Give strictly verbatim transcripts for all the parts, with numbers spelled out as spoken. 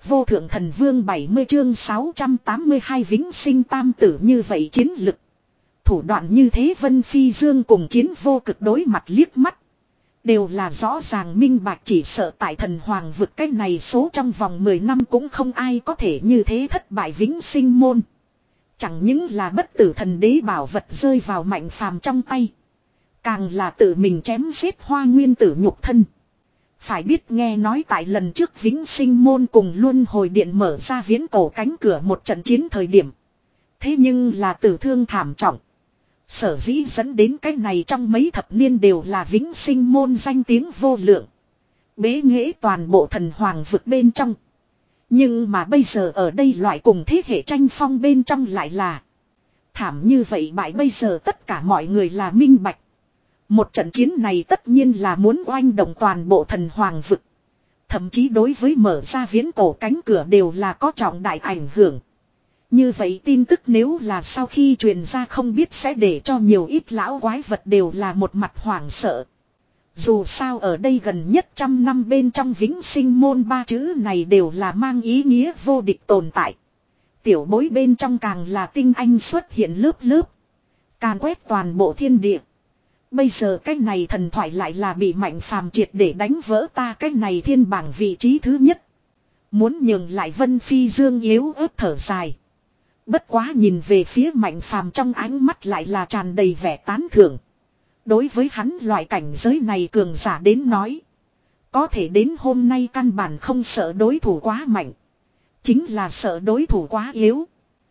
Vô thượng thần vương bảy mươi chương sáu trăm tám mươi hai vĩnh sinh tam tử như vậy chiến lực. Thủ đoạn như thế Vân Phi Dương cùng chiến vô cực đối mặt liếc mắt. Đều là rõ ràng minh bạch, chỉ sợ tại thần hoàng vực cái này số trong vòng mười năm cũng không ai có thể như thế thất bại vĩnh sinh môn. Chẳng những là bất tử thần đế bảo vật rơi vào Mạnh Phàm trong tay. Càng là tự mình chém giết Hoa Nguyên Tử nhục thân. Phải biết nghe nói tại lần trước vĩnh sinh môn cùng luân hồi điện mở ra viễn cổ cánh cửa một trận chiến thời điểm. Thế nhưng là tử thương thảm trọng. Sở dĩ dẫn đến cái này trong mấy thập niên đều là vĩnh sinh môn danh tiếng vô lượng. Bế nghệ toàn bộ thần hoàng vực bên trong. Nhưng mà bây giờ ở đây loại cùng thế hệ tranh phong bên trong lại là thảm như vậy bại, bây giờ tất cả mọi người là minh bạch. Một trận chiến này tất nhiên là muốn oanh động toàn bộ thần hoàng vực. Thậm chí đối với mở ra viễn cổ cánh cửa đều là có trọng đại ảnh hưởng. Như vậy tin tức nếu là sau khi truyền ra không biết sẽ để cho nhiều ít lão quái vật đều là một mặt hoảng sợ. Dù sao ở đây gần nhất trăm năm bên trong vĩnh sinh môn ba chữ này đều là mang ý nghĩa vô địch tồn tại. Tiểu bối bên trong càng là tinh anh xuất hiện lớp lớp. Càn quét toàn bộ thiên địa. Bây giờ cái này thần thoại lại là bị Mạnh Phàm triệt để đánh vỡ ta, cái này thiên bảng vị trí thứ nhất. Muốn nhường lại Vân Phi Dương yếu ớt thở dài. Bất quá nhìn về phía Mạnh Phàm trong ánh mắt lại là tràn đầy vẻ tán thưởng. Đối với hắn loại cảnh giới này cường giả đến nói. Có thể đến hôm nay căn bản không sợ đối thủ quá mạnh. Chính là sợ đối thủ quá yếu.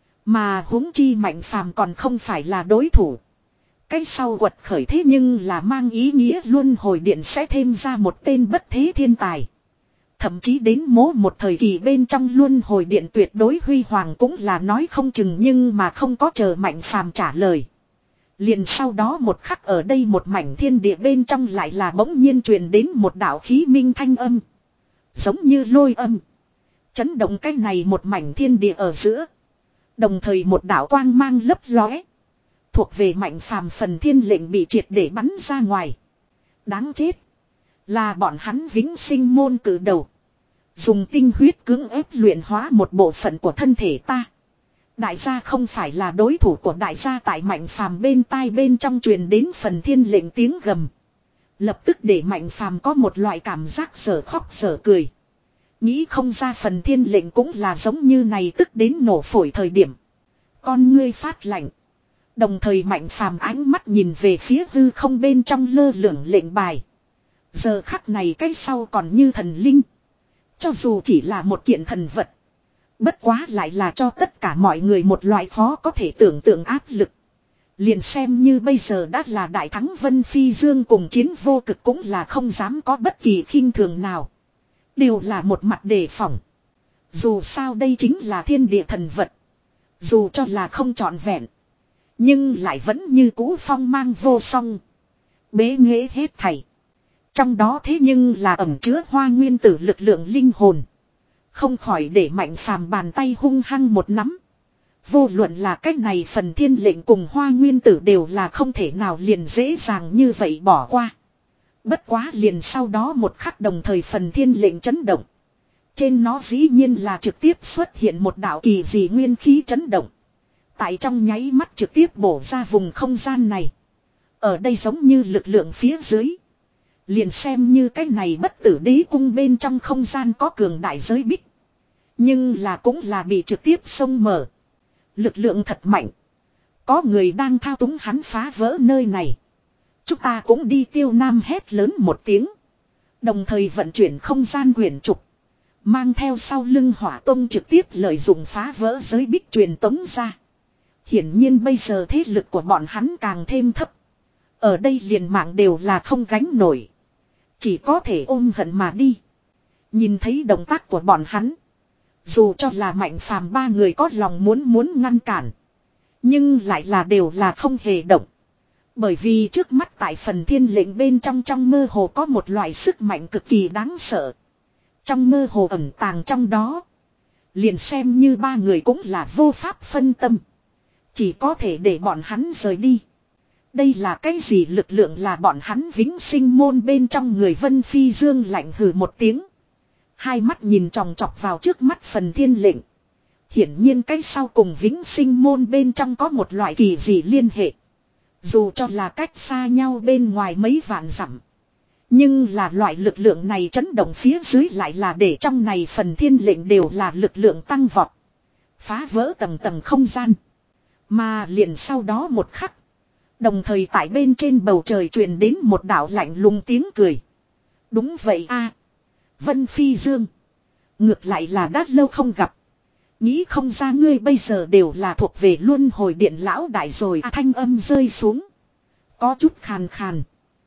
Mà huống chi Mạnh Phàm còn không phải là đối thủ. Cái sau quật khởi thế nhưng là mang ý nghĩa luân hồi điện sẽ thêm ra một tên bất thế thiên tài. Thậm chí đến mố một thời kỳ bên trong luân hồi điện tuyệt đối huy hoàng cũng là nói không chừng, nhưng mà không có chờ Mạnh Phàm trả lời. Liền sau đó một khắc ở đây một mảnh thiên địa bên trong lại là bỗng nhiên truyền đến một đạo khí minh thanh âm. Giống như lôi âm. Chấn động cái này một mảnh thiên địa ở giữa. Đồng thời một đạo quang mang lấp lóe. Thuộc về Mạnh Phàm phần thiên lệnh bị triệt để bắn ra ngoài. Đáng chết. Là bọn hắn vĩnh sinh môn cử đầu. Dùng tinh huyết cưỡng ép luyện hóa một bộ phận của thân thể ta. Đại gia không phải là đối thủ của đại gia. Tại Mạnh Phàm bên tai bên trong truyền đến phần thiên lệnh tiếng gầm. Lập tức để Mạnh Phàm có một loại cảm giác sở khóc sở cười. Nghĩ không ra phần thiên lệnh cũng là giống như này, tức đến nổ phổi thời điểm. Con ngươi phát lạnh. Đồng thời Mạnh Phàm ánh mắt nhìn về phía hư không bên trong lơ lửng lệnh bài. Giờ khắc này cái sau còn như thần linh. Cho dù chỉ là một kiện thần vật. Bất quá lại là cho tất cả mọi người một loại khó có thể tưởng tượng áp lực. Liền xem như bây giờ đã là đại thắng Vân Phi Dương cùng chiến vô cực cũng là không dám có bất kỳ khinh thường nào. Đều là một mặt đề phòng. Dù sao đây chính là thiên địa thần vật. Dù cho là không trọn vẹn. Nhưng lại vẫn như cũ phong mang vô song. Bế nghệ hết thảy. Trong đó thế nhưng là ẩn chứa Hoa Nguyên Tử lực lượng linh hồn. Không khỏi để Mạnh Phàm bàn tay hung hăng một nắm. Vô luận là cách này phần thiên lệnh cùng Hoa Nguyên Tử đều là không thể nào liền dễ dàng như vậy bỏ qua. Bất quá liền sau đó một khắc đồng thời phần thiên lệnh chấn động. Trên nó dĩ nhiên là trực tiếp xuất hiện một đạo kỳ dị nguyên khí chấn động. Tại trong nháy mắt trực tiếp bổ ra vùng không gian này. Ở đây giống như lực lượng phía dưới. Liền xem như cái này bất tử đế cung bên trong không gian có cường đại giới bích. Nhưng là cũng là bị trực tiếp xông mở. Lực lượng thật mạnh. Có người đang thao túng hắn phá vỡ nơi này. Chúng ta cũng đi. Tiêu Nam hét lớn một tiếng. Đồng thời vận chuyển không gian quyển trục. Mang theo sau lưng Hỏa Tông trực tiếp lợi dụng phá vỡ giới bích truyền tống ra. Hiển nhiên bây giờ thế lực của bọn hắn càng thêm thấp. Ở đây liền mạng đều là không gánh nổi. Chỉ có thể ôm hận mà đi. Nhìn thấy động tác của bọn hắn. Dù cho là Mạnh Phàm ba người có lòng muốn muốn ngăn cản. Nhưng lại là đều là không hề động. Bởi vì trước mắt tại phần thiên lệnh bên trong trong mơ hồ có một loại sức mạnh cực kỳ đáng sợ. Trong mơ hồ ẩn tàng trong đó. Liền xem như ba người cũng là vô pháp phân tâm. Chỉ có thể để bọn hắn rời đi. Đây là cái gì lực lượng, là bọn hắn vĩnh sinh môn bên trong người. Vân Phi Dương lạnh hừ một tiếng. Hai mắt nhìn tròng trọc vào trước mắt phần thiên lệnh. Hiển nhiên cái sau cùng vĩnh sinh môn bên trong có một loại kỳ dị liên hệ. Dù cho là cách xa nhau bên ngoài mấy vạn dặm. Nhưng là loại lực lượng này chấn động phía dưới lại là để trong này phần thiên lệnh đều là lực lượng tăng vọt. Phá vỡ tầng tầng không gian. Mà liền sau đó một khắc. Đồng thời tại bên trên bầu trời truyền đến một đạo lạnh lùng tiếng cười. Đúng vậy a, Vân Phi Dương. Ngược lại là đã lâu không gặp. Nghĩ không ra ngươi bây giờ đều là thuộc về luân hồi điện lão đại rồi. À, thanh âm rơi xuống. Có chút khàn khàn.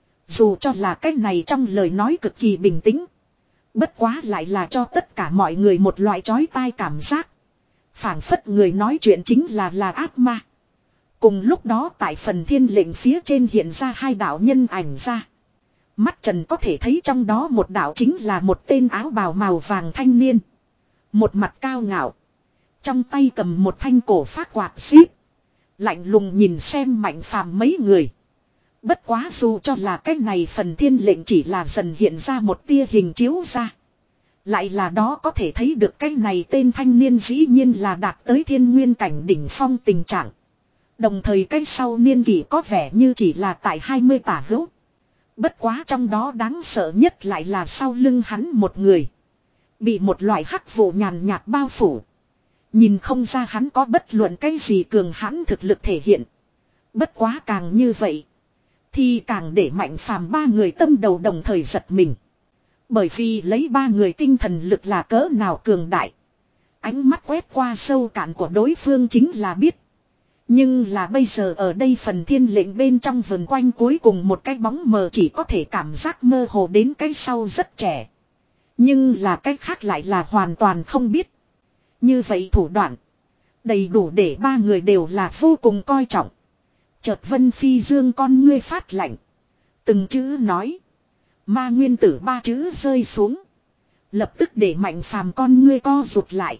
Dù cho là cái này trong lời nói cực kỳ bình tĩnh. Bất quá lại là cho tất cả mọi người một loại chói tai cảm giác. Phảng phất người nói chuyện chính là là ác ma. Cùng lúc đó tại phần thiên lệnh phía trên hiện ra hai đạo nhân ảnh ra. Mắt trần có thể thấy trong đó một đạo chính là một tên áo bào màu vàng thanh niên. Một mặt cao ngạo. Trong tay cầm một thanh cổ phát quạt xíp. Lạnh lùng nhìn xem Mạnh Phàm mấy người. Bất quá dù cho là cái này phần thiên lệnh chỉ là dần hiện ra một tia hình chiếu ra. Lại là đó có thể thấy được cái này tên thanh niên dĩ nhiên là đạt tới thiên nguyên cảnh đỉnh phong tình trạng. Đồng thời cái sau niên kỷ có vẻ như chỉ là tại hai mươi tả hữu. Bất quá trong đó đáng sợ nhất lại là sau lưng hắn một người. Bị một loại hắc vụ nhàn nhạt bao phủ. Nhìn không ra hắn có bất luận cái gì cường hãn thực lực thể hiện. Bất quá càng như vậy. Thì càng để Mạnh Phàm ba người tâm đầu đồng thời giật mình. Bởi vì lấy ba người tinh thần lực là cỡ nào cường đại. Ánh mắt quét qua sâu cạn của đối phương chính là biết. Nhưng là bây giờ ở đây phần thiên lệnh bên trong vườn quanh cuối cùng một cái bóng mờ chỉ có thể cảm giác mơ hồ đến cái sau rất trẻ. Nhưng là cái khác lại là hoàn toàn không biết. Như vậy thủ đoạn. Đầy đủ để ba người đều là vô cùng coi trọng. Chợt Vân Phi Dương con ngươi phát lạnh. Từng chữ nói. Ma nguyên tử ba chữ rơi xuống. Lập tức để Mạnh Phàm con ngươi co rụt lại.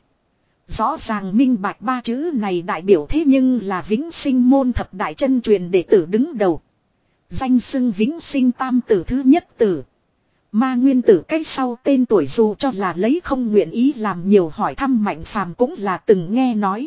Rõ ràng minh bạch ba chữ này đại biểu thế nhưng là vĩnh sinh môn thập đại chân truyền đệ tử đứng đầu. Danh xưng vĩnh sinh tam tử thứ nhất tử. Ma nguyên tử cái sau tên tuổi dù cho là lấy không nguyện ý làm nhiều hỏi thăm Mạnh Phàm cũng là từng nghe nói.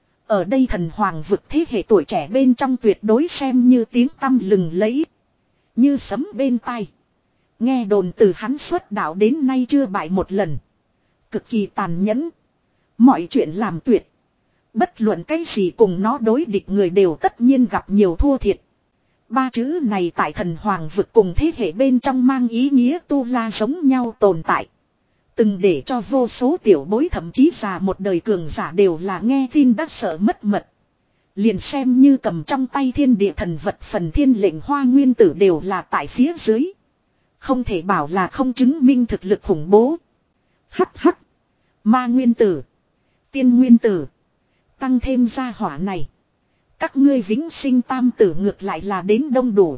Ở đây thần hoàng vực thế hệ tuổi trẻ bên trong tuyệt đối xem như tiếng tăm lừng lẫy. Như sấm bên tai. Nghe đồn từ hắn xuất đạo đến nay chưa bại một lần. Cực kỳ tàn nhẫn. Mọi chuyện làm tuyệt. Bất luận cái gì cùng nó đối địch người đều tất nhiên gặp nhiều thua thiệt. Ba chữ này tại thần hoàng vực cùng thế hệ bên trong mang ý nghĩa tu la giống nhau tồn tại. Từng để cho vô số tiểu bối thậm chí già một đời cường giả đều là nghe tin đã sợ mất mật. Liền xem như cầm trong tay thiên địa thần vật phần thiên lệnh hoa nguyên tử đều là tại phía dưới. Không thể bảo là không chứng minh thực lực khủng bố. Hắc hắc. Ma nguyên tử. Tiên nguyên tử. Tăng thêm gia hỏa này. Các ngươi vĩnh sinh tam tử ngược lại là đến đông đủ.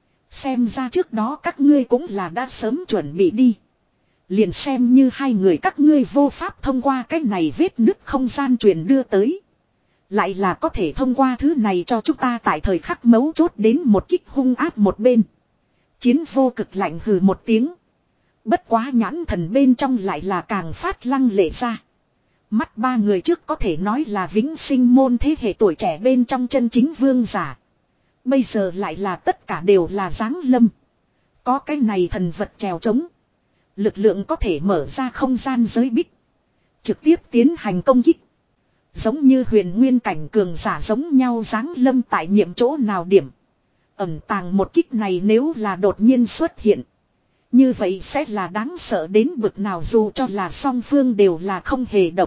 Xem ra trước đó các ngươi cũng là đã sớm chuẩn bị đi. Liền xem như hai người các ngươi vô pháp thông qua cái này vết nứt không gian truyền đưa tới. Lại là có thể thông qua thứ này cho chúng ta tại thời khắc mấu chốt đến một kích hung áp một bên. Chiến vô cực lạnh hừ một tiếng. Bất quá nhãn thần bên trong lại là càng phát lăng lệ ra. Mắt ba người trước có thể nói là vĩnh sinh môn thế hệ tuổi trẻ bên trong chân chính vương giả. Bây giờ lại là tất cả đều là giáng lâm. Có cái này thần vật trèo trống. Lực lượng có thể mở ra không gian giới bích. Trực tiếp tiến hành công kích. Giống như huyền nguyên cảnh cường giả giống nhau giáng lâm tại nhiệm chỗ nào điểm. Ẩn tàng một kích này nếu là đột nhiên xuất hiện. Như vậy sẽ là đáng sợ đến bực nào dù cho là song phương đều là không hề động.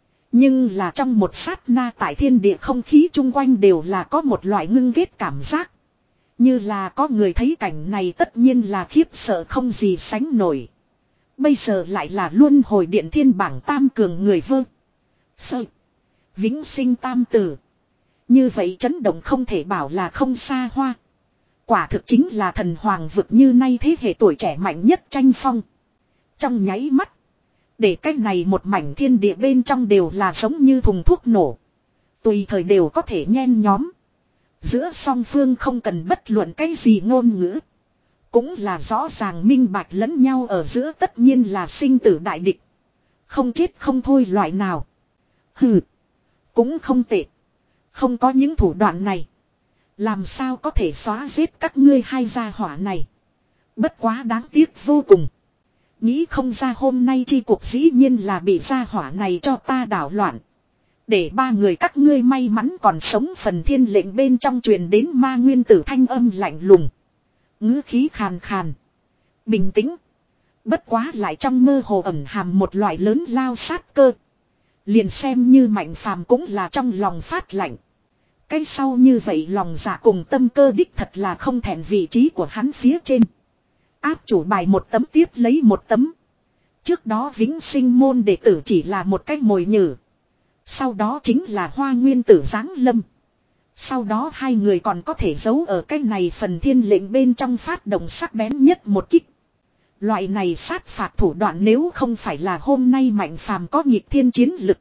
Nhưng là trong một sát na tại thiên địa không khí chung quanh đều là có một loại ngưng ghét cảm giác. Như là có người thấy cảnh này tất nhiên là khiếp sợ không gì sánh nổi. Bây giờ lại là luân hồi điện thiên bảng tam cường người vơ. Sợ. Vĩnh sinh tam tử. Như vậy chấn động không thể bảo là không xa hoa. Quả thực chính là thần hoàng vực như nay thế hệ tuổi trẻ mạnh nhất tranh phong. Trong nháy mắt. Để cách này một mảnh thiên địa bên trong đều là giống như thùng thuốc nổ. Tùy thời đều có thể nhen nhóm. Giữa song phương không cần bất luận cái gì ngôn ngữ. Cũng là rõ ràng minh bạch lẫn nhau ở giữa tất nhiên là sinh tử đại địch. Không chết không thôi loại nào. Hừ. Cũng không tệ. Không có những thủ đoạn này. Làm sao có thể xóa giết các ngươi hai gia hỏa này. Bất quá đáng tiếc vô cùng. Nghĩ không ra hôm nay chi cuộc dĩ nhiên là bị gia hỏa này cho ta đảo loạn. Để ba người các ngươi may mắn còn sống. Phần thiên lệnh bên trong truyền đến ma nguyên tử thanh âm lạnh lùng. Ngữ khí khàn khàn. Bình tĩnh. Bất quá lại trong mơ hồ ẩn hàm một loại lớn lao sát cơ. Liền xem như Mạnh Phàm cũng là trong lòng phát lạnh. Cái sau như vậy lòng dạ cùng tâm cơ đích thật là không thẹn vị trí của hắn phía trên. Áp chủ bài một tấm tiếp lấy một tấm. Trước đó Vĩnh Sinh môn đệ tử chỉ là một cái mồi nhử. Sau đó chính là Hoa Nguyên tử giáng lâm. Sau đó hai người còn có thể giấu ở cái này phần thiên lệnh bên trong phát động sắc bén nhất một kích. Loại này sát phạt thủ đoạn nếu không phải là hôm nay Mạnh Phàm có nghịch thiên chiến lực.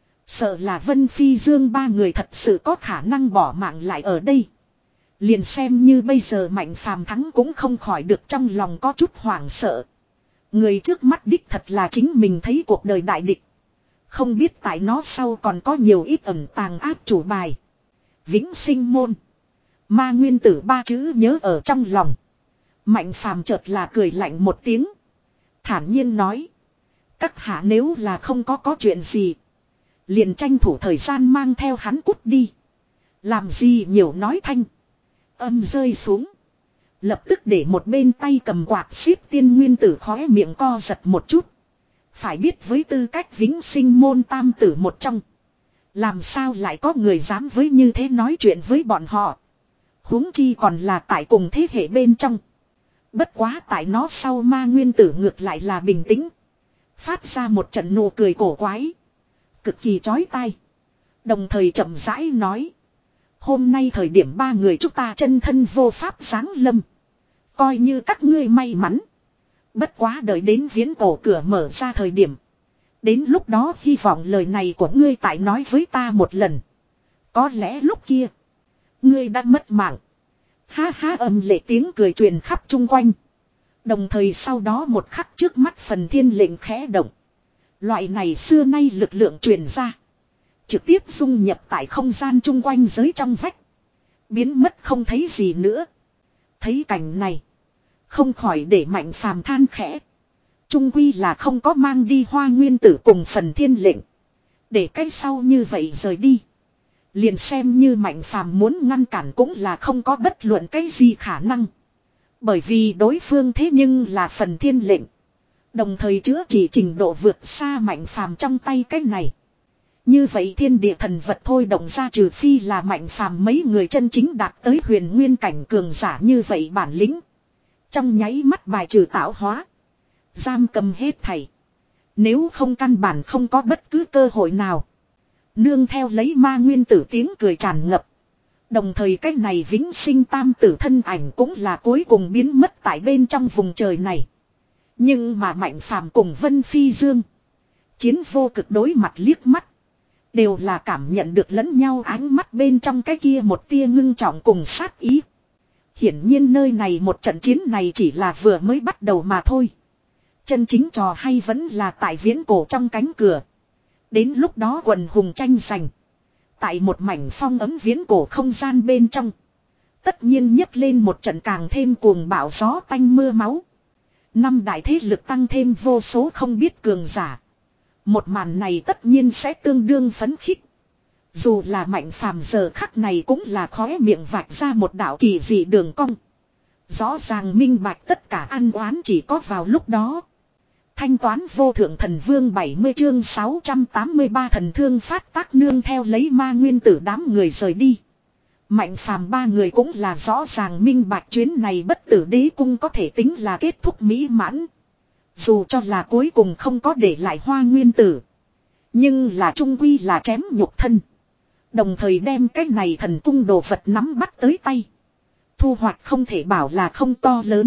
Sợ là Vân Phi Dương ba người thật sự có khả năng bỏ mạng lại ở đây. Liền xem như bây giờ Mạnh Phàm thắng cũng không khỏi được trong lòng có chút hoảng sợ. Người trước mắt đích thật là chính mình thấy cuộc đời đại địch. Không biết tại nó sau còn có nhiều ít ẩn tàng áp chủ bài. Vĩnh Sinh môn. Ma nguyên tử ba chữ nhớ ở trong lòng. Mạnh Phàm chợt là cười lạnh một tiếng. Thản nhiên nói. Các hạ nếu là không có có chuyện gì. Liền tranh thủ thời gian mang theo hắn cút đi. Làm gì nhiều nói thanh. Âm rơi xuống. Lập tức để một bên tay cầm quạt xếp tiên nguyên tử khóe miệng co giật một chút. Phải biết với tư cách Vĩnh Sinh môn tam tử một trong. Làm sao lại có người dám với như thế nói chuyện với bọn họ. Huống chi còn là tại cùng thế hệ bên trong. Bất quá tại nó sau ma nguyên tử ngược lại là bình tĩnh. Phát ra một trận nụ cười cổ quái. Cực kỳ chói tai. Đồng thời chậm rãi nói. Hôm nay thời điểm ba người chúng ta chân thân vô pháp giáng lâm. Coi như các ngươi may mắn. Bất quá đợi đến viễn cổ cửa mở ra thời điểm. Đến lúc đó hy vọng lời này của ngươi tại nói với ta một lần. Có lẽ lúc kia. Ngươi đã mất mạng. Ha ha âm lệ tiếng cười truyền khắp chung quanh. Đồng thời sau đó một khắc trước mắt phần thiên lệnh khẽ động. Loại này xưa nay lực lượng truyền ra. Trực tiếp dung nhập tại không gian chung quanh giới trong vách. Biến mất không thấy gì nữa. Thấy cảnh này. Không khỏi để Mạnh Phàm than khẽ. Trung quy là không có mang đi Hoa Nguyên tử cùng phần thiên lệnh. Để cái sau như vậy rời đi. Liền xem như Mạnh Phàm muốn ngăn cản cũng là không có bất luận cái gì khả năng. Bởi vì đối phương thế nhưng là phần thiên lệnh. Đồng thời chữa trị trình độ vượt xa Mạnh Phàm trong tay cái này. Như vậy thiên địa thần vật thôi động ra trừ phi là Mạnh Phàm mấy người chân chính đạt tới huyền nguyên cảnh cường giả như vậy bản lĩnh. Trong nháy mắt bài trừ tạo hóa. Giam cầm hết thảy. Nếu không căn bản không có bất cứ cơ hội nào. Nương theo lấy ma nguyên tử tiếng cười tràn ngập. Đồng thời cái này Vĩnh Sinh tam tử thân ảnh cũng là cuối cùng biến mất tại bên trong vùng trời này. Nhưng mà Mạnh Phàm cùng Vân Phi Dương. Chiến vô cực đối mặt liếc mắt. Đều là cảm nhận được lẫn nhau ánh mắt bên trong cái kia một tia ngưng trọng cùng sát ý. Hiển nhiên nơi này một trận chiến này chỉ là vừa mới bắt đầu mà thôi. Chân chính trò hay vẫn là tại viễn cổ trong cánh cửa. Đến lúc đó quần hùng tranh giành. Tại một mảnh phong ấm viễn cổ không gian bên trong. Tất nhiên nhấc lên một trận càng thêm cuồng bạo gió tanh mưa máu. Năm đại thế lực tăng thêm vô số không biết cường giả. Một màn này tất nhiên sẽ tương đương phấn khích. Dù là Mạnh Phàm giờ khắc này cũng là khóe miệng vạch ra một đạo kỳ dị đường cong. Rõ ràng minh bạch tất cả ăn oán chỉ có vào lúc đó. Thanh toán vô thượng thần vương bảy mươi chương sáu trăm tám mươi ba thần thương phát tác nương theo lấy ma nguyên tử đám người rời đi. Mạnh Phàm ba người cũng là rõ ràng minh bạch chuyến này bất tử đế cung có thể tính là kết thúc mỹ mãn. Dù cho là cuối cùng không có để lại Hoa Nguyên tử. Nhưng là trung quy là chém nhục thân. Đồng thời đem cái này thần cung đồ vật nắm bắt tới tay. Thu hoạch không thể bảo là không to lớn.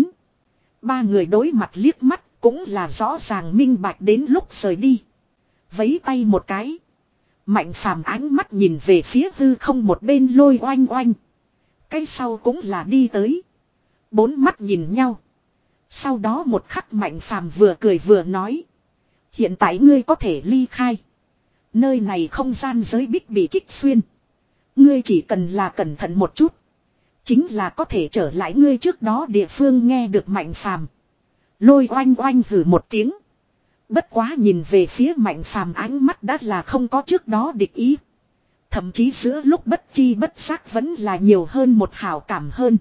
Ba người đối mặt liếc mắt cũng là rõ ràng minh bạch đến lúc rời đi. Vấy tay một cái. Mạnh Phàm ánh mắt nhìn về phía hư không một bên Lôi Oanh Oanh. Cái sau cũng là đi tới. Bốn mắt nhìn nhau. Sau đó một khắc Mạnh Phàm vừa cười vừa nói. Hiện tại ngươi có thể ly khai. Nơi này không gian giới bích bị kích xuyên. Ngươi chỉ cần là cẩn thận một chút. Chính là có thể trở lại ngươi trước đó địa phương. Nghe được Mạnh Phàm, Lôi oanh oanh hử một tiếng. Bất quá nhìn về phía Mạnh Phàm ánh mắt đã là không có trước đó địch ý. Thậm chí giữa lúc bất chi bất giác vẫn là nhiều hơn một hảo cảm hơn.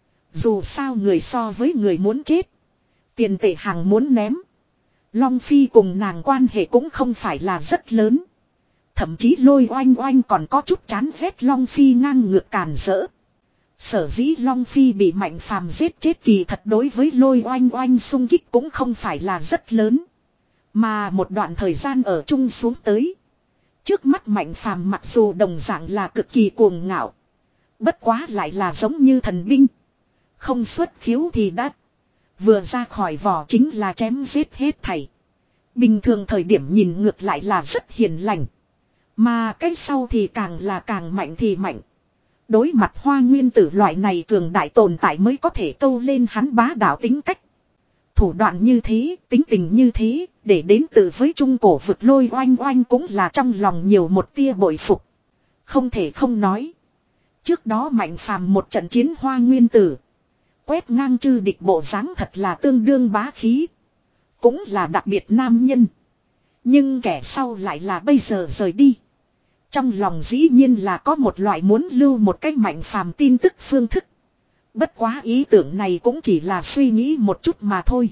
Dù sao người so với người muốn chết. Tiền tệ hàng muốn ném. Long Phi cùng nàng quan hệ cũng không phải là rất lớn. Thậm chí Lôi oanh oanh còn có chút chán ghét Long Phi ngang ngược càn rỡ. Sở dĩ Long Phi bị Mạnh Phàm giết chết kỳ thật đối với Lôi oanh oanh xung kích cũng không phải là rất lớn. Mà một đoạn thời gian ở chung xuống tới. Trước mắt Mạnh Phàm mặc dù đồng dạng là cực kỳ cuồng ngạo. Bất quá lại là giống như thần binh. Không xuất khiếu thì đã. Vừa ra khỏi vỏ chính là chém giết hết thảy. Bình thường thời điểm nhìn ngược lại là rất hiền lành. Mà cái sau thì càng là càng mạnh thì mạnh. Đối mặt Hoa Nguyên Tử loại này cường đại tồn tại mới có thể câu lên hắn bá đạo tính cách. Thủ đoạn như thế, tính tình như thế, để đến từ với trung cổ vực Lôi oanh oanh cũng là trong lòng nhiều một tia bội phục. Không thể không nói. Trước đó Mạnh Phàm một trận chiến Hoa Nguyên Tử. Quét ngang chư địch bộ dáng thật là tương đương bá khí. Cũng là đặc biệt nam nhân. Nhưng kẻ sau lại là bây giờ rời đi. Trong lòng dĩ nhiên là có một loại muốn lưu một cách Mạnh Phàm tin tức phương thức. Bất quá ý tưởng này cũng chỉ là suy nghĩ một chút mà thôi.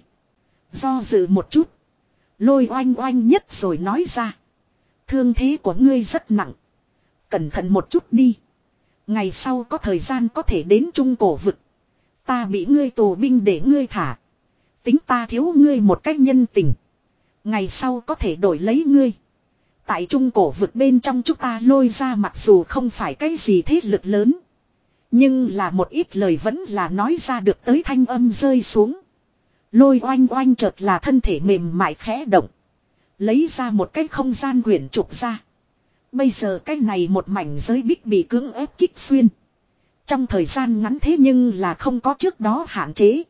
Do dự một chút. Lôi oanh oanh nhất rồi nói ra. Thương thế của ngươi rất nặng. Cẩn thận một chút đi. Ngày sau có thời gian có thể đến trung cổ vực. Ta bị ngươi tù binh để ngươi thả. Tính ta thiếu ngươi một cách nhân tình. Ngày sau có thể đổi lấy ngươi. Tại trung cổ vực bên trong chúng ta Lôi ra mặc dù không phải cái gì thế lực lớn. Nhưng là một ít lời vẫn là nói ra được tới thanh âm rơi xuống. Lôi oanh oanh chợt là thân thể mềm mại khẽ động. Lấy ra một cái không gian quyển trục ra. Bây giờ cái này một mảnh giới bích bị cưỡng ép kích xuyên. Trong thời gian ngắn thế nhưng là không có trước đó hạn chế.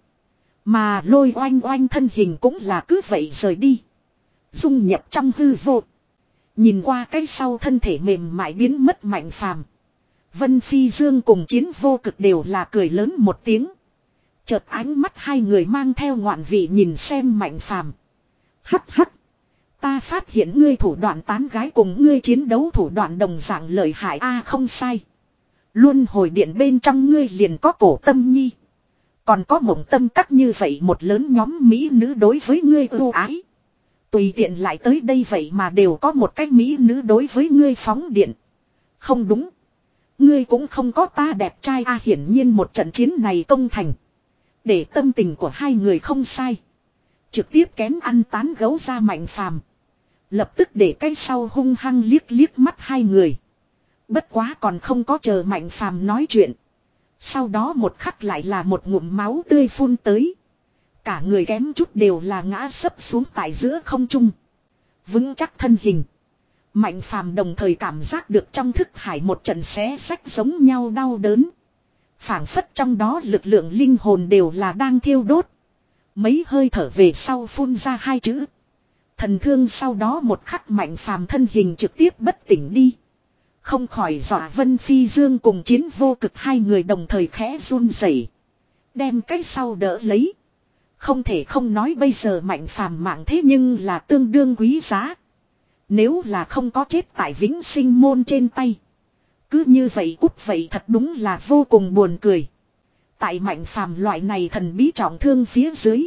Mà Lôi oanh oanh thân hình cũng là cứ vậy rời đi. Dung nhập trong hư vô. Nhìn qua cái sau thân thể mềm mại biến mất Mạnh Phàm, Vân Phi Dương cùng Chiến Vô Cực đều là cười lớn một tiếng. Chợt ánh mắt hai người mang theo ngoạn vị nhìn xem Mạnh Phàm. Hắc hắc. Ta phát hiện ngươi thủ đoạn tán gái cùng ngươi chiến đấu thủ đoạn đồng dạng lợi hại a. À, không sai. Luôn hồi điện bên trong ngươi liền có Cổ Tâm Nhi. Còn có Mộng Tâm Các như vậy một lớn nhóm mỹ nữ đối với ngươi ưu ái. Tùy tiện lại tới đây vậy mà đều có một cái mỹ nữ đối với ngươi phóng điện. Không đúng. Ngươi cũng không có ta đẹp trai a. À, hiển nhiên một trận chiến này công thành. Để tâm tình của hai người không sai. Trực tiếp kén ăn tán gấu ra Mạnh Phàm. Lập tức để cái sau hung hăng liếc liếc mắt hai người. Bất quá còn không có chờ Mạnh Phàm nói chuyện. Sau đó một khắc lại là một ngụm máu tươi phun tới. Cả người kém chút đều là ngã sấp xuống tại giữa không trung. Vững chắc thân hình. Mạnh Phàm đồng thời cảm giác được trong thức hải một trận xé xách giống nhau đau đớn. Phảng phất trong đó lực lượng linh hồn đều là đang thiêu đốt. Mấy hơi thở về sau phun ra hai chữ. Thần thương. Sau đó một khắc Mạnh Phàm thân hình trực tiếp bất tỉnh đi. Không khỏi dọa Vân Phi Dương cùng Chiến Vô Cực hai người đồng thời khẽ run rẩy, đem cái sau đỡ lấy. Không thể không nói bây giờ Mạnh Phàm mạng thế nhưng là tương đương quý giá. Nếu là không có chết tại Vĩnh Sinh môn trên tay. Cứ như vậy cút vậy thật đúng là vô cùng buồn cười. Tại Mạnh Phàm loại này thần bí trọng thương phía dưới.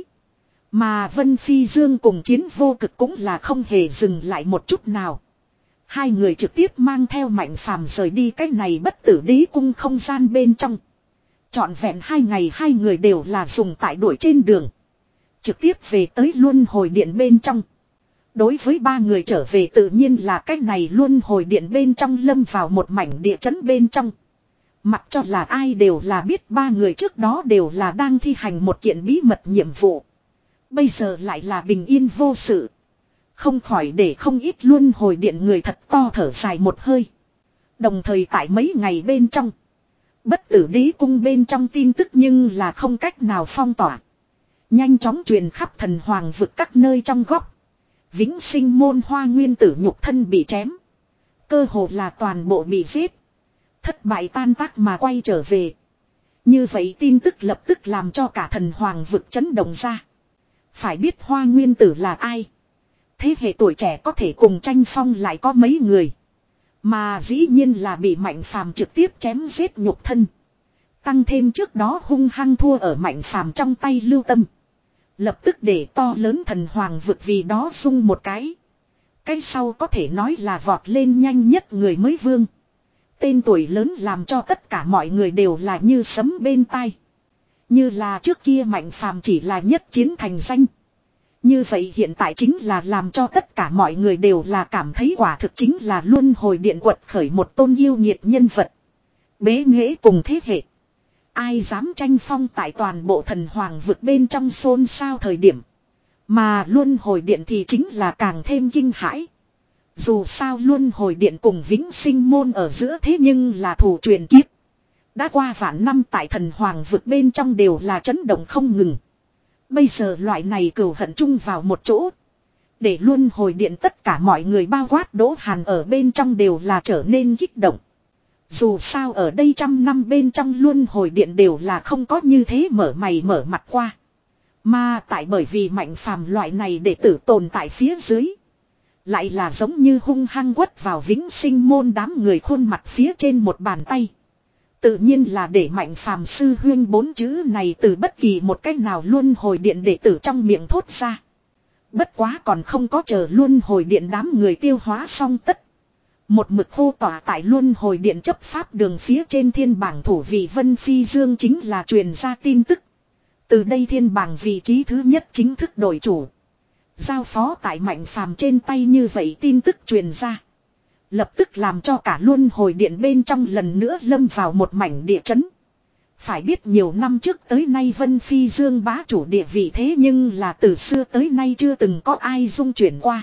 Mà Vân Phi Dương cùng Chiến Vô Cực cũng là không hề dừng lại một chút nào. Hai người trực tiếp mang theo Mạnh Phàm rời đi cái này bất tử đế cung không gian bên trong. Trọn vẹn hai ngày hai người đều là dùng tại đuổi trên đường. Trực tiếp về tới luân hồi điện bên trong. Đối với ba người trở về tự nhiên là cái này luân hồi điện bên trong lâm vào một mảnh địa chấn bên trong. Mặc cho là ai đều là biết ba người trước đó đều là đang thi hành một kiện bí mật nhiệm vụ. Bây giờ lại là bình yên vô sự. Không khỏi để không ít luân hồi điện người thật to thở dài một hơi. Đồng thời tại mấy ngày bên trong. Bất tử đế cung bên trong tin tức nhưng là không cách nào phong tỏa. Nhanh chóng truyền khắp thần hoàng vực các nơi trong góc. Vĩnh sinh môn hoa nguyên tử nhục thân bị chém. Cơ hồ là toàn bộ bị giết. Thất bại tan tác mà quay trở về. Như vậy tin tức lập tức làm cho cả thần hoàng vực chấn động ra. Phải biết hoa nguyên tử là ai? Thế hệ tuổi trẻ có thể cùng tranh phong lại có mấy người. Mà dĩ nhiên là bị Mạnh Phàm trực tiếp chém giết nhục thân. Tăng thêm trước đó hung hăng thua ở Mạnh Phàm trong tay Lưu Tâm. Lập tức để to lớn thần hoàng vực vì đó rung một cái. Cái sau có thể nói là vọt lên nhanh nhất người mới vương. Tên tuổi lớn làm cho tất cả mọi người đều là như sấm bên tai. Như là trước kia Mạnh Phàm chỉ là nhất chiến thành danh. Như vậy hiện tại chính là làm cho tất cả mọi người đều là cảm thấy quả thực chính là luân hồi điện quật khởi một tôn yêu nhiệt nhân vật. Bế nghệ cùng thế hệ. Ai dám tranh phong tại toàn bộ thần hoàng vực bên trong xôn xao thời điểm. Mà luân hồi điện thì chính là càng thêm kinh hãi. Dù sao luân hồi điện cùng vĩnh sinh môn ở giữa thế nhưng là thủ truyền kiếp. Đã qua vạn năm tại thần hoàng vực bên trong đều là chấn động không ngừng. Bây giờ loại này cừu hận chung vào một chỗ. Để luân hồi điện tất cả mọi người bao quát Đỗ Hàn ở bên trong đều là trở nên kích động. Dù sao ở đây trăm năm bên trong luân hồi điện đều là không có như thế mở mày mở mặt qua. Mà tại bởi vì Mạnh Phàm loại này đệ tử tồn tại phía dưới. Lại là giống như hung hăng quất vào vĩnh sinh môn đám người khuôn mặt phía trên một bàn tay. Tự nhiên là để Mạnh Phàm sư huyên bốn chữ này từ bất kỳ một cách nào luân hồi điện đệ tử trong miệng thốt ra. Bất quá còn không có chờ luân hồi điện đám người tiêu hóa xong tất. Một mực hô tỏa tại luân hồi điện chấp pháp đường phía trên thiên bảng thủ vị Vân Phi Dương chính là truyền ra tin tức. Từ đây thiên bảng vị trí thứ nhất chính thức đổi chủ. Giao phó tại Mạnh Phàm trên tay như vậy tin tức truyền ra. Lập tức làm cho cả luân hồi điện bên trong lần nữa lâm vào một mảnh địa chấn. Phải biết nhiều năm trước tới nay Vân Phi Dương bá chủ địa vị thế nhưng là từ xưa tới nay chưa từng có ai dung chuyển qua.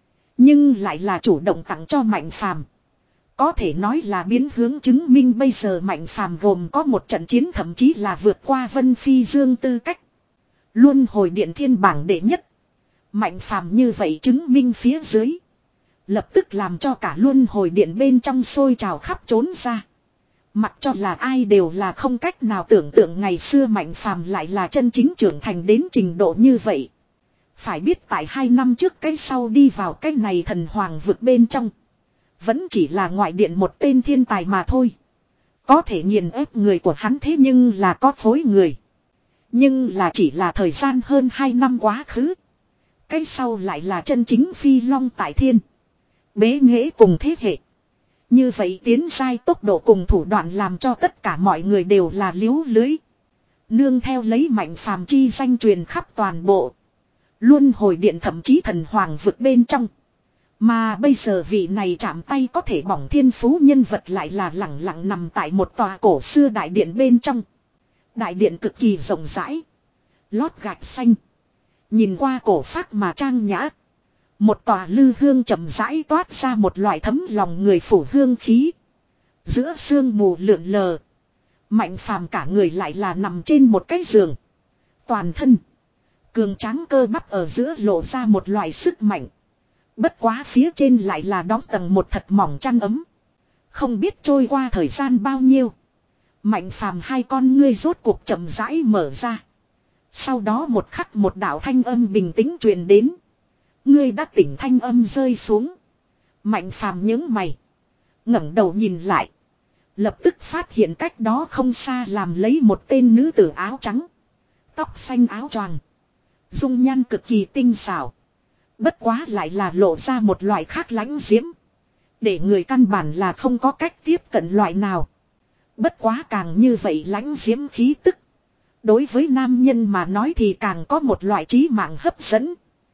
Nhưng lại là chủ động tặng cho Mạnh Phàm. Có thể nói là biến hướng chứng minh bây giờ Mạnh Phàm gồm có một trận chiến thậm chí là vượt qua Vân Phi Dương tư cách. Luân hồi điện thiên bảng đệ nhất. Mạnh Phàm như vậy chứng minh phía dưới. Lập tức làm cho cả luân hồi điện bên trong sôi trào khắp trốn ra. Mặc cho là ai đều là không cách nào tưởng tượng ngày xưa Mạnh Phàm lại là chân chính trưởng thành đến trình độ như vậy. Phải biết tại hai năm trước cái sau đi vào cái này thần hoàng vực bên trong. Vẫn chỉ là ngoại điện một tên thiên tài mà thôi. Có thể nghiền ép người của hắn thế nhưng là có phối người. Nhưng là chỉ là thời gian hơn hai năm quá khứ. Cái sau lại là chân chính phi long tại thiên. Bế nghệ cùng thế hệ. Như vậy tiến sai tốc độ cùng thủ đoạn làm cho tất cả mọi người đều là liếu lưới. Nương theo lấy Mạnh Phàm chi danh truyền khắp toàn bộ. Luân hồi điện thậm chí thần hoàng vực bên trong. Mà bây giờ vị này chạm tay có thể bỏng thiên phú nhân vật lại là lẳng lặng nằm tại một tòa cổ xưa đại điện bên trong. Đại điện cực kỳ rộng rãi. Lót gạch xanh. Nhìn qua cổ phác mà trang nhã. Một tòa lư hương chậm rãi toát ra một loại thấm lòng người phủ hương khí. Giữa sương mù lượn lờ. Mạnh Phàm cả người lại là nằm trên một cái giường. Toàn thân. Cường tráng cơ bắp ở giữa lộ ra một loại sức mạnh. Bất quá phía trên lại là đóng tầng một thật mỏng chăn ấm. Không biết trôi qua thời gian bao nhiêu. Mạnh Phàm hai con ngươi rốt cuộc chậm rãi mở ra. Sau đó một khắc một đạo thanh âm bình tĩnh truyền đến. Ngươi đã tỉnh thanh âm rơi xuống. Mạnh Phàm nhướng mày. ngẩng đầu nhìn lại. Lập tức phát hiện cách đó không xa làm lấy một tên nữ tử áo trắng. Tóc xanh áo choàng. Dung nhan cực kỳ tinh xảo. Bất quá lại là lộ ra một loại khác lãnh diễm. Để người căn bản là không có cách tiếp cận loại nào. Bất quá càng như vậy lãnh diễm khí tức. Đối với nam nhân mà nói thì càng có một loại trí mạng hấp dẫn.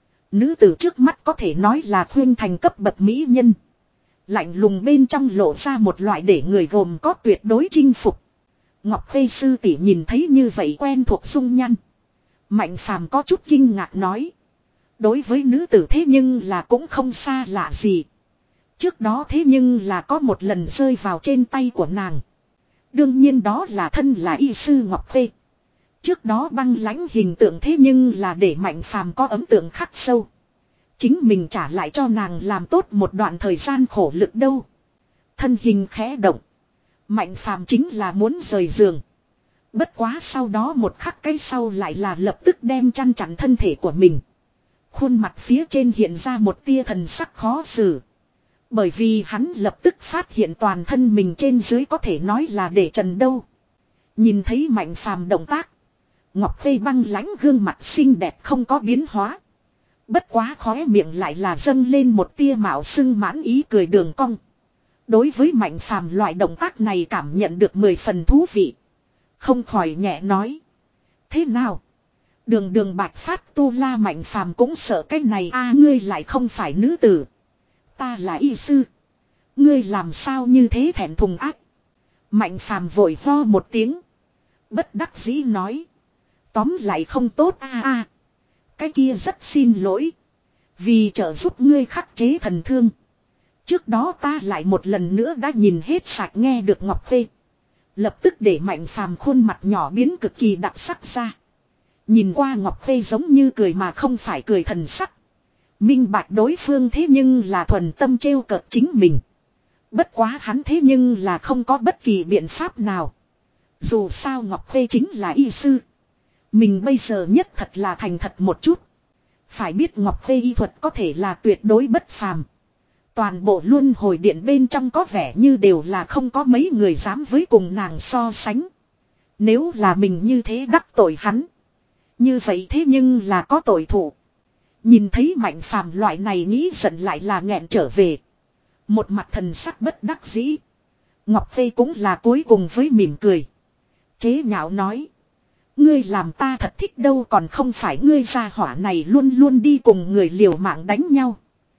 Nữ tử trước mắt có thể nói là khuyên thành cấp bậc mỹ nhân. Lạnh lùng bên trong lộ ra một loại để người gồm có tuyệt đối chinh phục. Ngọc Khê sư tỷ nhìn thấy như vậy quen thuộc dung nhan. Mạnh Phàm có chút kinh ngạc nói. Đối với nữ tử thế nhưng là cũng không xa lạ gì. Trước đó thế nhưng là có một lần rơi vào trên tay của nàng. Đương nhiên đó là thân là y sư Ngọc Khê. Trước đó băng lãnh hình tượng thế nhưng là để Mạnh Phàm có ấn tượng khắc sâu. Chính mình trả lại cho nàng làm tốt một đoạn thời gian khổ lực đâu. Thân hình khẽ động. Mạnh Phàm chính là muốn rời giường. Bất quá sau đó một khắc cái sau lại là lập tức đem chăn chắn thân thể của mình. Khuôn mặt phía trên hiện ra một tia thần sắc khó xử. Bởi vì hắn lập tức phát hiện toàn thân mình trên dưới có thể nói là để trần đâu. Nhìn thấy Mạnh Phàm động tác. Ngọc Khê băng lãnh gương mặt xinh đẹp không có biến hóa. Bất quá khóe miệng lại là dâng lên một tia mạo xưng mãn ý cười đường cong. Đối với Mạnh Phàm loại động tác này cảm nhận được mười phần thú vị. Không khỏi nhẹ nói. Thế nào? Đường đường bạch phát tu la Mạnh Phàm cũng sợ cái này a à, ngươi lại không phải nữ tử. Ta là y sư. Ngươi làm sao như thế thẹn thùng ác. Mạnh Phàm vội ho một tiếng. Bất đắc dĩ nói. Tóm lại không tốt a à, a. Cái kia rất xin lỗi. Vì trợ giúp ngươi khắc chế thần thương. Trước đó ta lại một lần nữa đã nhìn hết sạch nghe được Ngọc Khê. Lập tức để Mạnh Phàm khuôn mặt nhỏ biến cực kỳ đặc sắc ra. Nhìn qua Ngọc Khê giống như cười mà không phải cười thần sắc. Minh bạch đối phương thế nhưng là thuần tâm trêu cợt chính mình. Bất quá hắn thế nhưng là không có bất kỳ biện pháp nào. Dù sao Ngọc Khê chính là y sư. Mình bây giờ nhất thật là thành thật một chút. Phải biết Ngọc Khê y thuật có thể là tuyệt đối bất phàm. Toàn bộ luân hồi điện bên trong có vẻ như đều là không có mấy người dám với cùng nàng so sánh. Nếu là mình như thế đắc tội hắn. Như vậy thế nhưng là có tội thủ. Nhìn thấy Mạnh Phàm loại này nghĩ giận lại là nghẹn trở về. Một mặt thần sắc bất đắc dĩ. Ngọc Khê cũng là cuối cùng với mỉm cười. Chế nhạo nói. Ngươi làm ta thật thích đâu còn không phải ngươi gia hỏa này luôn luôn đi cùng người liều mạng đánh nhau.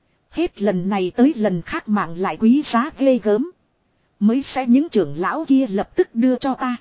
Hết lần này tới lần khác mạng lại quý giá ghê gớm. Mới sẽ những trưởng lão kia lập tức đưa cho ta.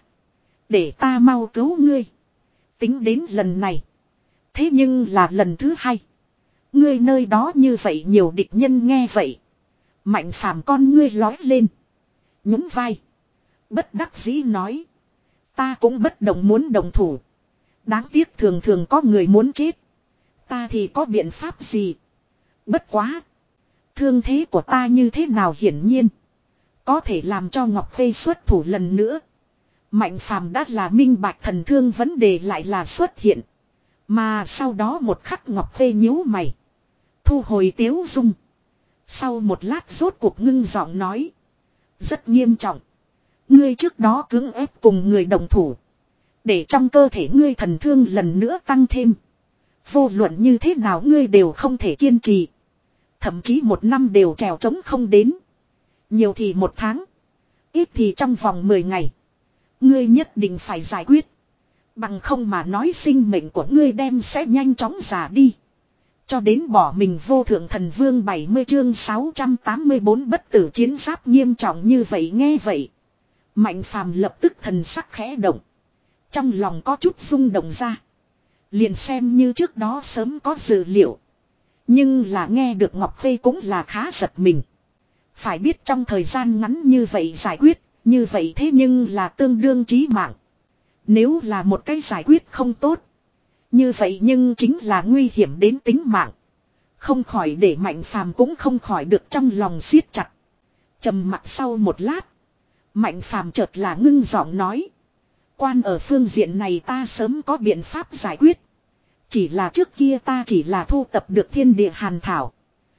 Để ta mau cứu ngươi. Tính đến lần này. Thế nhưng là lần thứ hai. Ngươi nơi đó như vậy nhiều địch nhân nghe vậy. Mạnh Phàm con ngươi lói lên. Nhún vai. Bất đắc dĩ nói. Ta cũng bất đồng muốn đồng thủ. Đáng tiếc thường thường có người muốn chết. Ta thì có biện pháp gì. Bất quá. Thương thế của ta như thế nào hiển nhiên. Có thể làm cho Ngọc Khê xuất thủ lần nữa. Mạnh Phàm đã là minh bạch thần thương vấn đề lại là xuất hiện. Mà sau đó một khắc Ngọc Khê nhíu mày. Thu hồi tiếu dung. Sau một lát rốt cuộc ngưng giọng nói. Rất nghiêm trọng. Ngươi trước đó cưỡng ép cùng người đồng thủ. Để trong cơ thể ngươi thần thương lần nữa tăng thêm. Vô luận như thế nào ngươi đều không thể kiên trì. Thậm chí một năm đều trèo trống không đến. Nhiều thì một tháng. Ít thì trong vòng mười ngày. Ngươi nhất định phải giải quyết. Bằng không mà nói sinh mệnh của ngươi đem sẽ nhanh chóng già đi. Cho đến bỏ mình vô thượng thần vương bảy mươi chương sáu trăm tám mươi tư bất tử chiến giáp nghiêm trọng như vậy nghe vậy. Mạnh Phàm lập tức thần sắc khẽ động. Trong lòng có chút rung động ra. Liền xem như trước đó sớm có dự liệu. Nhưng là nghe được Ngọc Khê cũng là khá giật mình. Phải biết trong thời gian ngắn như vậy giải quyết, như vậy thế nhưng là tương đương chí mạng. Nếu là một cái giải quyết không tốt. Như vậy nhưng chính là nguy hiểm đến tính mạng. Không khỏi để Mạnh Phàm cũng không khỏi được trong lòng siết chặt. Trầm mặc sau một lát. Mạnh Phàm chợt là ngưng giọng nói. Quan ở phương diện này ta sớm có biện pháp giải quyết. Chỉ là trước kia ta chỉ là thu tập được thiên địa hàn thảo.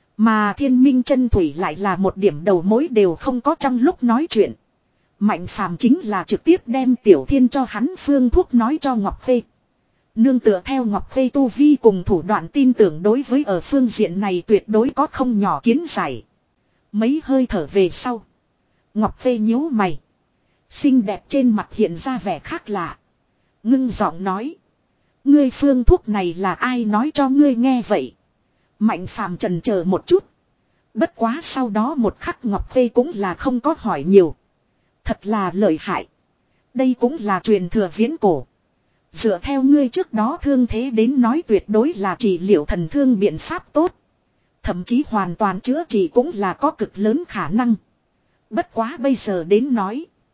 Mà thiên minh chân thủy lại là một điểm đầu mối đều không có trong lúc nói chuyện. Mạnh Phàm chính là trực tiếp đem Tiểu Thiên cho hắn phương thuốc nói cho Ngọc Khê. Nương tựa theo Ngọc Khê tu vi cùng thủ đoạn tin tưởng đối với ở phương diện này tuyệt đối có không nhỏ kiến giải. Mấy hơi thở về sau. Ngọc Khê nhíu mày. Xinh đẹp trên mặt hiện ra vẻ khác lạ. Ngưng giọng nói. Ngươi phương thuốc này là ai nói cho ngươi nghe vậy? Mạnh Phàm chần chờ một chút. Bất quá sau đó một khắc Ngọc Khê cũng là không có hỏi nhiều. Thật là lợi hại. Đây cũng là truyền thừa viễn cổ. Dựa theo ngươi trước đó thương thế đến nói tuyệt đối là trị liệu thần thương biện pháp tốt. Thậm chí hoàn toàn chữa trị cũng là có cực lớn khả năng. Bất quá bây giờ đến nói.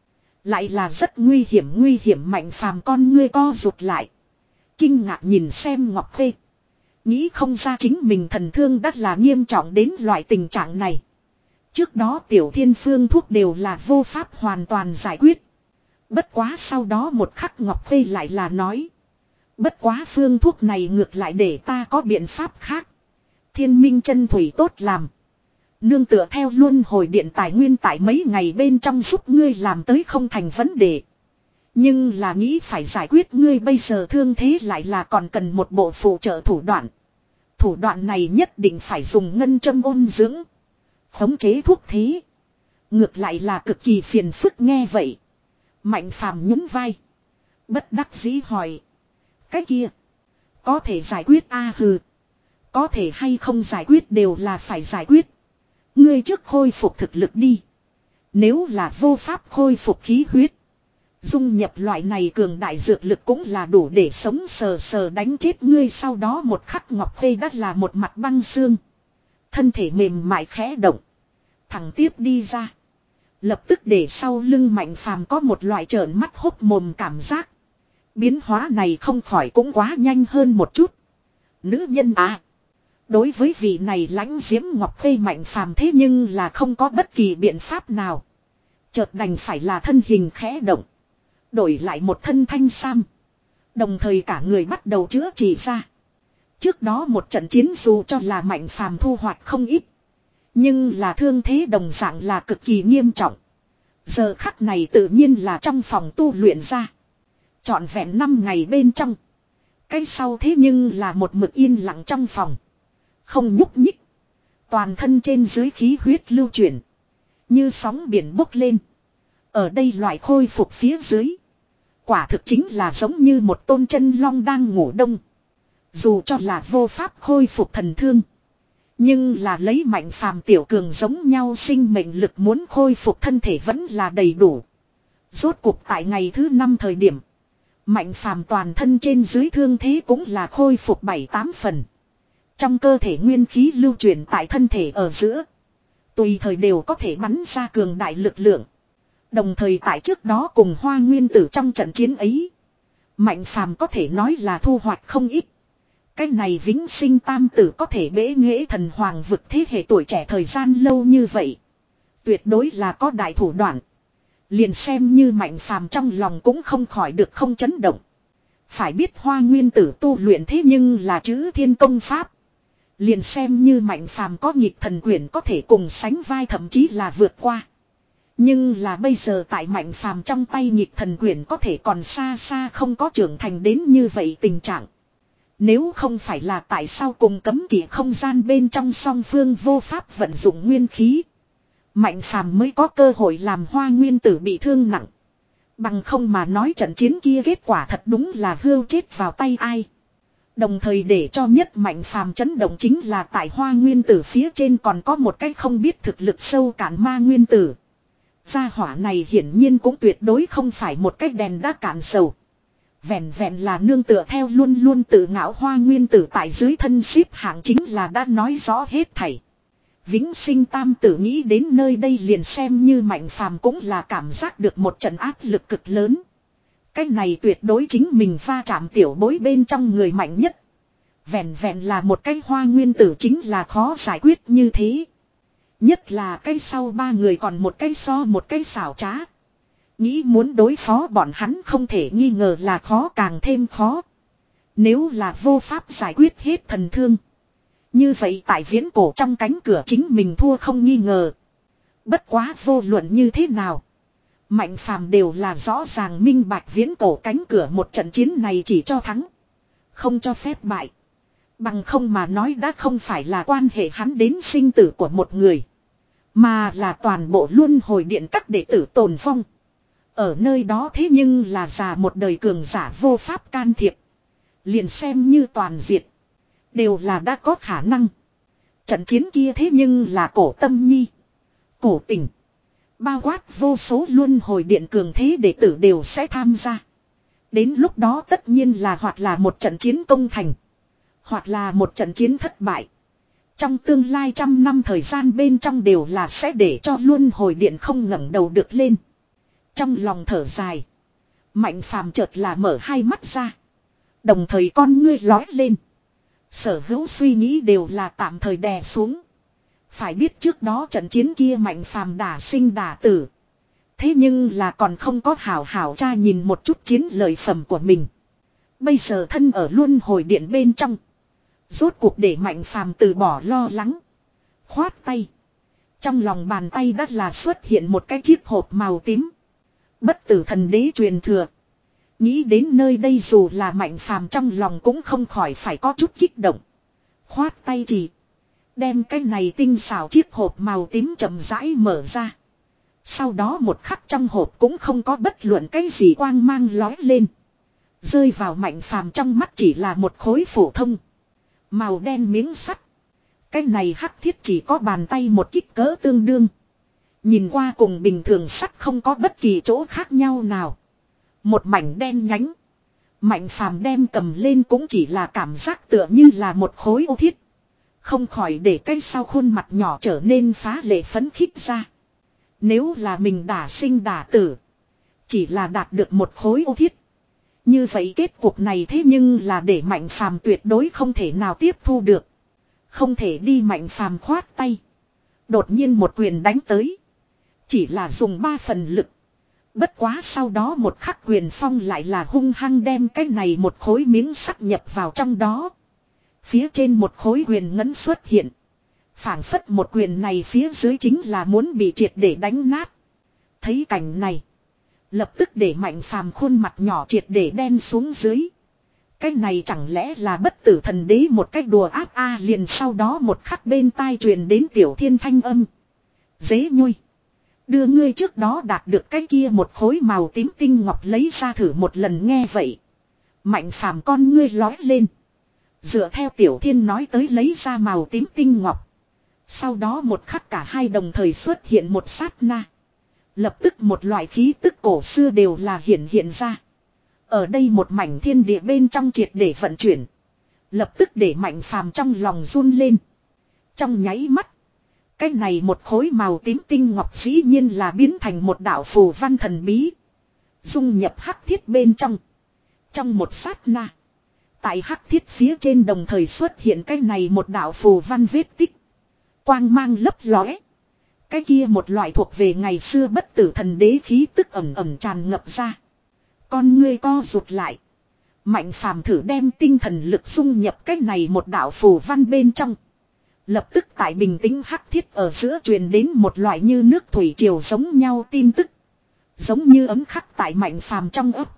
Lại là rất nguy hiểm nguy hiểm Mạnh Phàm con ngươi co rụt lại. Kinh ngạc nhìn xem Ngọc Khê. Nghĩ không ra chính mình thần thương đắt là nghiêm trọng đến loại tình trạng này. Trước đó tiểu thiên phương thuốc đều là vô pháp hoàn toàn giải quyết. Bất quá sau đó một khắc Ngọc Khê lại là nói. Bất quá phương thuốc này ngược lại để ta có biện pháp khác. Thiên minh chân thủy tốt làm. Nương tựa theo luân hồi điện tài nguyên tại mấy ngày bên trong giúp ngươi làm tới không thành vấn đề. Nhưng là nghĩ phải giải quyết ngươi bây giờ thương thế lại là còn cần một bộ phụ trợ thủ đoạn. Thủ đoạn này nhất định phải dùng ngân châm ôn dưỡng. Khống chế thuốc thế. Ngược lại là cực kỳ phiền phức nghe vậy. Mạnh Phàm nhún vai. Bất đắc dĩ hỏi. Cái kia. Có thể giải quyết a à, hừ. Có thể hay không giải quyết đều là phải giải quyết. Ngươi trước khôi phục thực lực đi. Nếu là vô pháp khôi phục khí huyết. Dung nhập loại này cường đại dược lực cũng là đủ để sống sờ sờ đánh chết ngươi. Sau đó một khắc Ngọc Khê đất là một mặt băng xương. Thân thể mềm mại khẽ động. Thẳng tiếp đi ra. Lập tức để sau lưng Mạnh Phàm có một loại trợn mắt hốc mồm cảm giác. Biến hóa này không khỏi cũng quá nhanh hơn một chút. Nữ nhân à. Đối với vị này lãnh diễm Ngọc Khê Mạnh Phàm thế nhưng là không có bất kỳ biện pháp nào. Chợt đành phải là thân hình khẽ động. Đổi lại một thân thanh sam. Đồng thời cả người bắt đầu chữa trị ra. Trước đó một trận chiến dù cho là Mạnh Phàm thu hoạch không ít. Nhưng là thương thế đồng dạng là cực kỳ nghiêm trọng. Giờ khắc này tự nhiên là trong phòng tu luyện ra. Trọn vẹn năm ngày bên trong. Cái sau thế nhưng là một mực yên lặng trong phòng. Không nhúc nhích. Toàn thân trên dưới khí huyết lưu chuyển. Như sóng biển bốc lên. Ở đây loại khôi phục phía dưới. Quả thực chính là giống như một tôn chân long đang ngủ đông. Dù cho là vô pháp khôi phục thần thương. Nhưng là lấy Mạnh Phàm tiểu cường giống nhau sinh mệnh lực muốn khôi phục thân thể vẫn là đầy đủ. Rốt cuộc tại ngày thứ năm thời điểm. Mạnh Phàm toàn thân trên dưới thương thế cũng là khôi phục bảy tám phần. Trong cơ thể nguyên khí lưu chuyển tại thân thể ở giữa. Tùy thời đều có thể bắn ra cường đại lực lượng. Đồng thời tại trước đó cùng Hoa Nguyên Tử trong trận chiến ấy. Mạnh Phàm có thể nói là thu hoạch không ít. Cái này vĩnh sinh tam tử có thể bế nghệ thần hoàng vực thế hệ tuổi trẻ thời gian lâu như vậy. Tuyệt đối là có đại thủ đoạn. Liền xem như Mạnh Phàm trong lòng cũng không khỏi được không chấn động. Phải biết Hoa Nguyên Tử tu luyện thế nhưng là chữ thiên công pháp. Liền xem như Mạnh Phàm có nhịp thần quyển có thể cùng sánh vai thậm chí là vượt qua. Nhưng là bây giờ tại Mạnh Phàm trong tay nhịp thần quyển có thể còn xa xa không có trưởng thành đến như vậy tình trạng. Nếu không phải là tại sao cùng cấm kỵ không gian bên trong song phương vô pháp vận dụng nguyên khí. Mạnh Phàm mới có cơ hội làm Hoa Nguyên Tử bị thương nặng. Bằng không mà nói trận chiến kia kết quả thật đúng là hươu chết vào tay ai. Đồng thời để cho nhất Mạnh Phàm chấn động chính là tại Hoa Nguyên Tử phía trên còn có một cái không biết thực lực sâu cạn Ma Nguyên Tử. Gia hỏa này hiển nhiên cũng tuyệt đối không phải một cái đèn đã cạn sầu. Vẹn vẹn là nương tựa theo luôn luôn tự ngạo Hoa Nguyên Tử tại dưới thân xếp hạng chính là đã nói rõ hết thảy. Vĩnh sinh tam tử nghĩ đến nơi đây liền xem như Mạnh Phàm cũng là cảm giác được một trận áp lực cực lớn. Cái này tuyệt đối chính mình va chạm tiểu bối bên trong người mạnh nhất. Vẹn vẹn là một cái Hoa Nguyên Tử chính là khó giải quyết như thế. Nhất là cái sau ba người còn một cái so một cái xảo trá. Nghĩ muốn đối phó bọn hắn không thể nghi ngờ là khó càng thêm khó. Nếu là vô pháp giải quyết hết thần thương. Như vậy tại viễn cổ trong cánh cửa chính mình thua không nghi ngờ. Bất quá vô luận như thế nào. Mạnh Phàm đều là rõ ràng minh bạch viễn cổ cánh cửa một trận chiến này chỉ cho thắng. Không cho phép bại. Bằng không mà nói đã không phải là quan hệ hắn đến sinh tử của một người. Mà là toàn bộ luân hồi điện các đệ tử tồn vong. Ở nơi đó thế nhưng là già một đời cường giả vô pháp can thiệp. Liền xem như toàn diệt. Đều là đã có khả năng. Trận chiến kia thế nhưng là cổ tâm nhi. Cổ tình. Bao quát vô số luân hồi điện cường thế đệ tử đều sẽ tham gia. Đến lúc đó tất nhiên là hoặc là một trận chiến công thành. Hoặc là một trận chiến thất bại. Trong tương lai trăm năm thời gian bên trong đều là sẽ để cho luân hồi điện không ngẩng đầu được lên. Trong lòng thở dài. Mạnh phàm chợt là mở hai mắt ra. Đồng thời con ngươi lói lên. Sở hữu suy nghĩ đều là tạm thời đè xuống. Phải biết trước đó trận chiến kia mạnh phàm đả sinh đả tử. Thế nhưng là còn không có hảo hảo tra nhìn một chút chiến lợi phẩm của mình. Bây giờ thân ở luân hồi điện bên trong. Rốt cuộc để mạnh phàm từ bỏ lo lắng. Khoát tay. Trong lòng bàn tay đã là xuất hiện một cái chiếc hộp màu tím. Bất tử thần đế truyền thừa. Nghĩ đến nơi đây dù là mạnh phàm trong lòng cũng không khỏi phải có chút kích động. Khoát tay chỉ. Đem cái này tinh xảo chiếc hộp màu tím chậm rãi mở ra. Sau đó một khắc trong hộp cũng không có bất luận cái gì quang mang lói lên. Rơi vào mạnh phàm trong mắt chỉ là một khối phổ thông. Màu đen miếng sắt. Cái này hắc thiết chỉ có bàn tay một kích cỡ tương đương. Nhìn qua cùng bình thường sắt không có bất kỳ chỗ khác nhau nào. Một mảnh đen nhánh. Mạnh phàm đem cầm lên cũng chỉ là cảm giác tựa như là một khối ô thiết. Không khỏi để cái sau khuôn mặt nhỏ trở nên phá lệ phấn khích ra. Nếu là mình đả sinh đả tử. Chỉ là đạt được một khối ô thiết. Như vậy kết cục này thế nhưng là để mạnh phàm tuyệt đối không thể nào tiếp thu được. Không thể đi mạnh phàm khoát tay. Đột nhiên một quyền đánh tới. Chỉ là dùng ba phần lực. Bất quá sau đó một khắc quyền phong lại là hung hăng đem cái này một khối miếng sắt nhập vào trong đó. Phía trên một khối quyền ngấn xuất hiện. Phảng phất một quyền này phía dưới chính là muốn bị triệt để đánh nát. Thấy cảnh này. Lập tức để mạnh phàm khuôn mặt nhỏ triệt để đen xuống dưới. Cái này chẳng lẽ là bất tử thần đế một cách đùa áp a liền sau đó một khắc bên tai truyền đến tiểu thiên thanh âm. Dế nhui. Đưa ngươi trước đó đạt được cái kia một khối màu tím tinh ngọc lấy ra thử một lần nghe vậy. Mạnh phàm con ngươi lói lên. Dựa theo tiểu thiên nói tới lấy ra màu tím tinh ngọc. Sau đó một khắc cả hai đồng thời xuất hiện một sát na. Lập tức một loại khí tức cổ xưa đều là hiện hiện ra. Ở đây một mảnh thiên địa bên trong triệt để vận chuyển. Lập tức để mạnh phàm trong lòng run lên. Trong nháy mắt. Cái này một khối màu tím tinh ngọc dĩ nhiên là biến thành một đạo phù văn thần bí. Dung nhập hắc thiết bên trong. Trong một sát na. Tại hắc thiết phía trên đồng thời xuất hiện cái này một đạo phù văn vết tích. Quang mang lấp lóe. Cái kia một loại thuộc về ngày xưa bất tử thần đế khí tức ẩm ẩm tràn ngập ra. Con ngươi co rụt lại. Mạnh phàm thử đem tinh thần lực dung nhập cái này một đạo phù văn bên trong. Lập tức tại bình tĩnh hắc thiết ở giữa truyền đến một loại như nước thủy triều giống nhau tin tức. Giống như ấm khắc tại mạnh phàm trong ấp.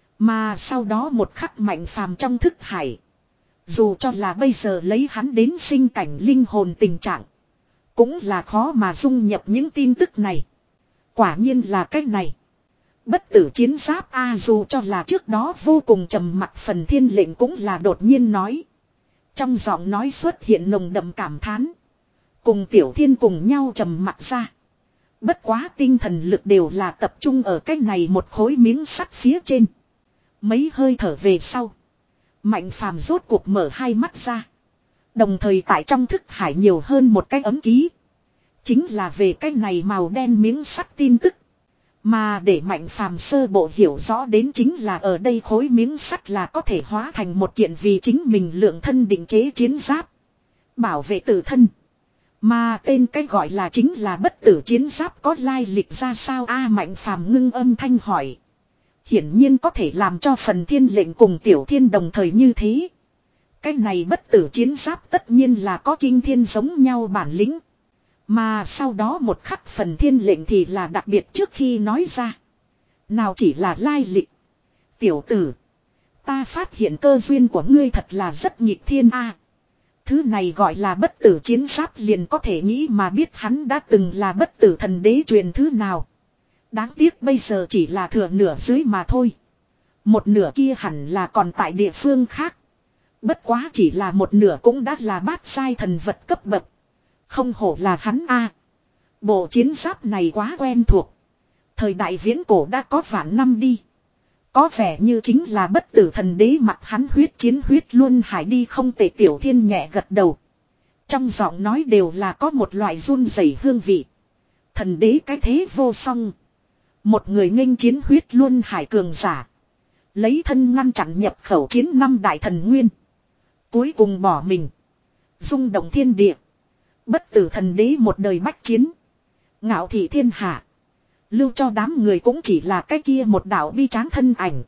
Mà sau đó một khắc mạnh phàm trong thức hải. Dù cho là bây giờ lấy hắn đến sinh cảnh linh hồn tình trạng. Cũng là khó mà dung nhập những tin tức này. Quả nhiên là cách này. Bất tử chiến giáp A dù cho là trước đó vô cùng trầm mặc phần thiên lệnh cũng là đột nhiên nói. Trong giọng nói xuất hiện nồng đậm cảm thán. Cùng tiểu thiên cùng nhau trầm mặc ra. Bất quá tinh thần lực đều là tập trung ở cái này một khối miếng sắt phía trên. Mấy hơi thở về sau. Mạnh phàm rốt cuộc mở hai mắt ra. Đồng thời tại trong thức hải nhiều hơn một cái ấm ký. Chính là về cái này màu đen miếng sắt tin tức. Mà để mạnh phàm sơ bộ hiểu rõ đến chính là ở đây khối miếng sắt là có thể hóa thành một kiện vì chính mình lượng thân định chế chiến giáp. Bảo vệ tự thân. Mà tên cái gọi là chính là bất tử chiến giáp có lai lịch ra sao a mạnh phàm ngưng âm thanh hỏi. Hiển nhiên có thể làm cho phần thiên lệnh cùng tiểu thiên đồng thời như thế. Cái này bất tử chiến giáp tất nhiên là có kinh thiên giống nhau bản lĩnh. Mà sau đó một khắc phần thiên lệnh thì là đặc biệt trước khi nói ra. Nào chỉ là lai lịch. Tiểu tử. Ta phát hiện cơ duyên của ngươi thật là rất nghịch thiên a. Thứ này gọi là bất tử chiến giáp liền có thể nghĩ mà biết hắn đã từng là bất tử thần đế truyền thứ nào. Đáng tiếc bây giờ chỉ là thừa nửa dưới mà thôi. Một nửa kia hẳn là còn tại địa phương khác. Bất quá chỉ là một nửa cũng đã là bát sai thần vật cấp bậc. Không hổ là hắn a. Bộ chiến giáp này quá quen thuộc. Thời đại viễn cổ đã có vạn năm đi. Có vẻ như chính là bất tử thần đế mặt hắn huyết chiến huyết luôn hải đi không tệ tiểu thiên nhẹ gật đầu. Trong giọng nói đều là có một loại run rẩy hương vị. Thần đế cái thế vô song. Một người nghênh chiến huyết luân hải cường giả. Lấy thân ngăn chặn nhập khẩu chiến năm đại thần nguyên. Cuối cùng bỏ mình. Rung động thiên địa. Bất tử thần đế một đời bách chiến. Ngạo thị thiên hạ. Lưu cho đám người cũng chỉ là cái kia một đạo bi tráng thân ảnh.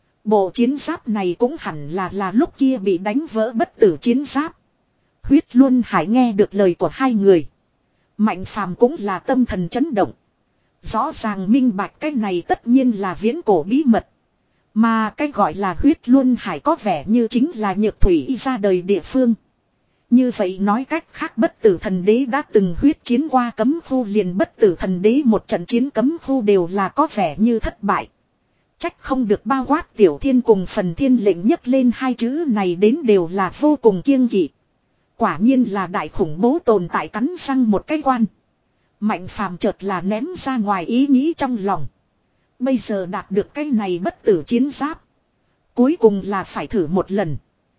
Bộ chiến giáp này cũng hẳn là là lúc kia bị đánh vỡ bất tử chiến giáp. Huyết Luân Hải nghe được lời của hai người. Mạnh phàm cũng là tâm thần chấn động. Rõ ràng minh bạch cái này tất nhiên là viễn cổ bí mật. Mà cái gọi là Huyết Luân Hải có vẻ như chính là Nhược Thủy ra đời địa phương. Như vậy nói cách khác bất tử thần đế đã từng huyết chiến qua cấm khu, liền bất tử thần đế một trận chiến cấm khu đều là có vẻ như thất bại. Trách không được bao quát Tiểu Thiên cùng Phần Thiên lệnh nhấc lên hai chữ này đến đều là vô cùng kiêng kỵ. Quả nhiên là đại khủng bố tồn tại cắn răng một cái quan. Mạnh phàm chợt là ném ra ngoài ý nghĩ trong lòng. Bây giờ đạt được cái này bất tử chiến giáp. Cuối cùng là phải thử một lần.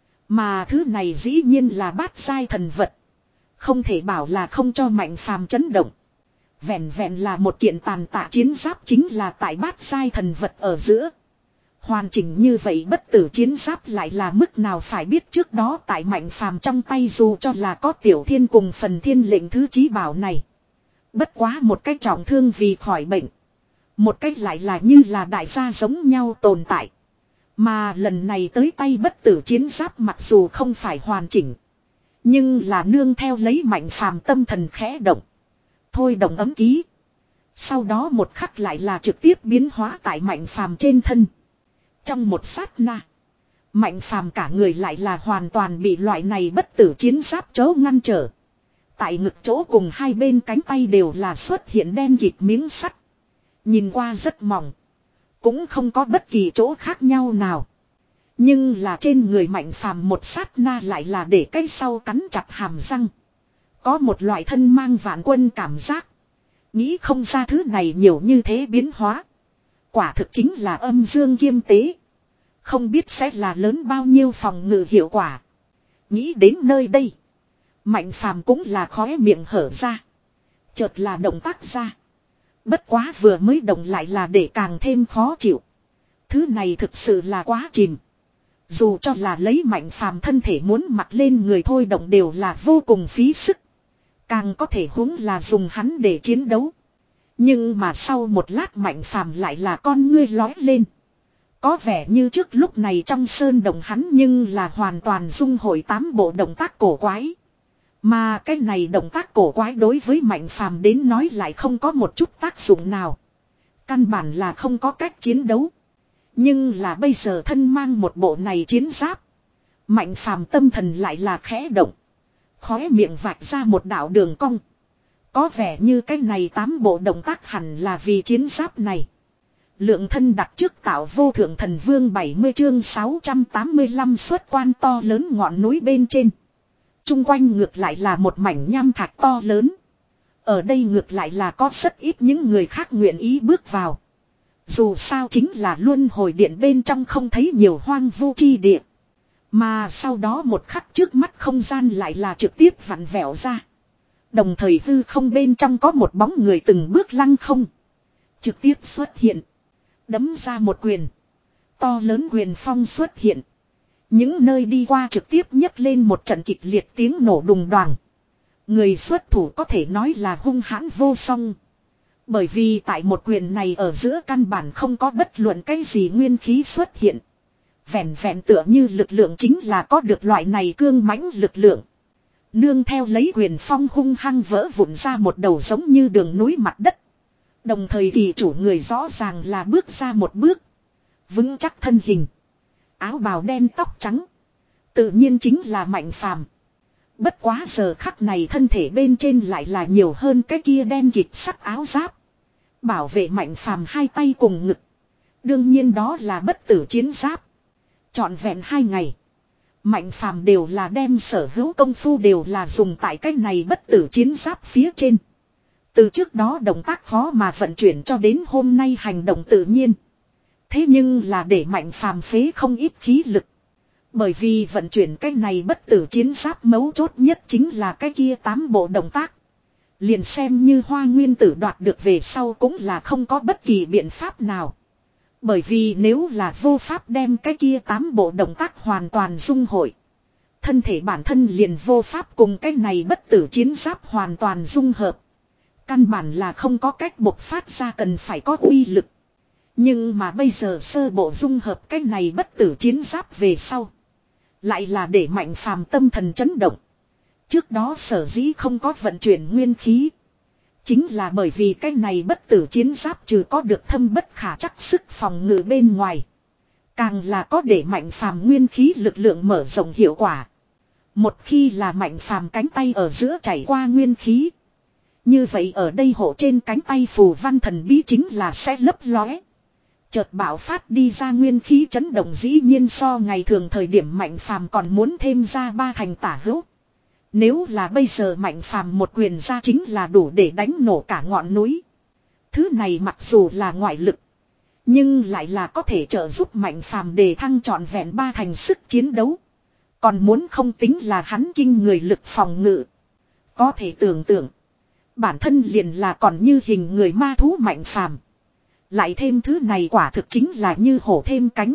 Mà thứ này dĩ nhiên là bát giai thần vật. Không thể bảo là không cho mạnh phàm chấn động. Vẹn vẹn là một kiện tàn tạ chiến giáp chính là tại bát giai thần vật ở giữa. Hoàn chỉnh như vậy bất tử chiến giáp lại là mức nào phải biết trước đó tại mạnh phàm trong tay dù cho là có Tiểu Thiên cùng Phần Thiên lệnh thứ chí bảo này. Bất quá một cách trọng thương vì khỏi bệnh. Một cách lại là như là đại gia giống nhau tồn tại. Mà lần này tới tay bất tử chiến giáp mặc dù không phải hoàn chỉnh. Nhưng là nương theo lấy mạnh phàm tâm thần khẽ động. Thôi động ấm ký. Sau đó một khắc lại là trực tiếp biến hóa tại mạnh phàm trên thân. Trong một sát na. Mạnh phàm cả người lại là hoàn toàn bị loại này bất tử chiến giáp chấu ngăn trở. Tại ngực chỗ cùng hai bên cánh tay đều là xuất hiện đen kịt miếng sắt. Nhìn qua rất mỏng. Cũng không có bất kỳ chỗ khác nhau nào. Nhưng là trên người mạnh phàm một sát na lại là để cái sau cắn chặt hàm răng. Có một loại thân mang vạn quân cảm giác. Nghĩ không ra thứ này nhiều như thế biến hóa. Quả thực chính là âm dương kiêm tế. Không biết sẽ là lớn bao nhiêu phòng ngự hiệu quả. Nghĩ đến nơi đây. Mạnh phàm cũng là khóe miệng hở ra. Chợt là động tác ra. Bất quá vừa mới động lại là để càng thêm khó chịu. Thứ này thực sự là quá chìm. Dù cho là lấy mạnh phàm thân thể muốn mặc lên người thôi động đều là vô cùng phí sức. Càng có thể huống là dùng hắn để chiến đấu. Nhưng mà sau một lát mạnh phàm lại là con ngươi lói lên. Có vẻ như trước lúc này trong sơn động hắn nhưng là hoàn toàn dung hội tám bộ động tác cổ quái. Mà cái này động tác cổ quái đối với mạnh phàm đến nói lại không có một chút tác dụng nào. Căn bản là không có cách chiến đấu. Nhưng là bây giờ thân mang một bộ này chiến giáp. Mạnh phàm tâm thần lại là khẽ động. Khóe miệng vạch ra một đạo đường cong. Có vẻ như cái này tám bộ động tác hẳn là vì chiến giáp này. Lượng thân đặt trước tạo vô thượng thần vương bảy mươi chương sáu trăm tám mươi lăm xuất quan to lớn ngọn núi bên trên. Trung quanh ngược lại là một mảnh nham thạch to lớn. Ở đây ngược lại là có rất ít những người khác nguyện ý bước vào. Dù sao chính là luân hồi điện bên trong không thấy nhiều hoang vu chi địa. Mà sau đó một khắc trước mắt không gian lại là trực tiếp vặn vẹo ra. Đồng thời hư không bên trong có một bóng người từng bước lăng không. Trực tiếp xuất hiện. Đấm ra một quyền. To lớn quyền phong xuất hiện. Những nơi đi qua trực tiếp nhấc lên một trận kịch liệt tiếng nổ đùng đoàng. Người xuất thủ có thể nói là hung hãn vô song. Bởi vì tại một quyền này ở giữa căn bản không có bất luận cái gì nguyên khí xuất hiện. Vẹn vẹn tựa như lực lượng chính là có được loại này cương mãnh lực lượng. Nương theo lấy quyền phong hung hăng vỡ vụn ra một đầu giống như đường núi mặt đất. Đồng thời kỳ chủ người rõ ràng là bước ra một bước. Vững chắc thân hình. Áo bào đen tóc trắng. Tự nhiên chính là mạnh phàm. Bất quá giờ khắc này thân thể bên trên lại là nhiều hơn cái kia đen kịt sắc áo giáp. Bảo vệ mạnh phàm hai tay cùng ngực. Đương nhiên đó là bất tử chiến giáp. Trọn vẹn hai ngày. Mạnh phàm đều là đem sở hữu công phu đều là dùng tại cái này bất tử chiến giáp phía trên. Từ trước đó động tác khó mà vận chuyển cho đến hôm nay hành động tự nhiên. Thế nhưng là để mạnh phàm phế không ít khí lực. Bởi vì vận chuyển cái này bất tử chiến giáp mấu chốt nhất chính là cái kia tám bộ động tác. Liền xem như hoa nguyên tử đoạt được về sau cũng là không có bất kỳ biện pháp nào. Bởi vì nếu là vô pháp đem cái kia tám bộ động tác hoàn toàn dung hội. Thân thể bản thân liền vô pháp cùng cái này bất tử chiến giáp hoàn toàn dung hợp. Căn bản là không có cách bộc phát ra cần phải có uy lực. Nhưng mà bây giờ sơ bộ dung hợp cái này bất tử chiến giáp về sau. Lại là để Mạnh Phàm tâm thần chấn động. Trước đó sở dĩ không có vận chuyển nguyên khí. Chính là bởi vì cái này bất tử chiến giáp trừ có được thâm bất khả chắc sức phòng ngự bên ngoài. Càng là có để Mạnh Phàm nguyên khí lực lượng mở rộng hiệu quả. Một khi là Mạnh Phàm cánh tay ở giữa chảy qua nguyên khí. Như vậy ở đây hộ trên cánh tay phù văn thần bí chính là sẽ lấp lóe. Chợt bạo phát đi ra nguyên khí chấn động dĩ nhiên so ngày thường thời điểm Mạnh Phàm còn muốn thêm ra ba thành tả hữu. Nếu là bây giờ Mạnh Phàm một quyền ra chính là đủ để đánh nổ cả ngọn núi. Thứ này mặc dù là ngoại lực. Nhưng lại là có thể trợ giúp Mạnh Phàm đề thăng trọn vẹn ba thành sức chiến đấu. Còn muốn không tính là hắn kinh người lực phòng ngự. Có thể tưởng tượng. Bản thân liền là còn như hình người ma thú Mạnh Phàm. Lại thêm thứ này quả thực chính là như hổ thêm cánh.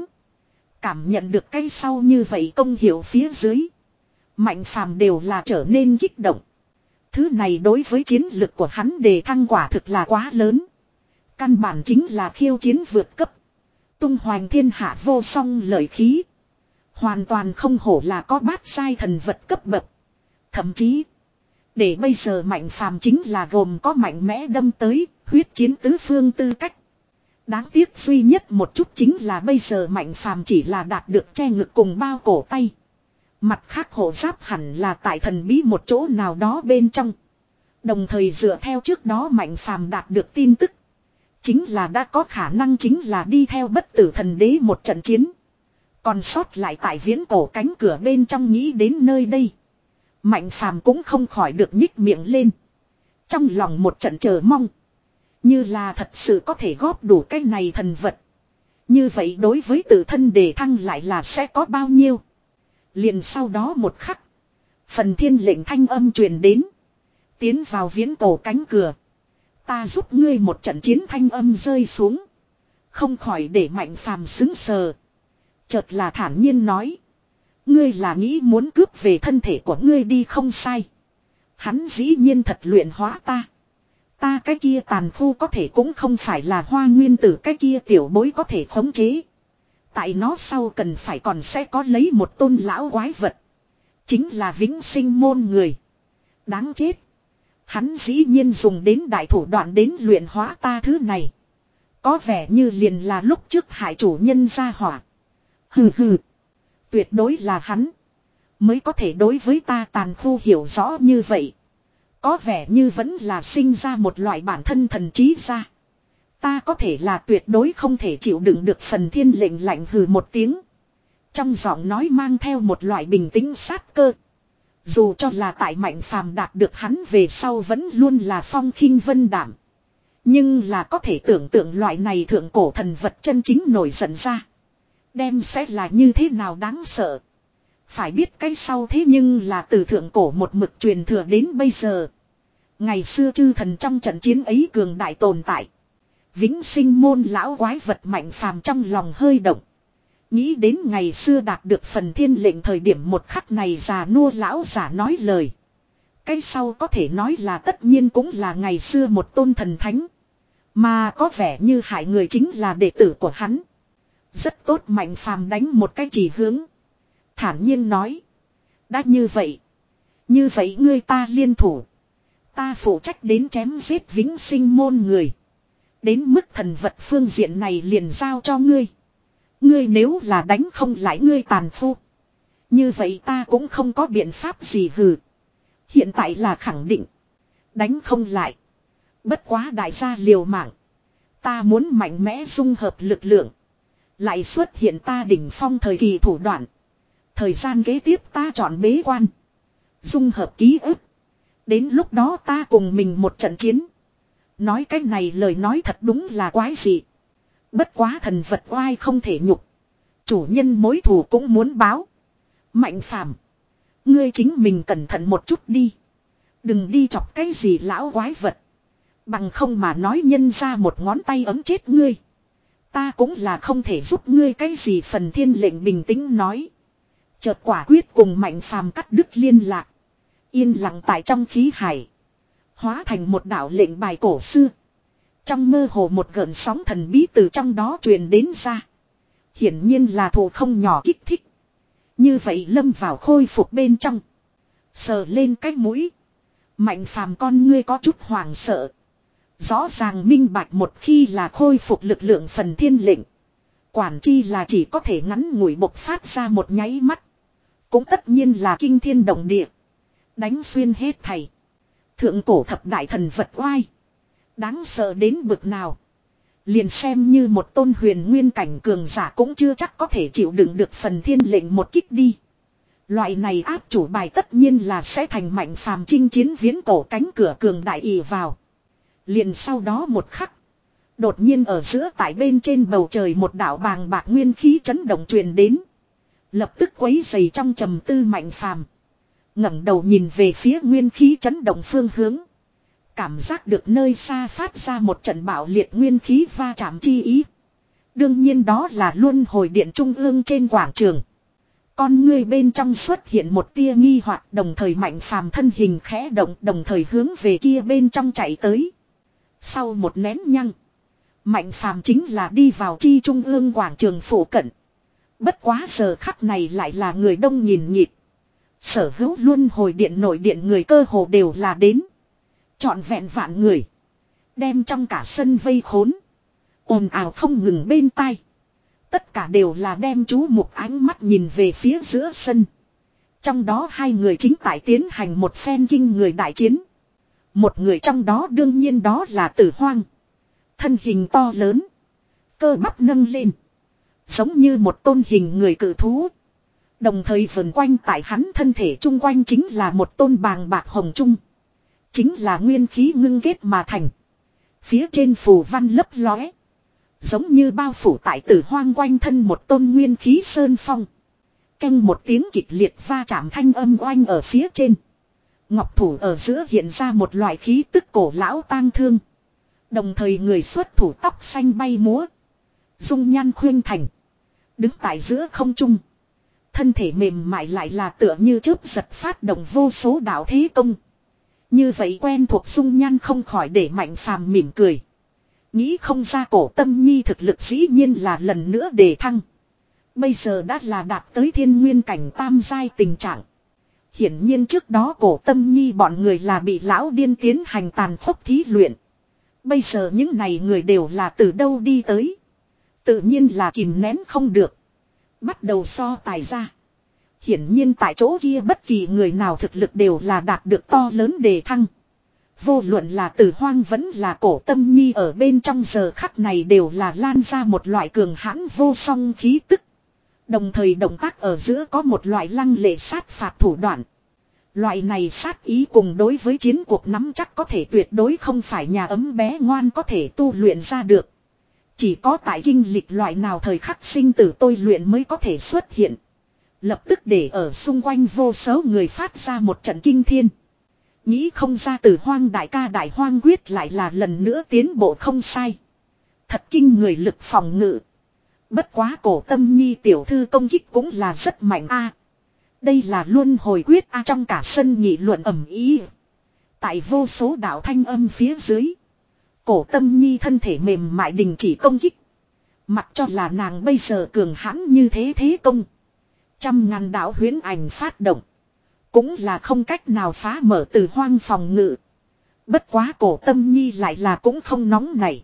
Cảm nhận được cái sau như vậy công hiệu phía dưới. Mạnh Phàm đều là trở nên kích động. Thứ này đối với chiến lực của hắn đề thăng quả thực là quá lớn. Căn bản chính là khiêu chiến vượt cấp. Tung hoành thiên hạ vô song lợi khí. Hoàn toàn không hổ là có bát sai thần vật cấp bậc. Thậm chí. Để bây giờ Mạnh Phàm chính là gồm có mạnh mẽ đâm tới. Huyết chiến tứ phương tư cách. Đáng tiếc duy nhất một chút chính là bây giờ Mạnh Phàm chỉ là đạt được che ngực cùng bao cổ tay. Mặt khác hộ giáp hẳn là tại thần bí một chỗ nào đó bên trong. Đồng thời dựa theo trước đó Mạnh Phàm đạt được tin tức. Chính là đã có khả năng chính là đi theo bất tử thần đế một trận chiến. Còn sót lại tại viễn cổ cánh cửa bên trong nghĩ đến nơi đây. Mạnh Phàm cũng không khỏi được nhích miệng lên. Trong lòng một trận chờ mong. Như là thật sự có thể góp đủ cái này thần vật. Như vậy đối với tự thân đề thăng lại là sẽ có bao nhiêu. Liền sau đó một khắc. Phần thiên lệnh thanh âm truyền đến. Tiến vào viễn cổ cánh cửa. Ta giúp ngươi một trận chiến thanh âm rơi xuống. Không khỏi để Mạnh Phàm xứng sờ. Chợt là thản nhiên nói. Ngươi là nghĩ muốn cướp về thân thể của ngươi đi không sai. Hắn dĩ nhiên thật luyện hóa ta. Ta cái kia tàn khu có thể cũng không phải là hoa nguyên tử cái kia tiểu bối có thể khống chế. Tại nó sau cần phải còn sẽ có lấy một tôn lão quái vật. Chính là vĩnh sinh môn người. Đáng chết. Hắn dĩ nhiên dùng đến đại thủ đoạn đến luyện hóa ta thứ này. Có vẻ như liền là lúc trước hại chủ nhân ra hỏa. Hừ hừ. Tuyệt đối là hắn. Mới có thể đối với ta tàn khu hiểu rõ như vậy. Có vẻ như vẫn là sinh ra một loại bản thân thần trí ra. Ta có thể là tuyệt đối không thể chịu đựng được phần thiên lệnh lạnh hừ một tiếng. Trong giọng nói mang theo một loại bình tĩnh sát cơ. Dù cho là tại Mạnh Phàm đạt được hắn về sau vẫn luôn là phong khinh vân đảm. Nhưng là có thể tưởng tượng loại này thượng cổ thần vật chân chính nổi giận ra. Đem sẽ là như thế nào đáng sợ. Phải biết cái sau thế nhưng là từ thượng cổ một mực truyền thừa đến bây giờ. Ngày xưa chư thần trong trận chiến ấy cường đại tồn tại. Vĩnh sinh môn lão quái vật Mạnh Phàm trong lòng hơi động. Nghĩ đến ngày xưa đạt được phần thiên lệnh thời điểm một khắc này già nua lão giả nói lời. Cái sau có thể nói là tất nhiên cũng là ngày xưa một tôn thần thánh. Mà có vẻ như hại người chính là đệ tử của hắn. Rất tốt Mạnh Phàm đánh một cái chỉ hướng. Thản nhiên nói. Đã như vậy. Như vậy ngươi ta liên thủ. Ta phụ trách đến chém giết vĩnh sinh môn người. Đến mức thần vật phương diện này liền giao cho ngươi. Ngươi nếu là đánh không lại ngươi tàn phu. Như vậy ta cũng không có biện pháp gì hừ. Hiện tại là khẳng định. Đánh không lại. Bất quá đại gia liều mạng. Ta muốn mạnh mẽ dung hợp lực lượng. Lại xuất hiện ta đỉnh phong thời kỳ thủ đoạn. Thời gian kế tiếp ta chọn bế quan. Dung hợp ký ức. Đến lúc đó ta cùng mình một trận chiến. Nói cái này lời nói thật đúng là quái dị. Bất quá thần vật oai không thể nhục. Chủ nhân mối thù cũng muốn báo. Mạnh Phàm, ngươi chính mình cẩn thận một chút đi. Đừng đi chọc cái gì lão quái vật. Bằng không mà nói nhân ra một ngón tay ấm chết ngươi. Ta cũng là không thể giúp ngươi cái gì. Phần Thiên lệnh bình tĩnh nói. Chợt quả quyết cùng Mạnh Phàm cắt đứt liên lạc. Yên lặng tại trong khí hải. Hóa thành một đạo lệnh bài cổ xưa. Trong mơ hồ một gợn sóng thần bí từ trong đó truyền đến ra. Hiển nhiên là thù không nhỏ kích thích. Như vậy lâm vào khôi phục bên trong. Sờ lên cái mũi. Mạnh Phàm con ngươi có chút hoảng sợ. Rõ ràng minh bạch một khi là khôi phục lực lượng Phần Thiên lệnh. Quản chi là chỉ có thể ngắn ngủi bộc phát ra một nháy mắt. Cũng tất nhiên là kinh thiên động địa. Đánh xuyên hết thảy. Thượng cổ thập đại thần vật oai. Đáng sợ đến bực nào. Liền xem như một tôn huyền nguyên cảnh cường giả cũng chưa chắc có thể chịu đựng được Phần Thiên lệnh một kích đi. Loại này áp chủ bài tất nhiên là sẽ thành Mạnh Phàm chinh chiến viễn cổ cánh cửa cường đại ì vào. Liền sau đó một khắc. Đột nhiên ở giữa tại bên trên bầu trời một đạo bàng bạc nguyên khí chấn động truyền đến. Lập tức quấy dày trong trầm tư Mạnh Phàm. Ngẩng đầu nhìn về phía nguyên khí chấn động phương hướng. Cảm giác được nơi xa phát ra một trận bạo liệt nguyên khí va chạm chi ý. Đương nhiên đó là luân hồi điện trung ương trên quảng trường. Con ngươi bên trong xuất hiện một tia nghi hoặc, đồng thời Mạnh Phàm thân hình khẽ động, đồng thời hướng về kia bên trong chạy tới. Sau một nén nhăng, Mạnh Phàm chính là đi vào chi trung ương quảng trường phủ cận. Bất quá giờ khắc này lại là người đông nghìn nghịt. Sở hữu luân hồi điện nội điện người cơ hồ đều là đến. Trọn vẹn vạn người. Đem trong cả sân vây khốn. Ồn ào không ngừng bên tai. Tất cả đều là đem chú mục ánh mắt nhìn về phía giữa sân. Trong đó hai người chính tại tiến hành một phen kinh người đại chiến. Một người trong đó đương nhiên đó là Tử Hoang. Thân hình to lớn. Cơ bắp nâng lên. Giống như một tôn hình người cự thú. Đồng thời vần quanh tại hắn thân thể chung quanh chính là một tôn bàng bạc hồng trung. Chính là nguyên khí ngưng kết mà thành. Phía trên phù văn lấp lóe. Giống như bao phủ tại Tử Hoang quanh thân một tôn nguyên khí sơn phong. Canh một tiếng kịch liệt va chạm thanh âm oanh ở phía trên. Ngọc thủ ở giữa hiện ra một loại khí tức cổ lão tang thương. Đồng thời người xuất thủ tóc xanh bay múa. Dung nhan khuyên thành. Đứng tại giữa không trung. Thân thể mềm mại lại là tựa như chớp giật phát động vô số đạo thế công. Như vậy quen thuộc dung nhan không khỏi để Mạnh Phàm mỉm cười. Nghĩ không ra Cổ Tâm Nhi thực lực dĩ nhiên là lần nữa đề thăng. Bây giờ đã là đạt tới thiên nguyên cảnh tam giai tình trạng. Hiển nhiên trước đó Cổ Tâm Nhi bọn người là bị lão điên tiến hành tàn khốc thí luyện. Bây giờ những này người đều là từ đâu đi tới. Tự nhiên là kìm nén không được. Bắt đầu so tài ra. Hiển nhiên tại chỗ kia bất kỳ người nào thực lực đều là đạt được to lớn đề thăng. Vô luận là Tử Hoang vẫn là Cổ Tâm Nhi ở bên trong giờ khắc này đều là lan ra một loại cường hãn vô song khí tức. Đồng thời động tác ở giữa có một loại lăng lệ sát phạt thủ đoạn. Loại này sát ý cùng đối với chiến cuộc nắm chắc có thể tuyệt đối không phải nhà ấm bé ngoan có thể tu luyện ra được. Chỉ có tại kinh lịch loại nào thời khắc sinh tử tôi luyện mới có thể xuất hiện. Lập tức để ở xung quanh vô số người phát ra một trận kinh thiên. Nghĩ không ra Tử Hoang đại ca đại hoang quyết lại là lần nữa tiến bộ không sai. Thật kinh người lực phòng ngự. Bất quá Cổ Tâm Nhi tiểu thư công kích cũng là rất mạnh a. Đây là luân hồi quyết a, trong cả sân nghị luận ầm ĩ. Tại vô số đạo thanh âm phía dưới. Cổ Tâm Nhi thân thể mềm mại đình chỉ công kích. Mặc cho là nàng bây giờ cường hãn như thế thế công. Trăm ngàn đạo huyễn ảnh phát động. Cũng là không cách nào phá mở Tử Hoang phòng ngự. Bất quá Cổ Tâm Nhi lại là cũng không nóng nảy.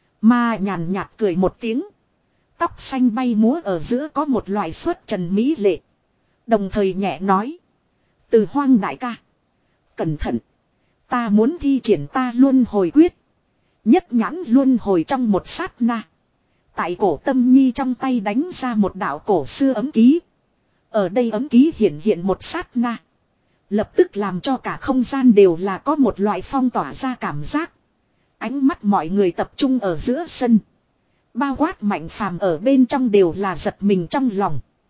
Mà nhàn nhạt cười một tiếng. Tóc xanh bay múa ở giữa có một loại xuất trần mỹ lệ. Đồng thời nhẹ nói. Tử Hoang đại ca. Cẩn thận. Ta muốn thi triển ta luân hồi quyết. Nhất nhãn luân hồi trong một sát na. Tại Cổ Tâm Nhi trong tay đánh ra một đạo cổ xưa ấm ký. Ở đây ấm ký hiện hiện một sát na. Lập tức làm cho cả không gian đều là có một loại phong tỏa ra cảm giác. Ánh mắt mọi người tập trung ở giữa sân. Bao quát Mạnh Phàm ở bên trong đều là giật mình trong lòng.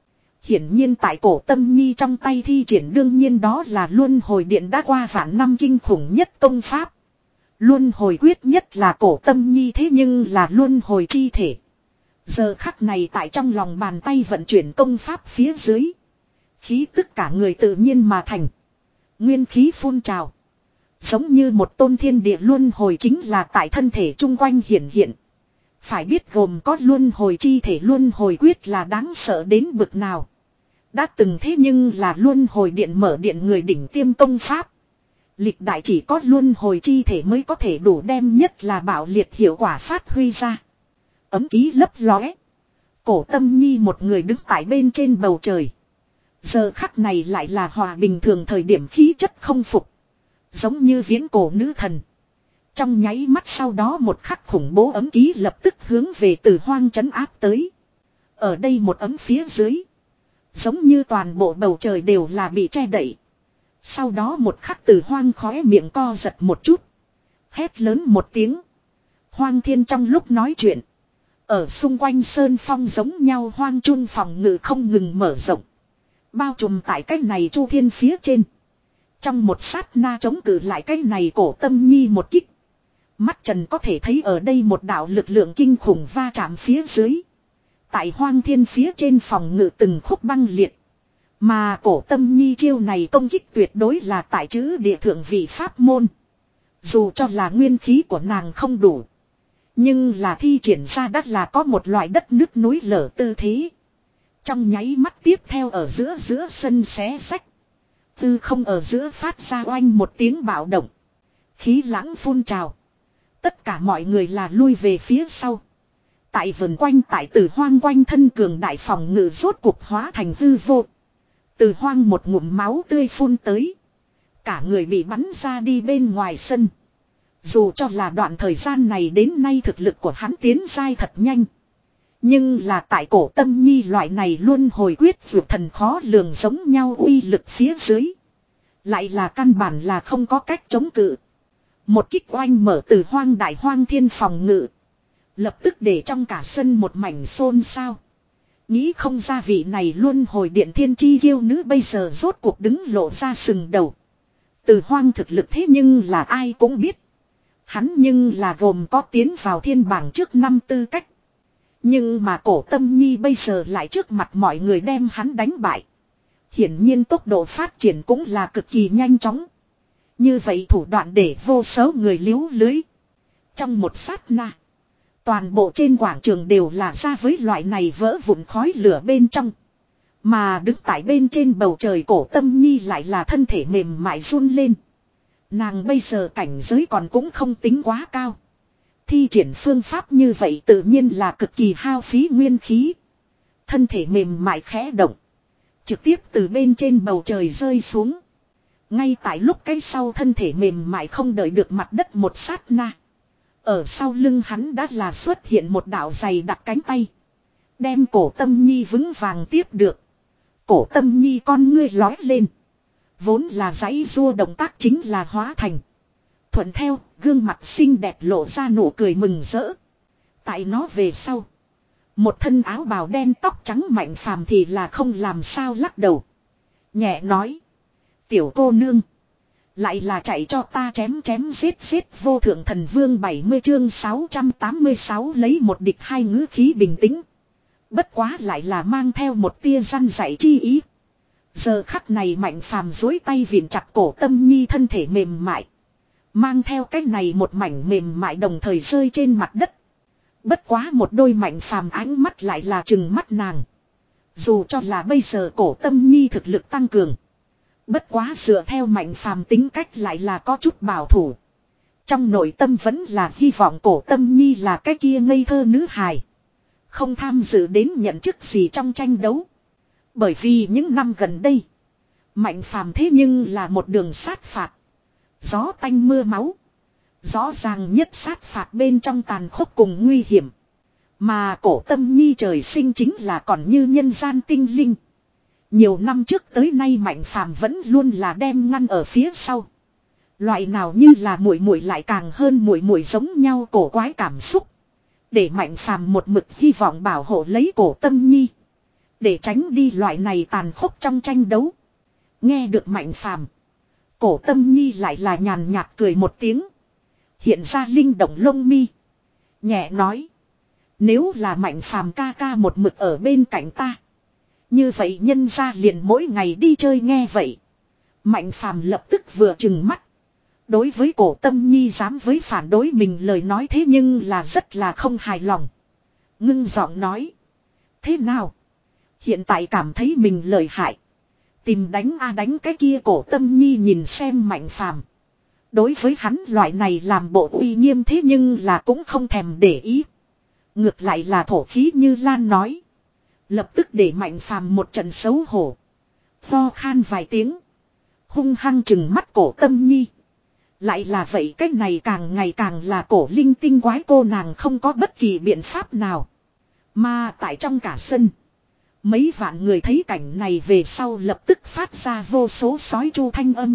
Hiển nhiên tại cổ tâm nhi trong tay thi triển đương nhiên đó là luân hồi điện đã qua vạn năm kinh khủng nhất công pháp. Luân hồi quyết nhất là cổ tâm nhi thế nhưng là luân hồi chi thể. Giờ khắc này tại trong lòng bàn tay vận chuyển công pháp phía dưới. Khí tức cả người tự nhiên mà thành. Nguyên khí phun trào. Giống như một tôn thiên địa luân hồi chính là tại thân thể chung quanh hiển hiện. Phải biết gồm có luân hồi chi thể luân hồi quyết là đáng sợ đến bực nào. Đã từng thế nhưng là luân hồi điện mở điện người đỉnh tiêm công pháp. Lịch đại chỉ có luân hồi chi thể mới có thể đủ đem nhất là bạo liệt hiệu quả phát huy ra. Ấm ký lấp lóe. Cổ tâm nhi một người đứng tại bên trên bầu trời. Giờ khắc này lại là hòa bình thường thời điểm khí chất không phục. Giống như viễn cổ nữ thần. Trong nháy mắt sau đó một khắc khủng bố ấm ký lập tức hướng về Từ Hoang trấn áp tới. Ở đây một ấm phía dưới. Giống như toàn bộ bầu trời đều là bị che đậy. Sau đó một khắc Từ Hoang khóe miệng co giật một chút. Hét lớn một tiếng. Hoang thiên trong lúc nói chuyện. Ở xung quanh sơn phong giống nhau hoang chun phòng ngự không ngừng mở rộng. Bao trùm tại cái này chu thiên phía trên. Trong một sát na chống cự lại cái này cổ tâm nhi một kích. Mắt trần có thể thấy ở đây một đạo lực lượng kinh khủng va chạm phía dưới. Tại hoang thiên phía trên phòng ngự từng khúc băng liệt. Mà cổ tâm nhi chiêu này công kích tuyệt đối là tại chữ địa thượng vị pháp môn. Dù cho là nguyên khí của nàng không đủ. Nhưng là thi triển ra đắt là có một loại đất nước núi lở tư thế. Trong nháy mắt tiếp theo ở giữa giữa sân xé sách. Tư không ở giữa phát ra oanh một tiếng bạo động. Khí lãng phun trào. Tất cả mọi người là lui về phía sau. Tại vườn quanh tại Từ Hoang quanh thân cường đại phòng ngự rốt cục hóa thành hư vô. Từ Hoang một ngụm máu tươi phun tới. Cả người bị bắn ra đi bên ngoài sân. Dù cho là đoạn thời gian này đến nay thực lực của hắn tiến dai thật nhanh. Nhưng là tại cổ tâm nhi loại này luôn hồi quyết vượt thần khó lường giống nhau uy lực phía dưới. Lại là căn bản là không có cách chống cự. Một kích oanh mở Từ Hoang đại hoang thiên phòng ngự. Lập tức để trong cả sân một mảnh xôn xao. Nghĩ không ra vị này luôn hồi điện thiên chi kiêu nữ bây giờ rốt cuộc đứng lộ ra sừng đầu. Từ Hoang thực lực thế nhưng là ai cũng biết. Hắn nhưng là gồm có tiến vào thiên bảng trước năm tư cách. Nhưng mà cổ tâm nhi bây giờ lại trước mặt mọi người đem hắn đánh bại. Hiển nhiên tốc độ phát triển cũng là cực kỳ nhanh chóng. Như vậy thủ đoạn để vô số người liếu lưới. Trong một sát na. Toàn bộ trên quảng trường đều là ra với loại này vỡ vụn khói lửa bên trong. Mà đứng tại bên trên bầu trời cổ tâm nhi lại là thân thể mềm mại run lên. Nàng bây giờ cảnh giới còn cũng không tính quá cao. Thi triển phương pháp như vậy tự nhiên là cực kỳ hao phí nguyên khí. Thân thể mềm mại khẽ động. Trực tiếp từ bên trên bầu trời rơi xuống. Ngay tại lúc cái sau thân thể mềm mại không đợi được mặt đất một sát na. Ở sau lưng hắn đã là xuất hiện một đạo dày đặc cánh tay. Đem cổ tâm nhi vững vàng tiếp được. Cổ tâm nhi con ngươi lói lên. Vốn là giãy rua động tác chính là hóa thành. Thuận theo, gương mặt xinh đẹp lộ ra nụ cười mừng rỡ. Tại nó về sau. Một thân áo bào đen tóc trắng Mạnh Phàm thì là không làm sao lắc đầu. Nhẹ nói. Tiểu cô nương. Lại là chạy cho ta chém chém giết giết vô thượng thần vương bảy mươi chương sáu trăm tám mươi sáu lấy một địch hai ngữ khí bình tĩnh. Bất quá lại là mang theo một tia răn dạy chi ý. Giờ khắc này Mạnh Phàm duỗi tay vịn chặt cổ tâm nhi thân thể mềm mại. Mang theo cái này một mảnh mềm mại đồng thời rơi trên mặt đất. Bất quá một đôi Mạnh Phàm ánh mắt lại là trừng mắt nàng. Dù cho là bây giờ cổ tâm nhi thực lực tăng cường. Bất quá dựa theo Mạnh Phàm tính cách lại là có chút bảo thủ. Trong nội tâm vẫn là hy vọng cổ tâm nhi là cái kia ngây thơ nữ hài. Không tham dự đến nhận chức gì trong tranh đấu. Bởi vì những năm gần đây. Mạnh Phàm thế nhưng là một đường sát phạt. Gió tanh mưa máu. Rõ ràng nhất sát phạt bên trong tàn khốc cùng nguy hiểm. Mà cổ tâm nhi trời sinh chính là còn như nhân gian tinh linh. Nhiều năm trước tới nay Mạnh Phàm vẫn luôn là đem ngăn ở phía sau. Loại nào như là muội muội lại càng hơn muội muội giống nhau cổ quái cảm xúc. Để Mạnh Phàm một mực hy vọng bảo hộ lấy cổ tâm nhi. Để tránh đi loại này tàn khốc trong tranh đấu. Nghe được Mạnh Phàm, Cổ Tâm Nhi lại là nhàn nhạt cười một tiếng. Hiện ra linh động lông mi. Nhẹ nói. Nếu là Mạnh Phàm ca ca một mực ở bên cạnh ta. Như vậy nhân ra liền mỗi ngày đi chơi nghe vậy. Mạnh Phàm lập tức vừa trừng mắt. Đối với Cổ Tâm Nhi dám với phản đối mình lời nói thế nhưng là rất là không hài lòng. Ngưng giọng nói. Thế nào? Hiện tại cảm thấy mình lợi hại. Tìm đánh a đánh cái kia. Cổ Tâm Nhi nhìn xem Mạnh Phàm. Đối với hắn loại này làm bộ uy nghiêm thế nhưng là cũng không thèm để ý. Ngược lại là thổ khí như Lan nói. Lập tức để Mạnh Phàm một trận xấu hổ. Ho khan vài tiếng. Hung hăng chừng mắt Cổ Tâm Nhi. Lại là vậy cái này càng ngày càng là cổ linh tinh quái cô nàng không có bất kỳ biện pháp nào. Mà tại trong cả sân. Mấy vạn người thấy cảnh này về sau lập tức phát ra vô số sói chu thanh âm.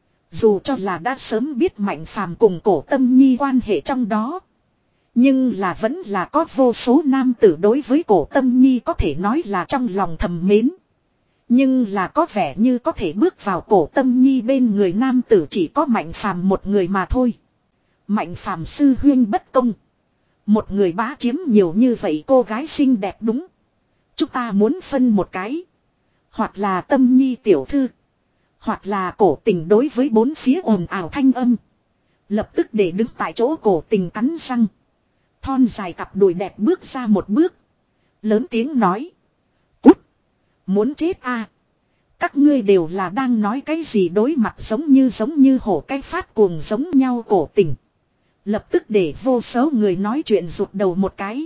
Dù cho là đã sớm biết Mạnh Phàm cùng Cổ Tâm Nhi quan hệ trong đó. Nhưng là vẫn là có vô số nam tử đối với Cổ Tâm Nhi có thể nói là trong lòng thầm mến. Nhưng là có vẻ như có thể bước vào Cổ Tâm Nhi bên người nam tử chỉ có Mạnh Phàm một người mà thôi. Mạnh Phàm sư huyên bất công. Một người bá chiếm nhiều như vậy cô gái xinh đẹp đúng. Chúng ta muốn phân một cái. Hoặc là Tâm Nhi tiểu thư. Hoặc là Cổ Tình đối với bốn phía ồn ào thanh âm. Lập tức để đứng tại chỗ Cổ Tình cắn răng. Thon dài cặp đùi đẹp bước ra một bước. Lớn tiếng nói. Cút. Muốn chết à. Các ngươi đều là đang nói cái gì đối mặt giống như giống như hổ cái phát cuồng giống nhau. Cổ Tình lập tức để vô số người nói chuyện rụt đầu một cái.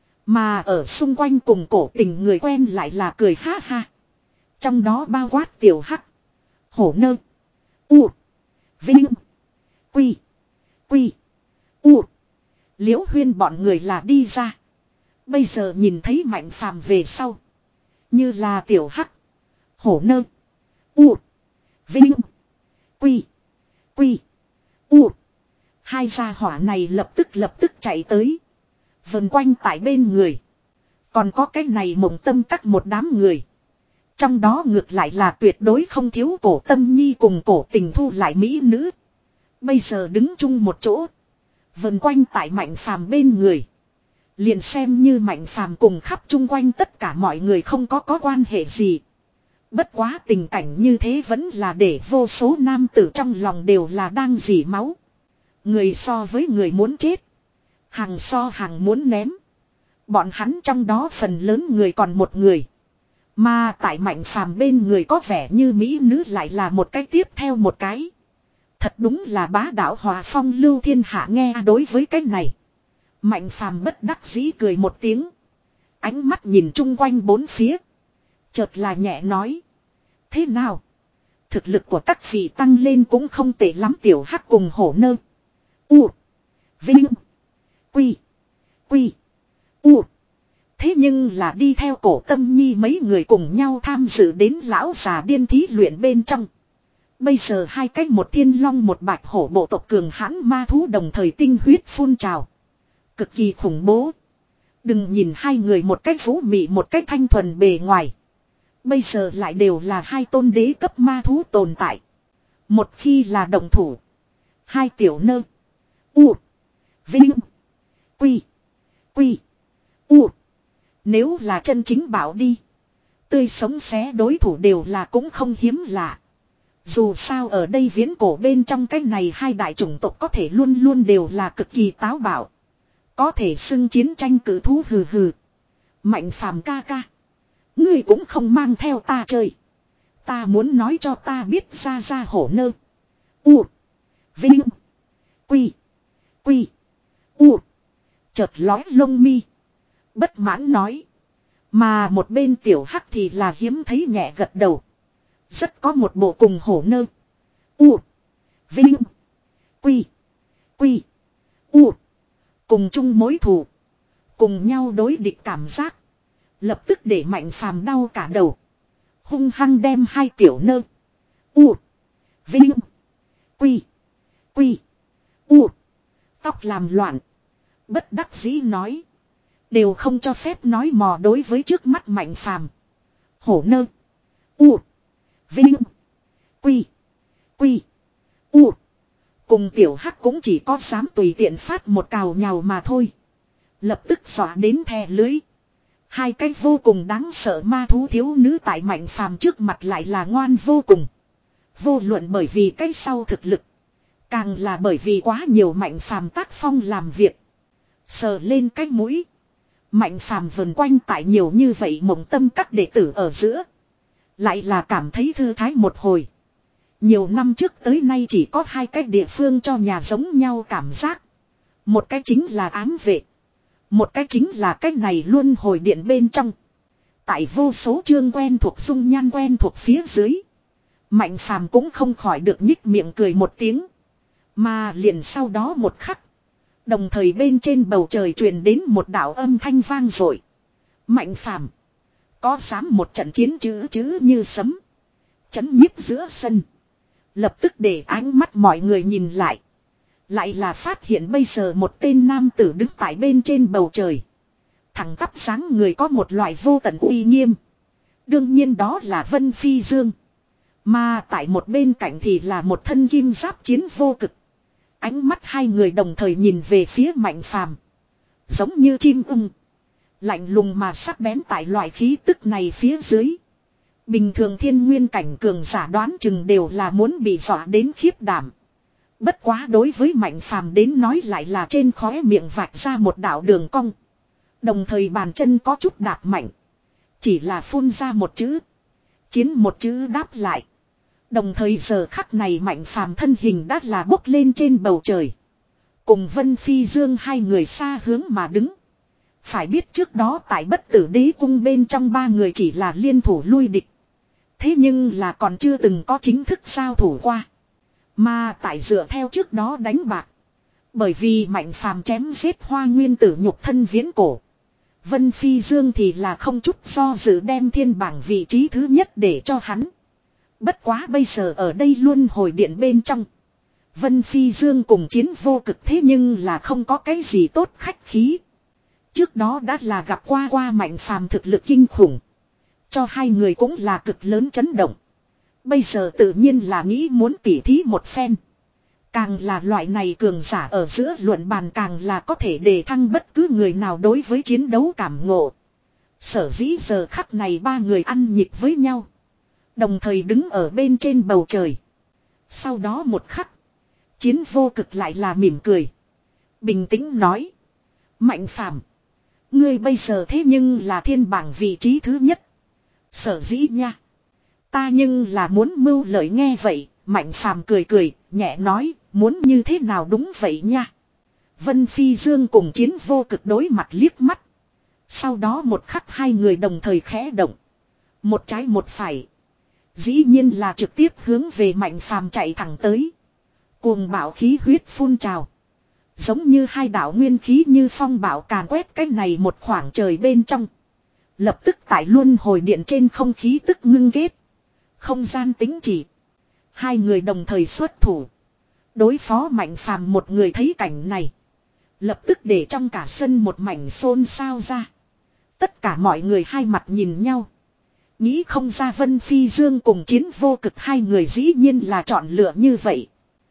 Mà ở xung quanh cùng Cổ Tình người quen lại là cười ha ha. Trong đó bao quát Tiểu Hắc, Hổ Nơ, U, Vinh, Quy, Quy, U. Liễu Huyên bọn người là đi ra. Bây giờ nhìn thấy Mạnh Phàm về sau. Như là Tiểu Hắc, Hổ Nơ, U, Vinh, Quy, Quy, U. Hai gia hỏa này lập tức lập tức chạy tới. Vần quanh tại bên người. Còn có cái này Mộng Tâm các một đám người. Trong đó ngược lại là tuyệt đối không thiếu Cổ Tâm Nhi cùng Cổ Tình thu lại mỹ nữ. Bây giờ đứng chung một chỗ. Vần quanh tại Mạnh Phàm bên người. Liền xem như Mạnh Phàm cùng khắp chung quanh tất cả mọi người không có có quan hệ gì. Bất quá tình cảnh như thế vẫn là để vô số nam tử trong lòng đều là đang dỉ máu. Người so với người muốn chết. Hàng so hàng muốn ném. Bọn hắn trong đó phần lớn người còn một người. Mà tại Mạnh Phàm bên người có vẻ như mỹ nữ lại là một cái tiếp theo một cái. Thật đúng là bá đạo hòa phong lưu thiên hạ nghe đối với cái này. Mạnh Phàm bất đắc dĩ cười một tiếng. Ánh mắt nhìn chung quanh bốn phía. Chợt là nhẹ nói. Thế nào? Thực lực của các vị tăng lên cũng không tệ lắm. Tiểu Hắc cùng Hổ Nơ, U, Vinh, Quy, Quy, U. Thế nhưng là đi theo Cổ Tâm Nhi mấy người cùng nhau tham dự đến lão già điên thí luyện bên trong. Bây giờ hai cách một thiên long một bạch hổ bộ tộc cường hãn ma thú đồng thời tinh huyết phun trào. Cực kỳ khủng bố. Đừng nhìn hai người một cách vũ mị một cách thanh thuần bề ngoài. Bây giờ lại đều là hai tôn đế cấp ma thú tồn tại. Một khi là đồng thủ. Hai tiểu nơ. U. Vinh. Quy. Quy. U. Nếu là chân chính bảo đi. Tươi sống xé đối thủ đều là cũng không hiếm lạ. Dù sao ở đây viễn cổ bên trong cái này hai đại chủng tộc có thể luôn luôn đều là cực kỳ táo bạo. Có thể xưng chiến tranh cử thú hừ hừ. Mạnh Phàm ca ca. Ngươi cũng không mang theo ta chơi. Ta muốn nói cho ta biết ra ra Hổ Nơ. U. Vinh. Quy. Quy. U. Chợt lói lông mi. Bất mãn nói. Mà một bên Tiểu Hắc thì là hiếm thấy nhẹ gật đầu. Rất có một bộ cùng Hổ Nơ. U. Vinh. Quy. Quy. U. Cùng chung mối thù. Cùng nhau đối địch cảm giác. Lập tức để Mạnh Phàm đau cả đầu. Hung hăng đem hai tiểu nơ. U. Vinh. Quy. Quy. U. Tóc làm loạn. Bất đắc dĩ nói. Đều không cho phép nói mò đối với trước mắt Mạnh Phàm. Hổ nơ. U. Vinh. Quy. Quy. U. Cùng tiểu hắc cũng chỉ có dám tùy tiện phát một cào nhào mà thôi. Lập tức dọa đến thè lưới. Hai cái vô cùng đáng sợ ma thú thiếu nữ tại Mạnh Phàm trước mặt lại là ngoan vô cùng. Vô luận bởi vì cái sau thực lực. Càng là bởi vì quá nhiều Mạnh Phàm tác phong làm việc. Sờ lên cái mũi. Mạnh Phàm vần quanh tại nhiều như vậy mộng tâm các đệ tử ở giữa. Lại là cảm thấy thư thái một hồi. Nhiều năm trước tới nay chỉ có hai cái địa phương cho nhà giống nhau cảm giác. Một cái chính là ám vệ. Một cái chính là cái này luôn hồi điện bên trong. Tại vô số chương quen thuộc dung nhan quen thuộc phía dưới. Mạnh Phàm cũng không khỏi được nhích miệng cười một tiếng. Mà liền sau đó một khắc. Đồng thời bên trên bầu trời truyền đến một đạo âm thanh vang dội. Mạnh Phàm có dám một trận chiến chữ chữ như sấm. Chấn nhiếp giữa sân. Lập tức để ánh mắt mọi người nhìn lại. Lại là phát hiện bây giờ một tên nam tử đứng tại bên trên bầu trời. Thẳng tắp dáng người có một loại vô tận uy nghiêm. Đương nhiên đó là Vân Phi Dương. Mà tại một bên cạnh thì là một thân kim giáp chiến vô cực. Ánh mắt hai người đồng thời nhìn về phía Mạnh Phàm, giống như chim ưng. Lạnh lùng mà sắc bén tại loại khí tức này phía dưới. Bình thường thiên nguyên cảnh cường giả đoán chừng đều là muốn bị dọa đến khiếp đảm. Bất quá đối với Mạnh Phàm đến nói lại là trên khóe miệng vạch ra một đạo đường cong. Đồng thời bàn chân có chút đạp mạnh. Chỉ là phun ra một chữ. Chiến một chữ đáp lại. Đồng thời giờ khắc này Mạnh Phàm thân hình đã là bốc lên trên bầu trời. Cùng Vân Phi Dương hai người xa hướng mà đứng. Phải biết trước đó tại Bất Tử Đế cung bên trong ba người chỉ là liên thủ lui địch. Thế nhưng là còn chưa từng có chính thức giao thủ qua. Mà tại dựa theo trước đó đánh bạc. Bởi vì Mạnh Phàm chém giết Hoa Nguyên Tử nhục thân viễn cổ. Vân Phi Dương thì là không chút do dự đem thiên bảng vị trí thứ nhất để cho hắn. Bất quá bây giờ ở đây luôn hồi điện bên trong. Vân Phi Dương cùng chiến vô cực thế nhưng là không có cái gì tốt khách khí. Trước đó đã là gặp qua qua Mạnh Phàm thực lực kinh khủng. Cho hai người cũng là cực lớn chấn động. Bây giờ tự nhiên là nghĩ muốn tỉ thí một phen. Càng là loại này cường giả ở giữa luận bàn càng là có thể đề thăng bất cứ người nào đối với chiến đấu cảm ngộ. Sở dĩ giờ khắc này ba người ăn nhịp với nhau. Đồng thời đứng ở bên trên bầu trời. Sau đó một khắc. Chiến vô cực lại là mỉm cười. Bình tĩnh nói. Mạnh Phàm, ngươi bây giờ thế nhưng là thiên bảng vị trí thứ nhất. Sở dĩ nha. Ta nhưng là muốn mưu lợi nghe vậy. Mạnh Phàm cười cười, nhẹ nói, muốn như thế nào đúng vậy nha. Vân Phi Dương cùng chiến vô cực đối mặt liếc mắt. Sau đó một khắc hai người đồng thời khẽ động. Một trái một phải. Dĩ nhiên là trực tiếp hướng về Mạnh Phàm chạy thẳng tới. Cuồng bạo khí huyết phun trào. Giống như hai đạo nguyên khí như phong bạo càn quét cái này một khoảng trời bên trong. Lập tức tại luân hồi điện trên không khí tức ngưng kết. Không gian tính chỉ. Hai người đồng thời xuất thủ. Đối phó Mạnh Phàm một người thấy cảnh này. Lập tức để trong cả sân một mảnh xôn xao ra. Tất cả mọi người hai mặt nhìn nhau. Nghĩ không ra Vân Phi Dương cùng chiến vô cực hai người dĩ nhiên là chọn lựa như vậy.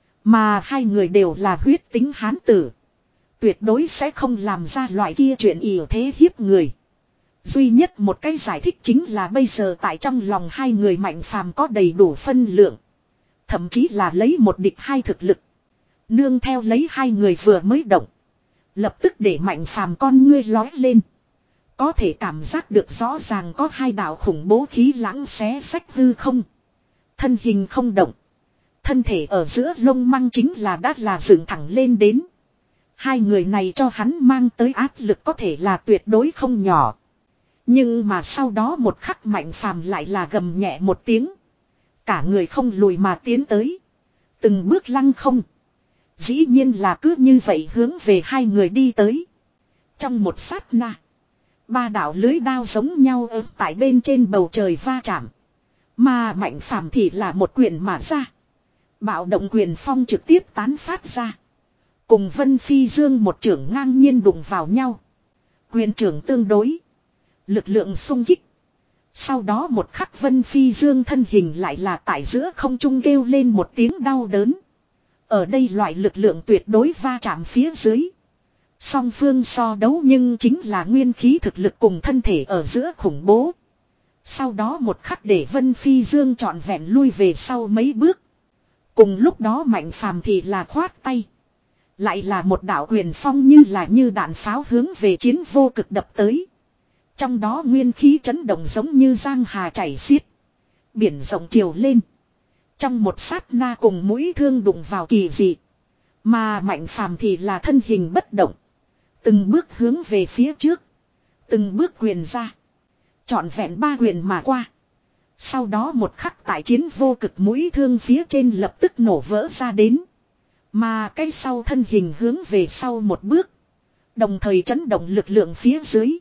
Mà hai người đều là huyết tính hán tử. Tuyệt đối sẽ không làm ra loại kia chuyện ỉa thế hiếp người. Duy nhất một cái giải thích chính là bây giờ tại trong lòng hai người Mạnh Phàm có đầy đủ phân lượng. Thậm chí là lấy một địch hai thực lực. Nương theo lấy hai người vừa mới động. Lập tức để Mạnh Phàm con ngươi lói lên. Có thể cảm giác được rõ ràng có hai đạo khủng bố khí lãng xé sách hư không. Thân hình không động. Thân thể ở giữa lông măng chính là đã là dựng thẳng lên đến. Hai người này cho hắn mang tới áp lực có thể là tuyệt đối không nhỏ. Nhưng mà sau đó một khắc Mạnh Phàm lại là gầm nhẹ một tiếng. Cả người không lùi mà tiến tới. Từng bước lăng không. Dĩ nhiên là cứ như vậy hướng về hai người đi tới. Trong một sát na. Ba đạo lưới đao giống nhau ớt tại bên trên bầu trời va chạm. Mà Mạnh Phàm thì là một quyền mà ra. Bạo động quyền phong trực tiếp tán phát ra. Cùng Vân Phi Dương một trưởng ngang nhiên đụng vào nhau. Quyền trưởng tương đối. Lực lượng xung kích. Sau đó một khắc Vân Phi Dương thân hình lại là tại giữa không trung kêu lên một tiếng đau đớn. Ở đây loại lực lượng tuyệt đối va chạm phía dưới. Song phương so đấu nhưng chính là nguyên khí thực lực cùng thân thể ở giữa khủng bố. Sau đó một khắc để Vân Phi Dương trọn vẹn lui về sau mấy bước. Cùng lúc đó Mạnh Phàm thì là khoát tay. Lại là một đạo quyền phong như là như đạn pháo hướng về Chiến Vô Cực đập tới. Trong đó nguyên khí chấn động giống như giang hà chảy xiết. Biển rộng triều lên. Trong một sát na cùng mũi thương đụng vào kỳ dị. Mà Mạnh Phàm thì là thân hình bất động. Từng bước hướng về phía trước. Từng bước quyền ra. Trọn vẹn ba quyền mà qua. Sau đó một khắc tại Chiến Vô Cực mũi thương phía trên lập tức nổ vỡ ra đến. Mà cái sau thân hình hướng về sau một bước. Đồng thời chấn động lực lượng phía dưới.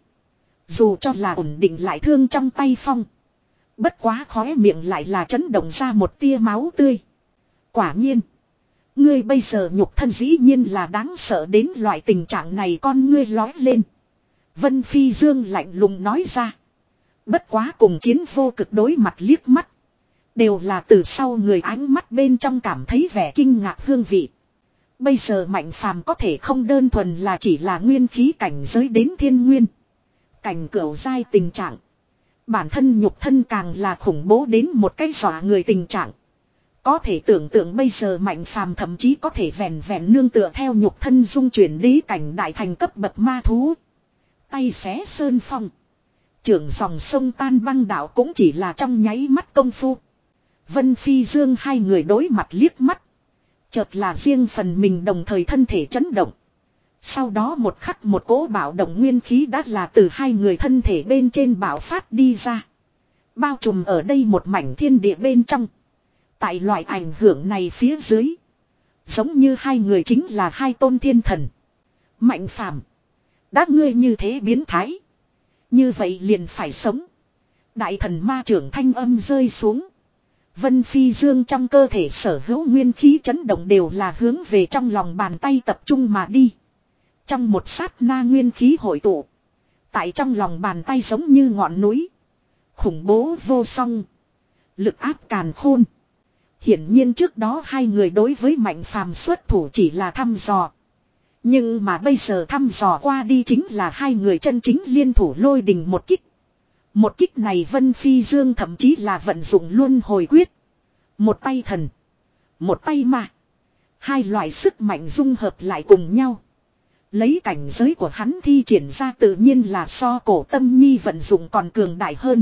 Dù cho là ổn định lại thương trong tay phong. Bất quá khóe miệng lại là chấn động ra một tia máu tươi. Quả nhiên. Ngươi bây giờ nhục thân dĩ nhiên là đáng sợ đến loại tình trạng này, con ngươi lói lên. Vân Phi Dương lạnh lùng nói ra. Bất quá cùng Chiến Vô Cực đối mặt liếc mắt. Đều là từ sau người ánh mắt bên trong cảm thấy vẻ kinh ngạc hương vị. Bây giờ Mạnh Phàm có thể không đơn thuần là chỉ là nguyên khí cảnh giới đến thiên nguyên. Cảnh cửu giai tình trạng. Bản thân nhục thân càng là khủng bố đến một cái dọa người tình trạng. Có thể tưởng tượng bây giờ Mạnh Phàm thậm chí có thể vẹn vẹn nương tựa theo nhục thân dung chuyển đế cảnh đại thành cấp bậc ma thú. Tay xé sơn phong. Trưởng dòng sông tan băng đảo cũng chỉ là trong nháy mắt công phu. Vân Phi Dương hai người đối mặt liếc mắt. Chợt là riêng phần mình đồng thời thân thể chấn động. Sau đó một khắc một cỗ bạo động nguyên khí đã là từ hai người thân thể bên trên bạo phát đi ra. Bao trùm ở đây một mảnh thiên địa bên trong. Tại loại ảnh hưởng này phía dưới. Giống như hai người chính là hai tôn thiên thần. Mạnh Phàm, đã ngươi như thế biến thái. Như vậy liền phải sống. Đại thần ma trưởng thanh âm rơi xuống. Vân Phi Dương trong cơ thể sở hữu nguyên khí chấn động đều là hướng về trong lòng bàn tay tập trung mà đi. Trong một sát na nguyên khí hội tụ. Tại trong lòng bàn tay giống như ngọn núi. Khủng bố vô song. Lực áp càn khôn. Hiển nhiên trước đó hai người đối với Mạnh Phàm xuất thủ chỉ là thăm dò. Nhưng mà bây giờ thăm dò qua đi chính là hai người chân chính liên thủ lôi đình một kích. Một kích này Vân Phi Dương thậm chí là vận dụng luân hồi quyết. Một tay thần. Một tay ma. Hai loại sức mạnh dung hợp lại cùng nhau. Lấy cảnh giới của hắn thi triển ra tự nhiên là so Cổ Tâm Nhi vận dụng còn cường đại hơn.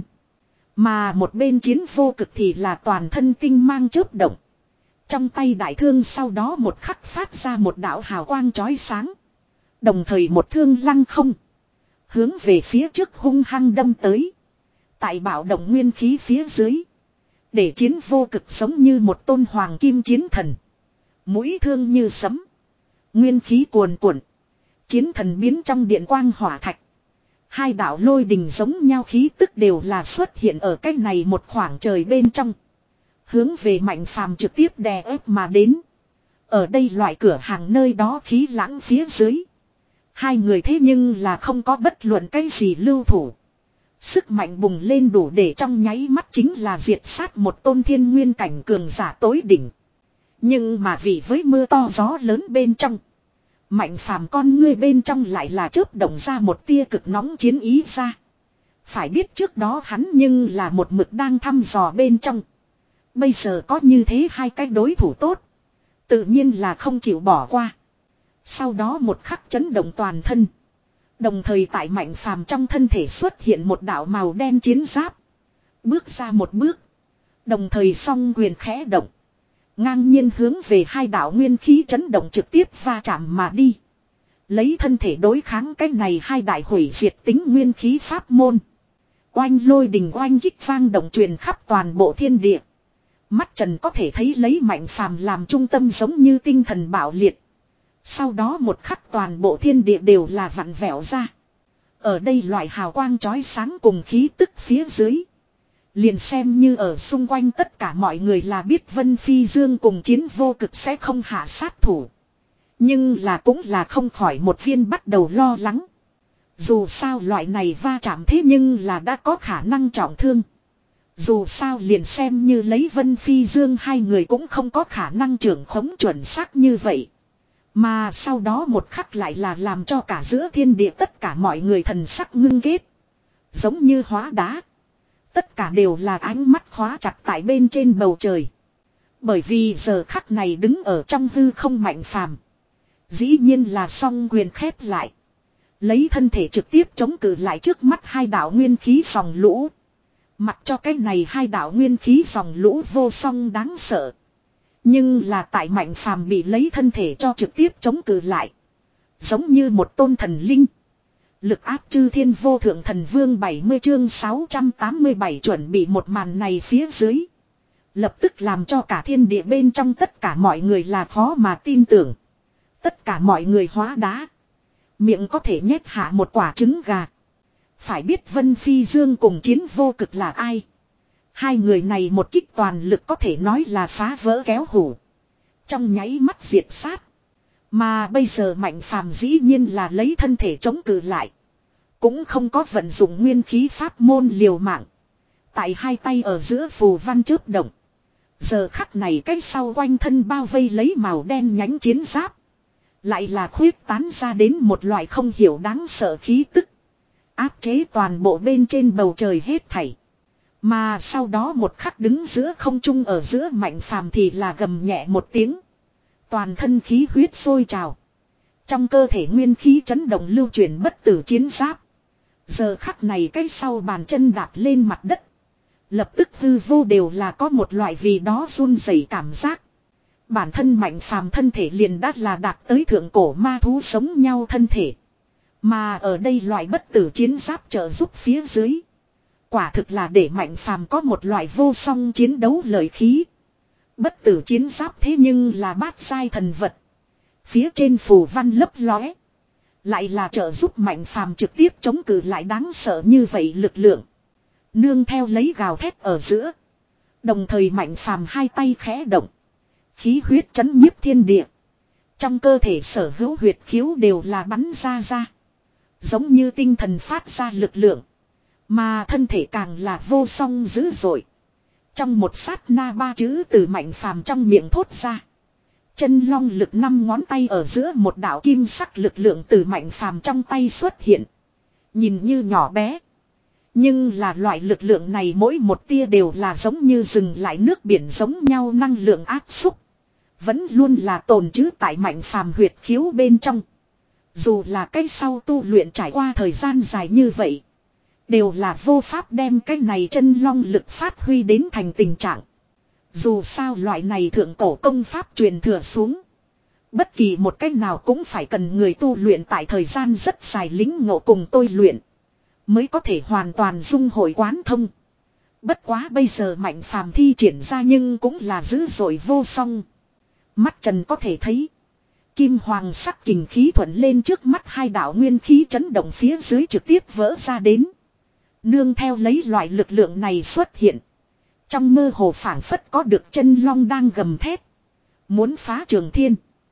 Mà một bên Chiến Vô Cực thì là toàn thân tinh mang chớp động. Trong tay đại thương sau đó một khắc phát ra một đạo hào quang chói sáng. Đồng thời một thương lăng không. Hướng về phía trước hung hăng đâm tới. Tại bạo động nguyên khí phía dưới. Để Chiến Vô Cực giống như một tôn hoàng kim chiến thần. Mũi thương như sấm. Nguyên khí cuồn cuộn. Chiến thần biến trong điện quang hỏa thạch. Hai đạo lôi đình giống nhau khí tức đều là xuất hiện ở cái này một khoảng trời bên trong. Hướng về Mạnh Phàm trực tiếp đè ép mà đến. Ở đây loại cửa hàng nơi đó khí lãng phía dưới. Hai người thế nhưng là không có bất luận cái gì lưu thủ. Sức mạnh bùng lên đủ để trong nháy mắt chính là diệt sát một tôn thiên nguyên cảnh cường giả tối đỉnh. Nhưng mà vì với mưa to gió lớn bên trong. Mạnh Phàm con ngươi bên trong lại là chớp động ra một tia cực nóng chiến ý ra. Phải biết trước đó hắn nhưng là một mực đang thăm dò bên trong. Bây giờ có như thế hai cái đối thủ tốt. Tự nhiên là không chịu bỏ qua. Sau đó một khắc chấn động toàn thân. Đồng thời tại Mạnh Phàm trong thân thể xuất hiện một đạo màu đen chiến giáp. Bước ra một bước. Đồng thời song quyền khẽ động. Ngang nhiên hướng về hai đạo nguyên khí chấn động trực tiếp va chạm mà đi. Lấy thân thể đối kháng cái này hai đại hủy diệt tính nguyên khí pháp môn. Oanh lôi đình oanh kích vang động truyền khắp toàn bộ thiên địa. Mắt trần có thể thấy lấy Mạnh Phàm làm trung tâm giống như tinh thần bạo liệt. Sau đó một khắc toàn bộ thiên địa đều là vặn vẹo ra. Ở đây loại hào quang chói sáng cùng khí tức phía dưới. Liền xem như ở xung quanh tất cả mọi người là biết Vân Phi Dương cùng Chiến Vô Cực sẽ không hạ sát thủ. Nhưng là cũng là không khỏi một viên bắt đầu lo lắng. Dù sao loại này va chạm thế nhưng là đã có khả năng trọng thương. Dù sao liền xem như lấy Vân Phi Dương hai người cũng không có khả năng trưởng khống chuẩn xác như vậy. Mà sau đó một khắc lại là làm cho cả giữa thiên địa tất cả mọi người thần sắc ngưng kết. Giống như hóa đá. Tất cả đều là ánh mắt khóa chặt tại bên trên bầu trời. Bởi vì giờ khắc này đứng ở trong hư không Mạnh Phàm, dĩ nhiên là song quyền khép lại. Lấy thân thể trực tiếp chống cự lại trước mắt hai đạo nguyên khí dòng lũ. Mặc cho cái này hai đạo nguyên khí dòng lũ vô song đáng sợ. Nhưng là tại Mạnh Phàm bị lấy thân thể cho trực tiếp chống cự lại. Giống như một tôn thần linh. Lực áp chư thiên vô thượng thần vương bảy mươi chương sáu trăm tám mươi bảy chuẩn bị một màn này phía dưới. Lập tức làm cho cả thiên địa bên trong tất cả mọi người là khó mà tin tưởng. Tất cả mọi người hóa đá. Miệng có thể nhét hạ một quả trứng gà. Phải biết Vân Phi Dương cùng Chiến Vô Cực là ai? Hai người này một kích toàn lực có thể nói là phá vỡ kéo hủ. Trong nháy mắt diệt sát. Mà bây giờ Mạnh Phàm dĩ nhiên là lấy thân thể chống cự lại. Cũng không có vận dụng nguyên khí pháp môn liều mạng. Tại hai tay ở giữa phù văn chớp động. Giờ khắc này cách sau quanh thân bao vây lấy màu đen nhánh chiến giáp. Lại là khuyết tán ra đến một loại không hiểu đáng sợ khí tức. Áp chế toàn bộ bên trên bầu trời hết thảy. Mà sau đó một khắc đứng giữa không trung ở giữa Mạnh Phàm thì là gầm nhẹ một tiếng. Toàn thân khí huyết sôi trào. Trong cơ thể nguyên khí chấn động lưu chuyển bất tử chiến giáp. Giờ khắc này cái sau bàn chân đạp lên mặt đất. Lập tức hư vô đều là có một loại vì đó run rẩy cảm giác. Bản thân Mạnh Phàm thân thể liền đã là đạt tới thượng cổ ma thú sống nhau thân thể. Mà ở đây loại bất tử chiến giáp trợ giúp phía dưới. Quả thực là để Mạnh Phàm có một loại vô song chiến đấu lợi khí. Bất tử chiến giáp thế nhưng là bát giai thần vật. Phía trên phù văn lấp lóe. Lại là trợ giúp Mạnh Phàm trực tiếp chống cự lại đáng sợ như vậy lực lượng. Nương theo lấy gào thét ở giữa. Đồng thời Mạnh Phàm hai tay khẽ động. Khí huyết chấn nhiếp thiên địa. Trong cơ thể sở hữu huyệt khiếu đều là bắn ra ra. Giống như tinh thần phát ra lực lượng. Mà thân thể càng là vô song dữ dội. Trong một sát na ba chữ từ Mạnh Phàm trong miệng thốt ra. Chân long lực năm ngón tay ở giữa một đạo kim sắc lực lượng từ Mạnh Phàm trong tay xuất hiện. Nhìn như nhỏ bé. Nhưng là loại lực lượng này mỗi một tia đều là giống như dừng lại nước biển giống nhau năng lượng áp xúc. Vẫn luôn là tồn trữ tại Mạnh Phàm huyệt khiếu bên trong. Dù là cái sau tu luyện trải qua thời gian dài như vậy. Đều là vô pháp đem cái này chân long lực phát huy đến thành tình trạng. Dù sao loại này thượng cổ công pháp truyền thừa xuống. Bất kỳ một cách nào cũng phải cần người tu luyện tại thời gian rất dài lính ngộ cùng tôi luyện. Mới có thể hoàn toàn dung hội quán thông. Bất quá bây giờ Mạnh Phàm thi triển ra nhưng cũng là dữ dội vô song. Mắt trần có thể thấy. Kim hoàng sắc kình khí thuận lên trước mắt hai đạo nguyên khí chấn động phía dưới trực tiếp vỡ ra đến. Nương theo lấy loại lực lượng này xuất hiện. Trong mơ hồ phảng phất có được chân long đang gầm thét. Muốn phá trường thiên.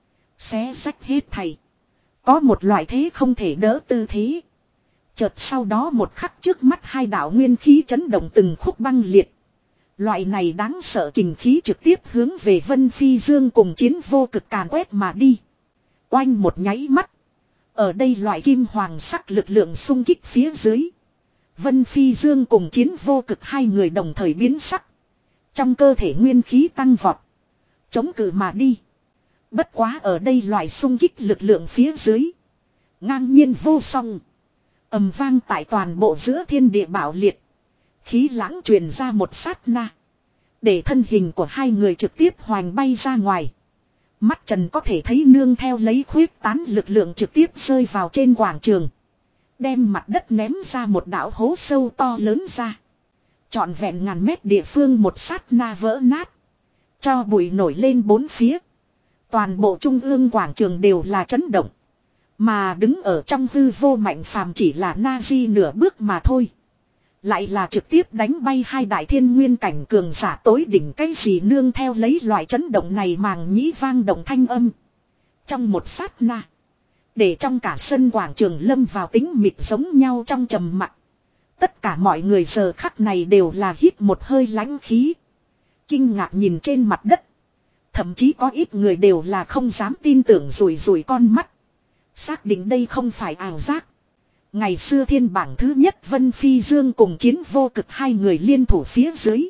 Xé rách hết thầy. Có một loại thế không thể đỡ tư thế. Chợt sau đó một khắc trước mắt hai đạo nguyên khí chấn động từng khúc băng liệt. Loại này đáng sợ kình khí trực tiếp hướng về Vân Phi Dương cùng Chiến Vô Cực càn quét mà đi. Oanh một nháy mắt. Ở đây loại kim hoàng sắc lực lượng xung kích phía dưới. Vân Phi Dương cùng Chiến Vô Cực hai người đồng thời biến sắc. Trong cơ thể nguyên khí tăng vọt. Chống cự mà đi. Bất quá ở đây loại xung kích lực lượng phía dưới. Ngang nhiên vô song. Ầm vang tại toàn bộ giữa thiên địa bạo liệt. Khí lãng truyền ra một sát na. Để thân hình của hai người trực tiếp hoành bay ra ngoài. Mắt trần có thể thấy nương theo lấy khuyết tán lực lượng trực tiếp rơi vào trên quảng trường. Đem mặt đất ném ra một đảo hố sâu to lớn ra. Trọn vẹn ngàn mét địa phương một sát na vỡ nát. Cho bụi nổi lên bốn phía. Toàn bộ trung ương quảng trường đều là chấn động. Mà đứng ở trong hư vô Mạnh Phàm chỉ là na di nửa bước mà thôi. Lại là trực tiếp đánh bay hai đại thiên nguyên cảnh cường giả tối đỉnh cái gì nương theo lấy loại chấn động này màng nhĩ vang động thanh âm. Trong một sát na. Để trong cả sân quảng trường lâm vào tính mịt giống nhau trong trầm mặc. Tất cả mọi người giờ khắc này đều là hít một hơi lãnh khí. Kinh ngạc nhìn trên mặt đất. Thậm chí có ít người đều là không dám tin tưởng rủi rủi con mắt. Xác định đây không phải ảo giác. Ngày xưa thiên bảng thứ nhất Vân Phi Dương cùng Chiến Vô Cực hai người liên thủ phía dưới.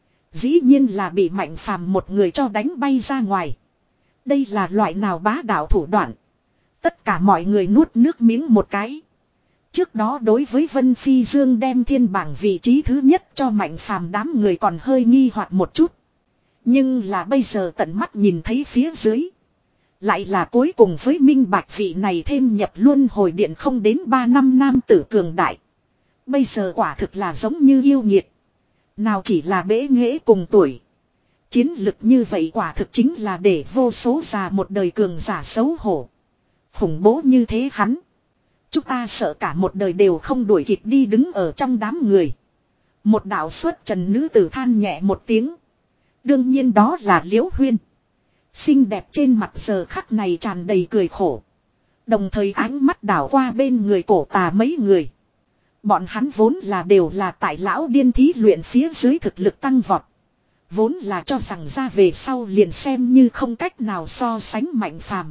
Dĩ nhiên là bị Mạnh Phàm một người cho đánh bay ra ngoài. Đây là loại nào bá đạo thủ đoạn. Tất cả mọi người nuốt nước miếng một cái. Trước đó đối với Vân Phi Dương đem thiên bảng vị trí thứ nhất cho Mạnh Phàm đám người còn hơi nghi hoặc một chút. Nhưng là bây giờ tận mắt nhìn thấy phía dưới. Lại là cuối cùng với minh bạch vị này thêm nhập luân hồi điện không đến ba năm nam tử cường đại. Bây giờ quả thực là giống như yêu nghiệt. Nào chỉ là bế nghệ cùng tuổi. Chiến lực như vậy quả thực chính là để vô số già một đời cường giả xấu hổ. Khủng bố như thế hắn. Chúng ta sợ cả một đời đều không đuổi kịp đi đứng ở trong đám người. Một đạo xuất trần nữ tử than nhẹ một tiếng. Đương nhiên đó là Liễu Huyên. Xinh đẹp trên mặt giờ khắc này tràn đầy cười khổ. Đồng thời ánh mắt đảo qua bên người cổ tà mấy người. Bọn hắn vốn là đều là tại lão điên thí luyện phía dưới thực lực tăng vọt. Vốn là cho rằng ra về sau liền xem như không cách nào so sánh Mạnh Phàm.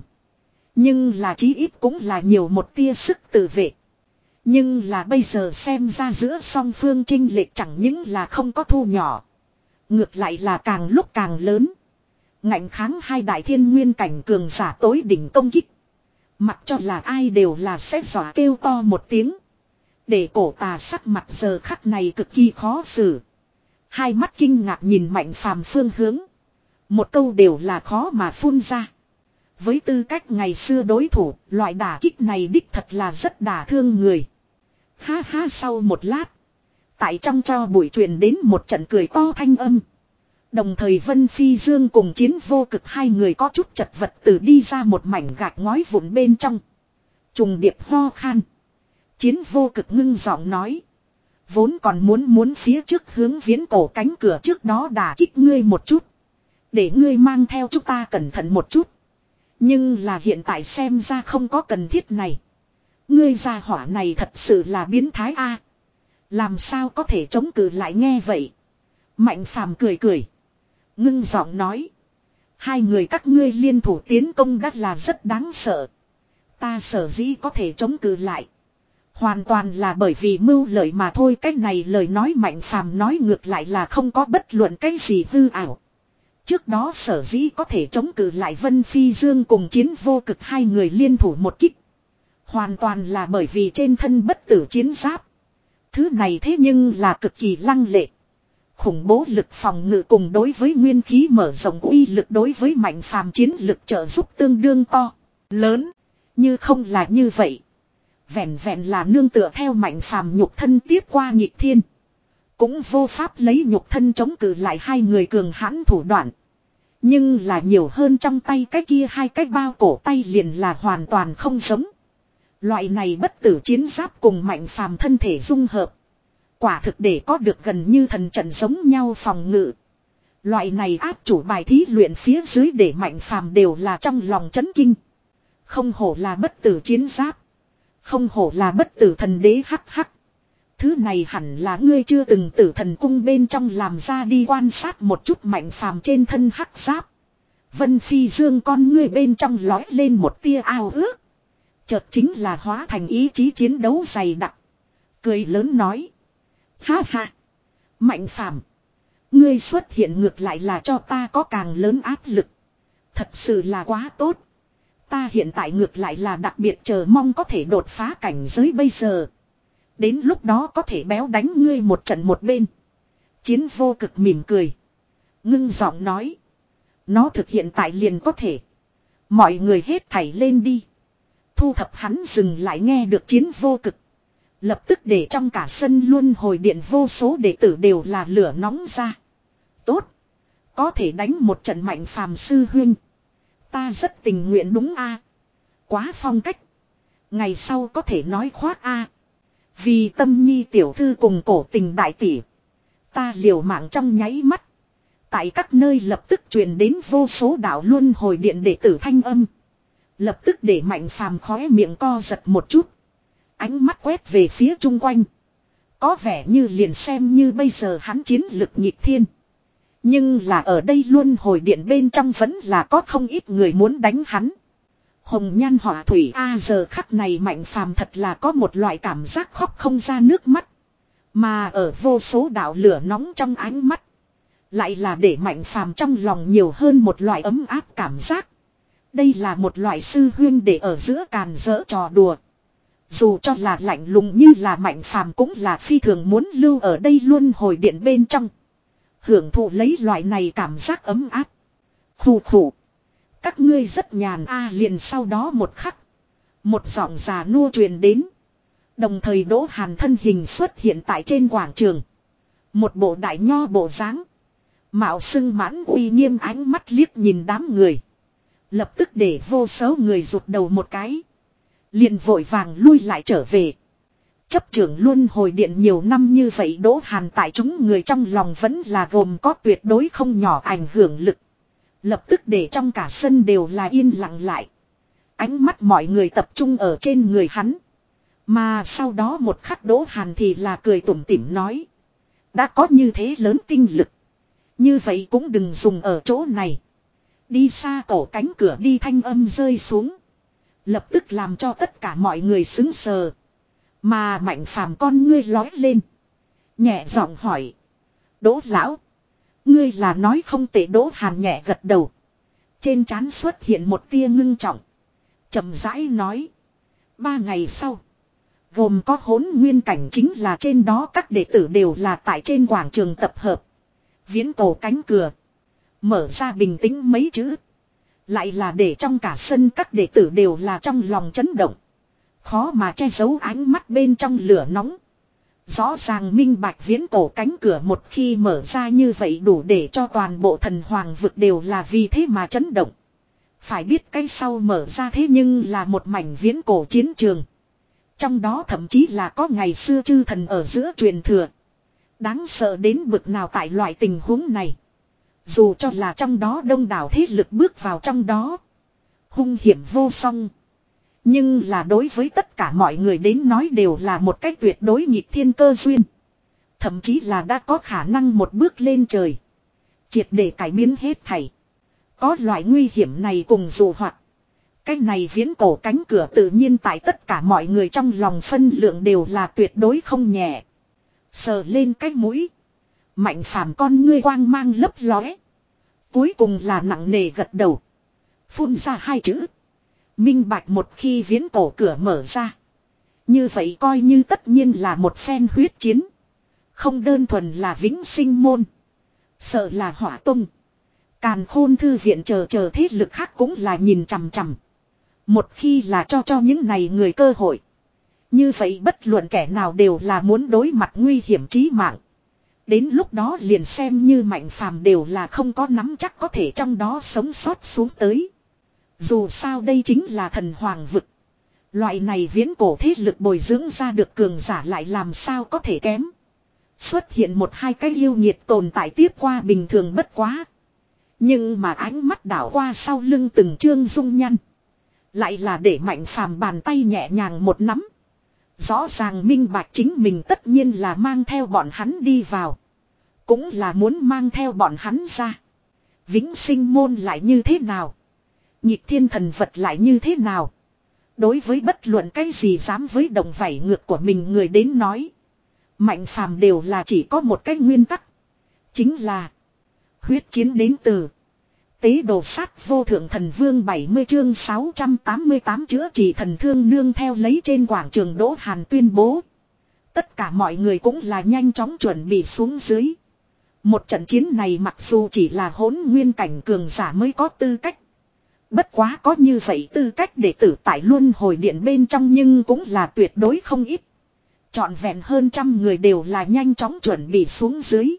Nhưng là chí ít cũng là nhiều một tia sức tự vệ. Nhưng là bây giờ xem ra giữa song phương chênh lệch chẳng những là không có thu nhỏ. Ngược lại là càng lúc càng lớn. Ngạnh kháng hai đại thiên nguyên cảnh cường giả tối đỉnh công kích. Mặc cho là ai đều là sẽ dọa kêu to một tiếng. Để cổ tà sắc mặt giờ khắc này cực kỳ khó xử. Hai mắt kinh ngạc nhìn Mạnh Phàm phương hướng. Một câu đều là khó mà phun ra. Với tư cách ngày xưa đối thủ, loại đả kích này đích thật là rất đả thương người. Ha ha, sau một lát. Tại trong cho bụi truyền đến một trận cười to thanh âm. Đồng thời Vân Phi Dương cùng Chiến Vô Cực hai người có chút chật vật từ đi ra một mảnh gạch ngói vụn bên trong. Trùng điệp ho khan. Chiến Vô Cực ngưng giọng nói. Vốn còn muốn muốn phía trước hướng Viễn Cổ cánh cửa trước đó đả kích ngươi một chút. Để ngươi mang theo chúng ta cẩn thận một chút. Nhưng là hiện tại xem ra không có cần thiết này. Ngươi gia hỏa này thật sự là biến thái a. Làm sao có thể chống cự lại nghe vậy. Mạnh Phàm cười cười. Ngưng giọng nói. Hai người các ngươi liên thủ tiến công đã là rất đáng sợ. Ta sở dĩ có thể chống cự lại. Hoàn toàn là bởi vì mưu lợi mà thôi. Cái này lời nói Mạnh Phàm nói ngược lại là không có bất luận cái gì hư ảo. Trước đó sở dĩ có thể chống cự lại Vân Phi Dương cùng Chiến Vô Cực hai người liên thủ một kích. Hoàn toàn là bởi vì trên thân bất tử chiến giáp. Thứ này thế nhưng là cực kỳ lăng lệ. Khủng bố lực phòng ngự cùng đối với nguyên khí mở rộng uy lực đối với Mạnh Phàm chiến lực trợ giúp tương đương to, lớn. Như không là như vậy. Vẹn vẹn là nương tựa theo Mạnh Phàm nhục thân tiếp qua nhịp thiên. Cũng vô pháp lấy nhục thân chống cự lại hai người cường hãn thủ đoạn. Nhưng là nhiều hơn trong tay cái kia hai cái bao cổ tay liền là hoàn toàn không giống. Loại này bất tử chiến giáp cùng Mạnh Phàm thân thể dung hợp. Quả thực để có được gần như thần trận giống nhau phòng ngự. Loại này áp chủ bài thí luyện phía dưới để Mạnh Phàm đều là trong lòng chấn kinh. Không hổ là bất tử chiến giáp. Không hổ là bất tử thần đế hắc hắc. Thứ này hẳn là ngươi chưa từng tử thần cung bên trong làm ra đi quan sát một chút Mạnh Phàm trên thân hắc giáp. Vân Phi Dương con ngươi bên trong lói lên một tia ao ước. Chợt chính là hóa thành ý chí chiến đấu dày đặc. Cười lớn nói. Ha ha. Mạnh Phàm, ngươi xuất hiện ngược lại là cho ta có càng lớn áp lực. Thật sự là quá tốt. Ta hiện tại ngược lại là đặc biệt chờ mong có thể đột phá cảnh giới bây giờ. Đến lúc đó có thể béo đánh ngươi một trận một bên. Chiến Vô Cực mỉm cười. Ngưng giọng nói. Nó thực hiện tại liền có thể. Mọi người hết thảy lên đi. Thu thập hắn dừng lại nghe được Chiến Vô Cực. Lập tức để trong cả sân luân hồi điện vô số đệ tử đều là lửa nóng ra. Tốt. Có thể đánh một trận Mạnh Phàm sư huynh. Ta rất tình nguyện đúng a. Quá phong cách. Ngày sau có thể nói khoác a. Vì Tâm Nhi tiểu thư cùng cổ tình đại tỷ. Ta liều mạng trong nháy mắt. Tại các nơi lập tức truyền đến vô số đạo luân hồi điện đệ tử thanh âm. Lập tức để Mạnh Phàm khóe miệng co giật một chút. Ánh mắt quét về phía chung quanh. Có vẻ như liền xem như bây giờ hắn chiến lực nhịp thiên. Nhưng là ở đây luôn hồi điện bên trong vẫn là có không ít người muốn đánh hắn. Hồng nhan họa thủy a giờ khắc này Mạnh Phàm thật là có một loại cảm giác khóc không ra nước mắt. Mà ở vô số đạo lửa nóng trong ánh mắt. Lại là để Mạnh Phàm trong lòng nhiều hơn một loại ấm áp cảm giác. Đây là một loại sư huyên để ở giữa càn dỡ trò đùa. Dù cho là lạnh lùng như là Mạnh Phàm cũng là phi thường muốn lưu ở đây luôn hồi điện bên trong. Hưởng thụ lấy loại này cảm giác ấm áp. Khủ khủ. Các ngươi rất nhàn a liền sau đó một khắc. Một giọng già nua truyền đến. Đồng thời Đỗ Hàn thân hình xuất hiện tại trên quảng trường. Một bộ đại nho bộ dáng. Mạo xưng mãn uy nghiêm ánh mắt liếc nhìn đám người. Lập tức để vô số người rụt đầu một cái. Liền vội vàng lui lại trở về. Chấp trưởng luôn hồi điện nhiều năm như vậy Đỗ Hàn tại chúng người trong lòng vẫn là gồm có tuyệt đối không nhỏ ảnh hưởng lực. Lập tức để trong cả sân đều là yên lặng lại. Ánh mắt mọi người tập trung ở trên người hắn. Mà sau đó một khắc Đỗ Hàn thì là cười tủm tỉm nói. Đã có như thế lớn tinh lực. Như vậy cũng đừng dùng ở chỗ này. Đi xa cổ cánh cửa đi thanh âm rơi xuống. Lập tức làm cho tất cả mọi người sững sờ. Mà Mạnh Phàm con ngươi lói lên. Nhẹ giọng hỏi. Đỗ lão. Ngươi là nói không tệ. Đỗ Hàn nhẹ gật đầu. Trên trán xuất hiện một tia ngưng trọng. Chậm rãi nói. Ba ngày sau. Gồm có hỗn nguyên cảnh chính là trên đó các đệ tử đều là tại trên quảng trường tập hợp. Viễn cổ cánh cửa. Mở ra bình tĩnh mấy chữ. Lại là để trong cả sân các đệ tử đều là trong lòng chấn động. Khó mà che giấu ánh mắt bên trong lửa nóng. Rõ ràng minh bạch viễn cổ cánh cửa một khi mở ra như vậy đủ để cho toàn bộ thần hoàng vực đều là vì thế mà chấn động. Phải biết cái sau mở ra thế nhưng là một mảnh viễn cổ chiến trường. Trong đó thậm chí là có ngày xưa chư thần ở giữa truyền thừa. Đáng sợ đến bực nào tại loại tình huống này. Dù cho là trong đó đông đảo thế lực bước vào trong đó. Hung hiểm vô song. Nhưng là đối với tất cả mọi người đến nói đều là một cách tuyệt đối nghịch thiên cơ duyên. Thậm chí là đã có khả năng một bước lên trời. Triệt để cải biến hết thảy. Có loại nguy hiểm này cùng dù hoặc. Cái này viễn cổ cánh cửa tự nhiên tại tất cả mọi người trong lòng phân lượng đều là tuyệt đối không nhẹ. Sờ lên cái mũi. Mạnh Phàm con ngươi quang mang lấp lóe. Cuối cùng là nặng nề gật đầu. Phun ra hai chữ. Minh bạch một khi viễn cổ cửa mở ra. Như vậy coi như tất nhiên là một phen huyết chiến. Không đơn thuần là vĩnh sinh môn. Sợ là hỏa tung. Càn khôn thư viện chờ chờ thế lực khác cũng là nhìn chằm chằm. Một khi là cho cho những này người cơ hội. Như vậy bất luận kẻ nào đều là muốn đối mặt nguy hiểm chí mạng. Đến lúc đó liền xem như Mạnh Phàm đều là không có nắm chắc có thể trong đó sống sót xuống tới. Dù sao đây chính là thần hoàng vực. Loại này viễn cổ thế lực bồi dưỡng ra được cường giả lại làm sao có thể kém. Xuất hiện một hai cái yêu nhiệt tồn tại tiếp qua bình thường bất quá. Nhưng mà ánh mắt đảo qua sau lưng từng chương dung nhăn. Lại là để Mạnh Phàm bàn tay nhẹ nhàng một nắm. Rõ ràng minh bạch chính mình tất nhiên là mang theo bọn hắn đi vào. Cũng là muốn mang theo bọn hắn ra. Vĩnh sinh môn lại như thế nào? Nhịp thiên thần vật lại như thế nào? Đối với bất luận cái gì dám với đồng vảy ngược của mình người đến nói. Mạnh Phàm đều là chỉ có một cái nguyên tắc. Chính là huyết chiến đến từ. Tế đồ sát vô thượng thần vương bảy mươi chương sáu trăm tám mươi tám chữa trị thần thương nương theo lấy trên quảng trường Đỗ Hàn tuyên bố. Tất cả mọi người cũng là nhanh chóng chuẩn bị xuống dưới. Một trận chiến này mặc dù chỉ là hỗn nguyên cảnh cường giả mới có tư cách. Bất quá có như vậy tư cách để tử tại luân hồi điện bên trong nhưng cũng là tuyệt đối không ít. Trọn vẹn hơn trăm người đều là nhanh chóng chuẩn bị xuống dưới.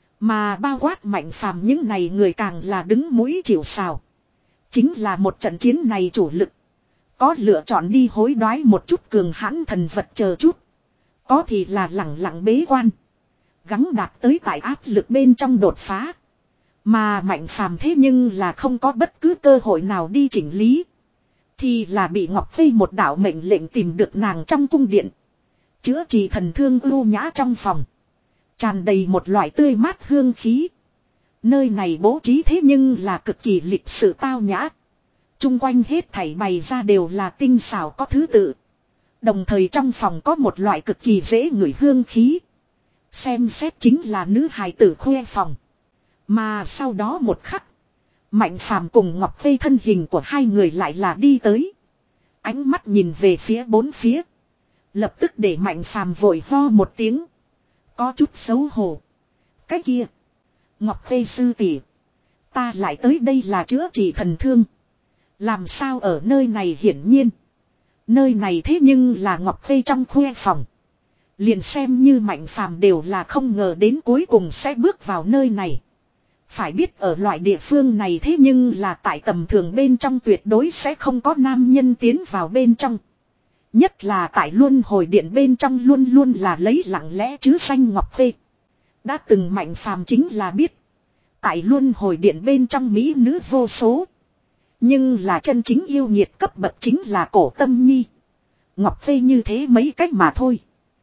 Mà bao quát Mạnh Phàm những này người càng là đứng mũi chịu sào. Chính là một trận chiến này chủ lực. Có lựa chọn đi hối đoái một chút cường hãn thần vật chờ chút. Có thì là lẳng lặng bế quan. Gắng đạt tới tại áp lực bên trong đột phá. Mà Mạnh Phàm thế nhưng là không có bất cứ cơ hội nào đi chỉnh lý. Thì là bị Ngọc Phê một đạo mệnh lệnh tìm được nàng trong cung điện. Chữa trị thần thương ưu nhã trong phòng. Tràn đầy một loại tươi mát hương khí. Nơi này bố trí thế nhưng là cực kỳ lịch sự tao nhã. Trung quanh hết thảy bày ra đều là tinh xảo có thứ tự. Đồng thời trong phòng có một loại cực kỳ dễ ngửi hương khí. Xem xét chính là nữ hài tử khuê phòng. Mà sau đó một khắc. Mạnh Phàm cùng Ngọc Phê thân hình của hai người lại là đi tới. Ánh mắt nhìn về phía bốn phía. Lập tức để Mạnh Phàm vội ho một tiếng. Có chút xấu hổ. Cái kia. Ngọc Phê sư tỷ, ta lại tới đây là chữa trị thần thương. Làm sao ở nơi này hiển nhiên. Nơi này thế nhưng là Ngọc Phê trong khuê phòng. Liền xem như Mạnh Phàm đều là không ngờ đến cuối cùng sẽ bước vào nơi này. Phải biết ở loại địa phương này thế nhưng là tại tầm thường bên trong tuyệt đối sẽ không có nam nhân tiến vào bên trong. Nhất là tại luân hồi điện bên trong luôn luôn là lấy lặng lẽ chứ danh Ngọc Phê. Đã từng Mạnh Phàm chính là biết. Tại luân hồi điện bên trong mỹ nữ vô số. Nhưng là chân chính yêu nhiệt cấp bậc chính là Cổ Tâm Nhi. Ngọc Phê như thế mấy cách mà thôi.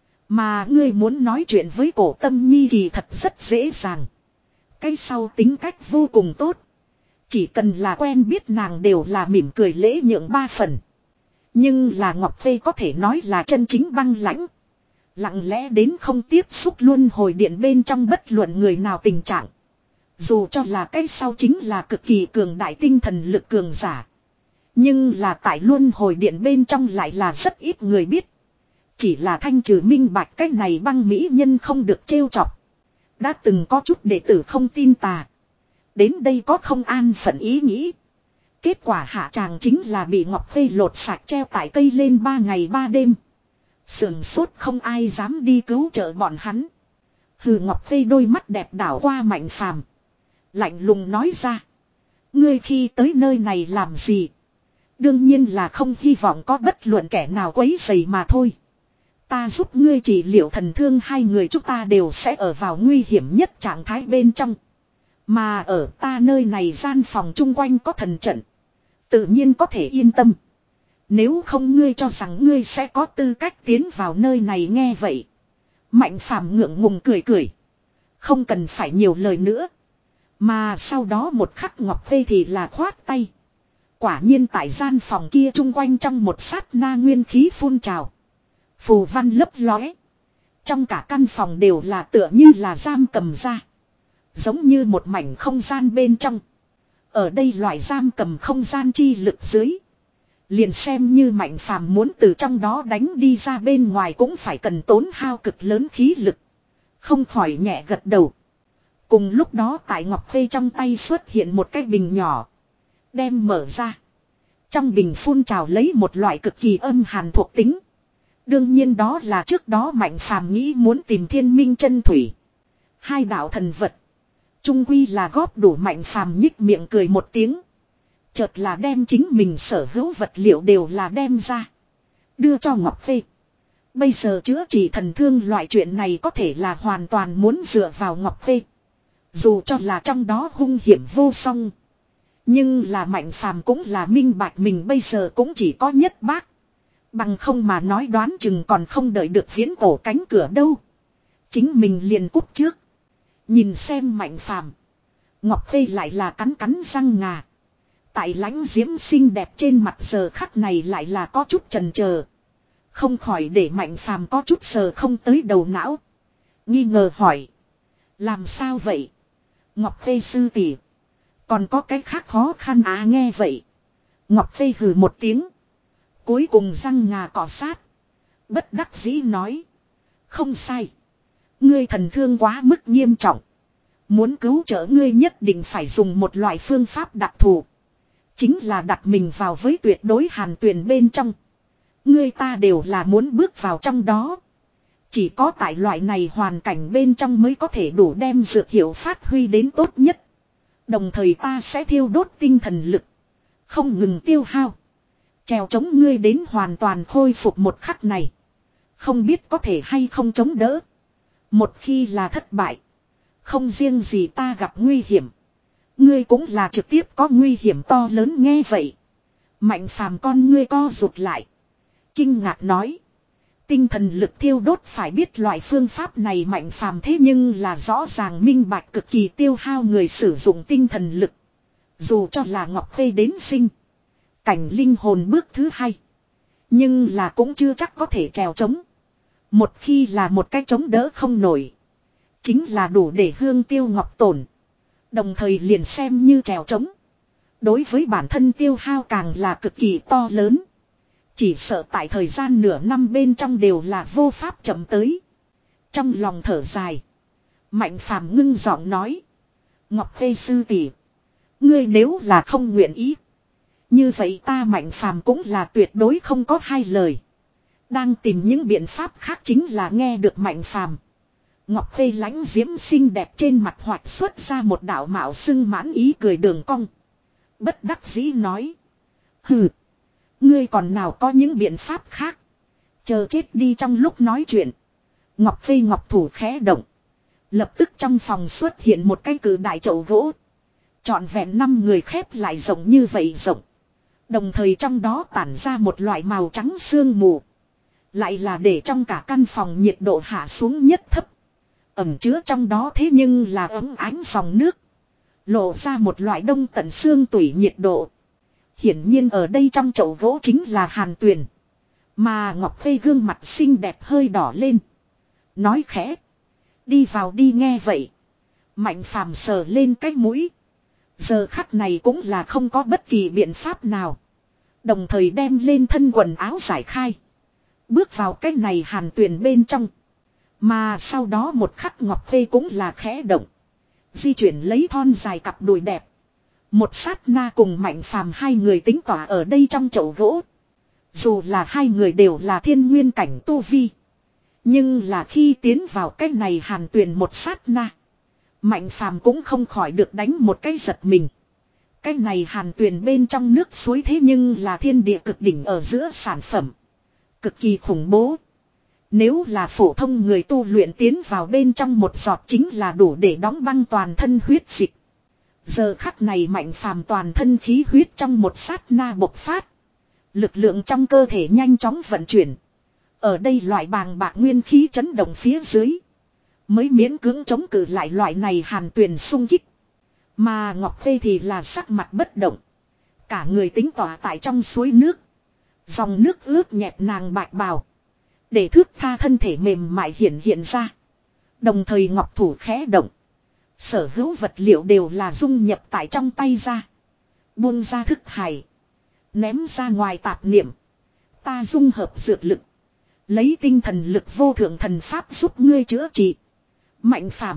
Mà ngươi muốn nói chuyện với Cổ Tâm Nhi thì thật rất dễ dàng. Cái sau tính cách vô cùng tốt. Chỉ cần là quen biết nàng đều là mỉm cười lễ nhượng ba phần. Nhưng là Ngọc Phê có thể nói là chân chính băng lãnh. Lặng lẽ đến không tiếp xúc luân hồi điện bên trong bất luận người nào tình trạng. Dù cho là cái sau chính là cực kỳ cường đại tinh thần lực cường giả. Nhưng là tại luân hồi điện bên trong lại là rất ít người biết. Chỉ là thanh trừ minh bạch cái này băng mỹ nhân không được trêu chọc. Đã từng có chút đệ tử không tin tà. Đến đây có không an phận ý nghĩ. Kết quả hạ tràng chính là bị Ngọc Phê lột sạch treo tại cây lên ba ngày ba đêm. Sườn sốt không ai dám đi cứu trợ bọn hắn. Hừ, Ngọc Phê đôi mắt đẹp đảo qua Mạnh Phàm, lạnh lùng nói ra. Ngươi khi tới nơi này làm gì? Đương nhiên là không hy vọng có bất luận kẻ nào quấy rầy mà thôi. Ta giúp ngươi trị liệu thần thương, hai người chúng ta đều sẽ ở vào nguy hiểm nhất trạng thái bên trong. Mà ở ta nơi này gian phòng chung quanh có thần trận. Tự nhiên có thể yên tâm. Nếu không ngươi cho rằng ngươi sẽ có tư cách tiến vào nơi này. Nghe vậy, Mạnh Phàm ngượng ngùng cười cười. Không cần phải nhiều lời nữa. Mà sau đó một khắc Ngọc Phê thì là khoát tay. Quả nhiên tại gian phòng kia chung quanh trong một sát na nguyên khí phun trào. Phù văn lấp lóe. Trong cả căn phòng đều là tựa như là giam cầm ra. Giống như một mảnh không gian bên trong. Ở đây loại giam cầm không gian chi lực dưới. Liền xem như Mạnh Phàm muốn từ trong đó đánh đi ra bên ngoài cũng phải cần tốn hao cực lớn khí lực. Không khỏi nhẹ gật đầu. Cùng lúc đó tại Ngọc Phê trong tay xuất hiện một cái bình nhỏ. Đem mở ra. Trong bình phun trào lấy một loại cực kỳ âm hàn thuộc tính. Đương nhiên đó là trước đó Mạnh Phàm nghĩ muốn tìm Thiên Minh chân thủy. Hai đạo thần vật. Trung quy là góp đủ. Mạnh Phàm nhích miệng cười một tiếng. Chợt là đem chính mình sở hữu vật liệu đều là đem ra. Đưa cho Ngọc Phê. Bây giờ chữa trị thần thương loại chuyện này có thể là hoàn toàn muốn dựa vào Ngọc Phê. Dù cho là trong đó hung hiểm vô song. Nhưng là Mạnh Phàm cũng là minh bạch mình bây giờ cũng chỉ có nhất bác. Bằng không mà nói đoán chừng còn không đợi được viễn cổ cánh cửa đâu. Chính mình liền cút trước. Nhìn xem Mạnh Phàm, Ngọc Phê lại là cắn cắn răng ngà. Tại lãnh diễm xinh đẹp trên mặt giờ khắc này lại là có chút chần chờ. Không khỏi để Mạnh Phàm có chút sờ không tới đầu não. Nghi ngờ hỏi. Làm sao vậy? Ngọc Phê sư tỷ, còn có cái khác khó khăn à? Nghe vậy, Ngọc Phê hừ một tiếng. Cuối cùng răng ngà cọ sát. Bất đắc dĩ nói. Không sai. Ngươi thần thương quá mức nghiêm trọng. Muốn cứu trợ ngươi nhất định phải dùng một loại phương pháp đặc thù. Chính là đặt mình vào với tuyệt đối hàn tuyền bên trong. Ngươi ta đều là muốn bước vào trong đó. Chỉ có tại loại này hoàn cảnh bên trong mới có thể đủ đem dược hiệu phát huy đến tốt nhất. Đồng thời ta sẽ thiêu đốt tinh thần lực. Không ngừng tiêu hao. Trèo chống ngươi đến hoàn toàn khôi phục một khắc này. Không biết có thể hay không chống đỡ. Một khi là thất bại. Không riêng gì ta gặp nguy hiểm. Ngươi cũng là trực tiếp có nguy hiểm to lớn. Nghe vậy, Mạnh phàm con ngươi co rụt lại. Kinh ngạc nói. Tinh thần lực thiêu đốt phải biết loại phương pháp này mạnh phàm thế nhưng là rõ ràng minh bạch cực kỳ tiêu hao người sử dụng tinh thần lực. Dù cho là Ngọc Khê đến sinh. Cảnh linh hồn bước thứ hai. Nhưng là cũng chưa chắc có thể trèo trống. Một khi là một cái chống đỡ không nổi. Chính là đủ để hương tiêu ngọc tổn. Đồng thời liền xem như trèo trống. Đối với bản thân tiêu hao càng là cực kỳ to lớn. Chỉ sợ tại thời gian nửa năm bên trong đều là vô pháp chậm tới. Trong lòng thở dài. Mạnh phàm ngưng giọng nói. Ngọc Khê sư tỷ, ngươi nếu là không nguyện ý. Như vậy ta mạnh phàm cũng là tuyệt đối không có hai lời. Đang tìm những biện pháp khác chính là nghe được mạnh phàm. Ngọc Khê lãnh diễm xinh đẹp trên mặt hoạt xuất ra một đạo mạo xưng mãn ý cười đường cong. Bất đắc dĩ nói. Hừ. Ngươi còn nào có những biện pháp khác. Chờ chết đi trong lúc nói chuyện. Ngọc Khê ngọc thủ khẽ động. Lập tức trong phòng xuất hiện một cái cử đại chậu gỗ. Trọn vẹn năm người khép lại rộng như vậy rộng. Đồng thời trong đó tản ra một loại màu trắng sương mù. Lại là để trong cả căn phòng nhiệt độ hạ xuống nhất thấp. Ẩm chứa trong đó thế nhưng là ấm ánh dòng nước. Lộ ra một loại đông tận xương tủy nhiệt độ. Hiển nhiên ở đây trong chậu gỗ chính là Hàn Tuyền. Mà Ngọc Khê gương mặt xinh đẹp hơi đỏ lên. Nói khẽ. Đi vào đi nghe vậy. Mạnh phàm sờ lên cái mũi. Giờ khắc này cũng là không có bất kỳ biện pháp nào. Đồng thời đem lên thân quần áo giải khai. Bước vào cái này Hàn Tuyền bên trong. Mà sau đó một khắc Ngọc Khê cũng là khẽ động. Di chuyển lấy thon dài cặp đùi đẹp. Một sát na cùng mạnh phàm hai người tính tỏa ở đây trong chậu gỗ. Dù là hai người đều là thiên nguyên cảnh tu vi. Nhưng là khi tiến vào cái này Hàn Tuyền một sát na. Mạnh phàm cũng không khỏi được đánh một cái giật mình. Cái này Hàn Tuyền bên trong nước suối thế nhưng là thiên địa cực đỉnh ở giữa sản phẩm. Cực kỳ khủng bố. Nếu là phổ thông người tu luyện tiến vào bên trong một giọt chính là đủ để đóng băng toàn thân huyết dịch. Giờ khắc này mạnh phàm toàn thân khí huyết trong một sát na bộc phát. Lực lượng trong cơ thể nhanh chóng vận chuyển. Ở đây loại bàng bạc nguyên khí chấn động phía dưới. Mới miễn cưỡng chống cự lại loại này Hàn Tuyền xung kích. Mà Ngọc Khê thì là sắc mặt bất động. Cả người tính tỏa tại trong suối nước. Dòng nước ướt nhẹp nàng bạch bào. Để thước tha thân thể mềm mại hiện hiện ra. Đồng thời ngọc thủ khẽ động. Sở hữu vật liệu đều là dung nhập tại trong tay ra. Buông ra thức hải. Ném ra ngoài tạp niệm. Ta dung hợp dược lực. Lấy tinh thần lực vô thượng thần pháp giúp ngươi chữa trị. Mạnh phàm.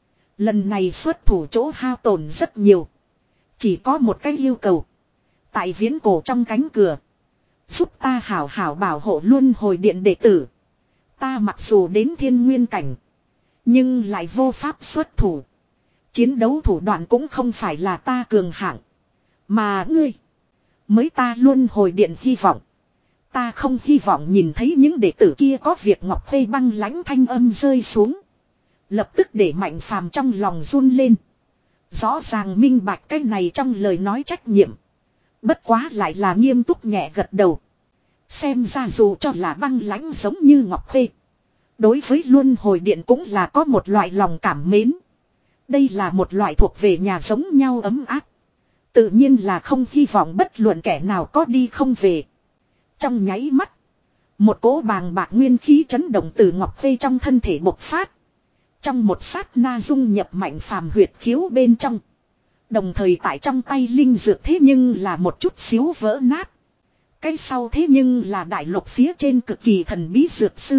Lần này xuất thủ chỗ hao tổn rất nhiều. Chỉ có một cái yêu cầu. Tại viễn cổ trong cánh cửa. Giúp ta hảo hảo bảo hộ luân hồi điện đệ tử. Ta mặc dù đến thiên nguyên cảnh. Nhưng lại vô pháp xuất thủ. Chiến đấu thủ đoạn cũng không phải là ta cường hạng. Mà ngươi. Mới ta luân hồi điện hy vọng. Ta không hy vọng nhìn thấy những đệ tử kia có việc Ngọc Khê băng lãnh thanh âm rơi xuống. Lập tức để mạnh phàm trong lòng run lên. Rõ ràng minh bạch cái này trong lời nói trách nhiệm. Bất quá lại là nghiêm túc nhẹ gật đầu. Xem ra dù cho là băng lãnh giống như Ngọc Khê. Đối với luân hồi điện cũng là có một loại lòng cảm mến. Đây là một loại thuộc về nhà giống nhau ấm áp. Tự nhiên là không hy vọng bất luận kẻ nào có đi không về. Trong nháy mắt. Một cỗ bàng bạc nguyên khí chấn động từ Ngọc Khê trong thân thể bộc phát. Trong một sát na dung nhập mạnh phàm huyệt khiếu bên trong. Đồng thời tại trong tay linh dược thế nhưng là một chút xíu vỡ nát. Cái sau thế nhưng là đại lục phía trên cực kỳ thần bí dược sư.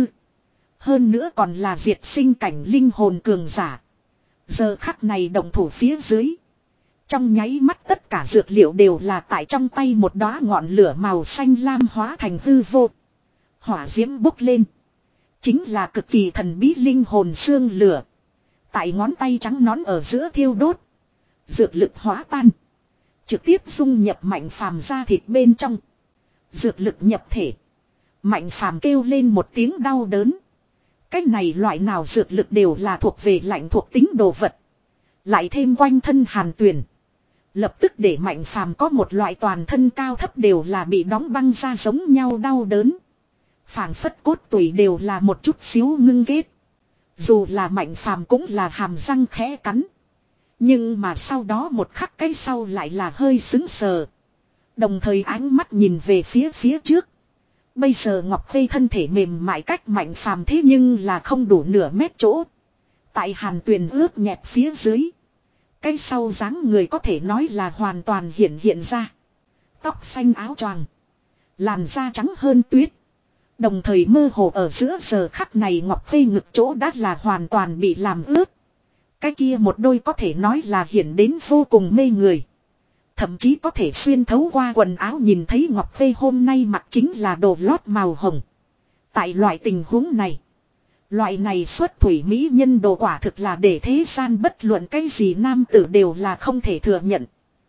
Hơn nữa còn là diệt sinh cảnh linh hồn cường giả. Giờ khắc này động thủ phía dưới. Trong nháy mắt tất cả dược liệu đều là tại trong tay một đóa ngọn lửa màu xanh lam hóa thành hư vô. Hỏa diễm bốc lên. Chính là cực kỳ thần bí linh hồn xương lửa. Tại ngón tay trắng nón ở giữa thiêu đốt. Dược lực hóa tan. Trực tiếp dung nhập mạnh phàm ra thịt bên trong. Dược lực nhập thể. Mạnh phàm kêu lên một tiếng đau đớn. Cái này loại nào dược lực đều là thuộc về lạnh thuộc tính đồ vật. Lại thêm quanh thân Hàn Tuyền. Lập tức để Mạnh Phàm có một loại toàn thân cao thấp đều là bị đóng băng ra giống nhau đau đớn. Phảng phất cốt tủy đều là một chút xíu ngưng kết. Dù là Mạnh Phàm cũng là hàm răng khẽ cắn. Nhưng mà sau đó một khắc cái sau lại là hơi sững sờ. Đồng thời ánh mắt nhìn về phía phía trước. Bây giờ Ngọc Khê thân thể mềm mại cách Mạnh Phàm thế nhưng là không đủ nửa mét chỗ. Tại Hàn Tuyền ướp nhẹp phía dưới. Cái sau dáng người có thể nói là hoàn toàn hiện hiện ra. Tóc xanh áo choàng, làn da trắng hơn tuyết. Đồng thời mơ hồ ở giữa giờ khắc này Ngọc Khê ngực chỗ đã là hoàn toàn bị làm ướt. Cái kia một đôi có thể nói là hiện đến vô cùng mê người. Thậm chí có thể xuyên thấu qua quần áo nhìn thấy Ngọc Khê hôm nay mặc chính là đồ lót màu hồng. Tại loại tình huống này, loại này xuất thủy mỹ nhân đồ quả thực là để thế gian bất luận cái gì nam tử đều là không thể thừa nhận.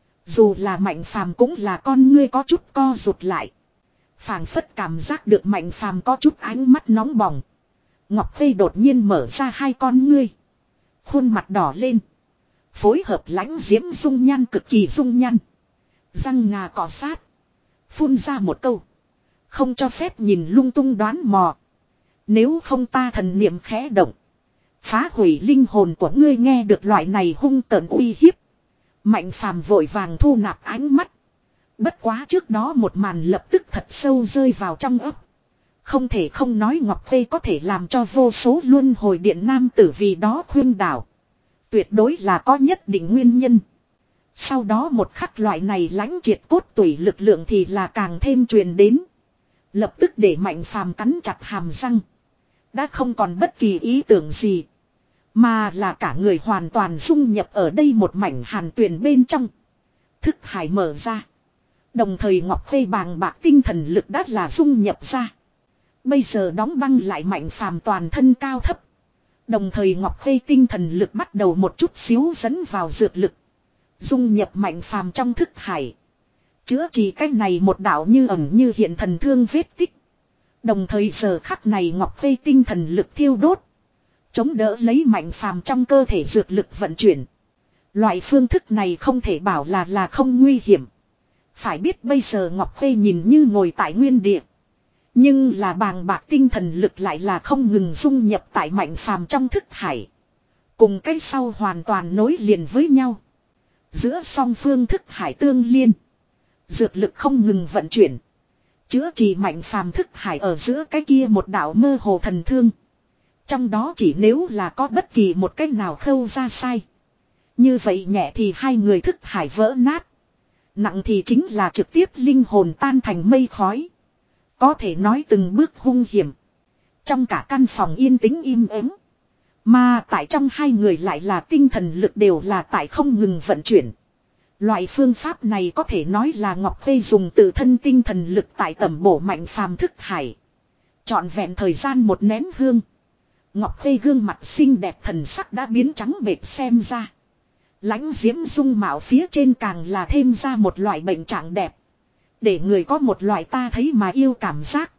Dù là Mạnh Phàm cũng là con ngươi có chút co rụt lại. Phảng phất cảm giác được Mạnh Phàm có chút ánh mắt nóng bỏng. Ngọc Khê đột nhiên mở ra hai con ngươi. Khuôn mặt đỏ lên. Phối hợp lãnh diễm dung nhan cực kỳ dung nhan. Răng ngà cọ sát. Phun ra một câu. Không cho phép nhìn lung tung đoán mò. Nếu không ta thần niệm khẽ động. Phá hủy linh hồn của ngươi nghe được loại này hung tợn uy hiếp. Mạnh Phàm vội vàng thu nạp ánh mắt. Bất quá trước đó một màn lập tức thật sâu rơi vào trong óc. Không thể không nói Ngọc Khê có thể làm cho vô số luân hồi điện nam tử vì đó khuyên đảo. Tuyệt đối là có nhất định nguyên nhân. Sau đó một khắc loại này lãnh triệt cốt tủy lực lượng thì là càng thêm truyền đến. Lập tức để Mạnh Phàm cắn chặt hàm răng. Đã không còn bất kỳ ý tưởng gì. Mà là cả người hoàn toàn dung nhập ở đây một mảnh hàn tuyền bên trong. Thức hải mở ra. Đồng thời Ngọc Khê bàng bạc tinh thần lực đã là dung nhập ra. Bây giờ đóng băng lại Mạnh Phàm toàn thân cao thấp. Đồng thời Ngọc Khê tinh thần lực bắt đầu một chút xíu dẫn vào dược lực. Dung nhập Mạnh Phàm trong thức hải. Chữa trị cách này một đạo như ẩn như hiện thần thương vết tích. Đồng thời giờ khắc này Ngọc Khê tinh thần lực thiêu đốt. Chống đỡ lấy Mạnh Phàm trong cơ thể dược lực vận chuyển. Loại phương thức này không thể bảo là là không nguy hiểm. Phải biết bây giờ Ngọc Khê nhìn như ngồi tại nguyên địa. Nhưng là bàng bạc tinh thần lực lại là không ngừng dung nhập tại Mạnh Phàm trong thức hải. Cùng cái sau hoàn toàn nối liền với nhau. Giữa song phương thức hải tương liên. Dược lực không ngừng vận chuyển. Chữa trị Mạnh Phàm thức hải ở giữa cái kia một đạo mơ hồ thần thương. Trong đó chỉ nếu là có bất kỳ một cách nào khâu ra sai. Như vậy nhẹ thì hai người thức hải vỡ nát. Nặng thì chính là trực tiếp linh hồn tan thành mây khói. Có thể nói từng bước hung hiểm. Trong cả căn phòng yên tĩnh im ắng. Mà tại trong hai người lại là tinh thần lực đều là tại không ngừng vận chuyển. Loại phương pháp này có thể nói là Ngọc Khê dùng tự thân tinh thần lực tại tẩm bổ Mạnh Phàm thức hải. Trọn vẹn thời gian một nén hương. Ngọc Khê gương mặt xinh đẹp thần sắc đã biến trắng bệch xem ra. Lãnh diễm dung mạo phía trên càng là thêm ra một loại bệnh trạng đẹp. Để người có một loại ta thấy mà yêu cảm giác.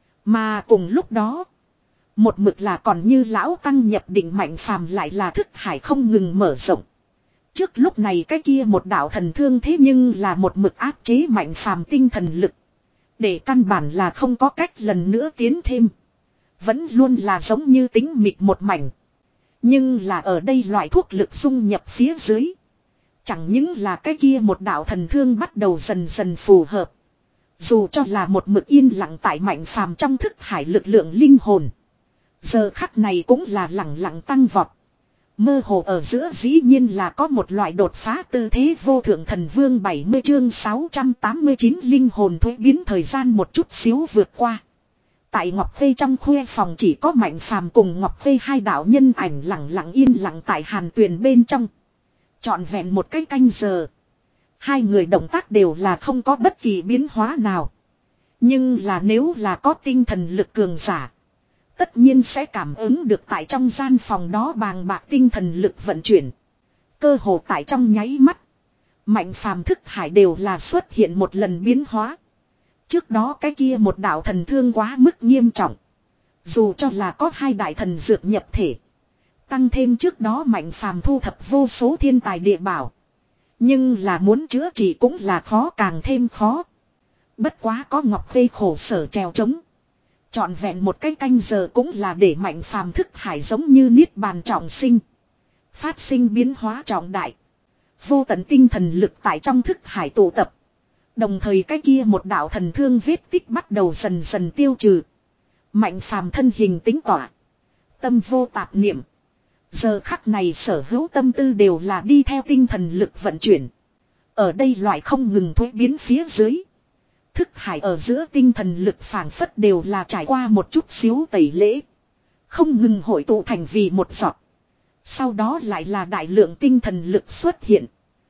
Mà cùng lúc đó. Một mực là còn như lão tăng nhập định Mạnh Phàm lại là thức hải không ngừng mở rộng. Trước lúc này cái kia một đạo thần thương thế nhưng là một mực áp chế Mạnh Phàm tinh thần lực. Để căn bản là không có cách lần nữa tiến thêm. Vẫn luôn là giống như tính mịt một mảnh. Nhưng là ở đây loại thuốc lực dung nhập phía dưới. Chẳng những là cái kia một đạo thần thương bắt đầu dần dần phù hợp. Dù cho là một mực yên lặng tại Mạnh Phàm trong thức hải lực lượng linh hồn. Giờ khắc này cũng là lặng lặng tăng vọt. Mơ hồ ở giữa dĩ nhiên là có một loại đột phá tư thế vô thượng thần vương bảy mươi chương sáu trăm tám mươi chín linh hồn thuế biến thời gian một chút xíu vượt qua. Tại Ngọc Khê trong khuê phòng chỉ có Mạnh Phàm cùng Ngọc Khê hai đạo nhân ảnh lặng lặng yên lặng tại hàn tuyền bên trong. Trọn vẹn một cái canh giờ. Hai người động tác đều là không có bất kỳ biến hóa nào. Nhưng là nếu là có tinh thần lực cường giả. Tất nhiên sẽ cảm ứng được tại trong gian phòng đó bàng bạc tinh thần lực vận chuyển. Cơ hồ tại trong nháy mắt. Mạnh Phàm thức hải đều là xuất hiện một lần biến hóa. Trước đó cái kia một đạo thần thương quá mức nghiêm trọng. Dù cho là có hai đại thần dược nhập thể. Tăng thêm trước đó Mạnh Phàm thu thập vô số thiên tài địa bảo. Nhưng là muốn chữa trị cũng là khó càng thêm khó. Bất quá có Ngọc Khê khổ sở trèo trống. Trọn vẹn một cái canh giờ cũng là để Mạnh Phàm thức hải giống như niết bàn trọng sinh. Phát sinh biến hóa trọng đại. Vô tận tinh thần lực tại trong thức hải tụ tập. Đồng thời cái kia một đạo thần thương vết tích bắt đầu dần dần tiêu trừ. Mạnh Phàm thân hình tính tỏa. Tâm vô tạp niệm. Giờ khắc này sở hữu tâm tư đều là đi theo tinh thần lực vận chuyển. Ở đây loại không ngừng thuế biến phía dưới. Thức hải ở giữa tinh thần lực phảng phất đều là trải qua một chút xíu tẩy lễ. Không ngừng hội tụ thành vì một giọt. Sau đó lại là đại lượng tinh thần lực xuất hiện.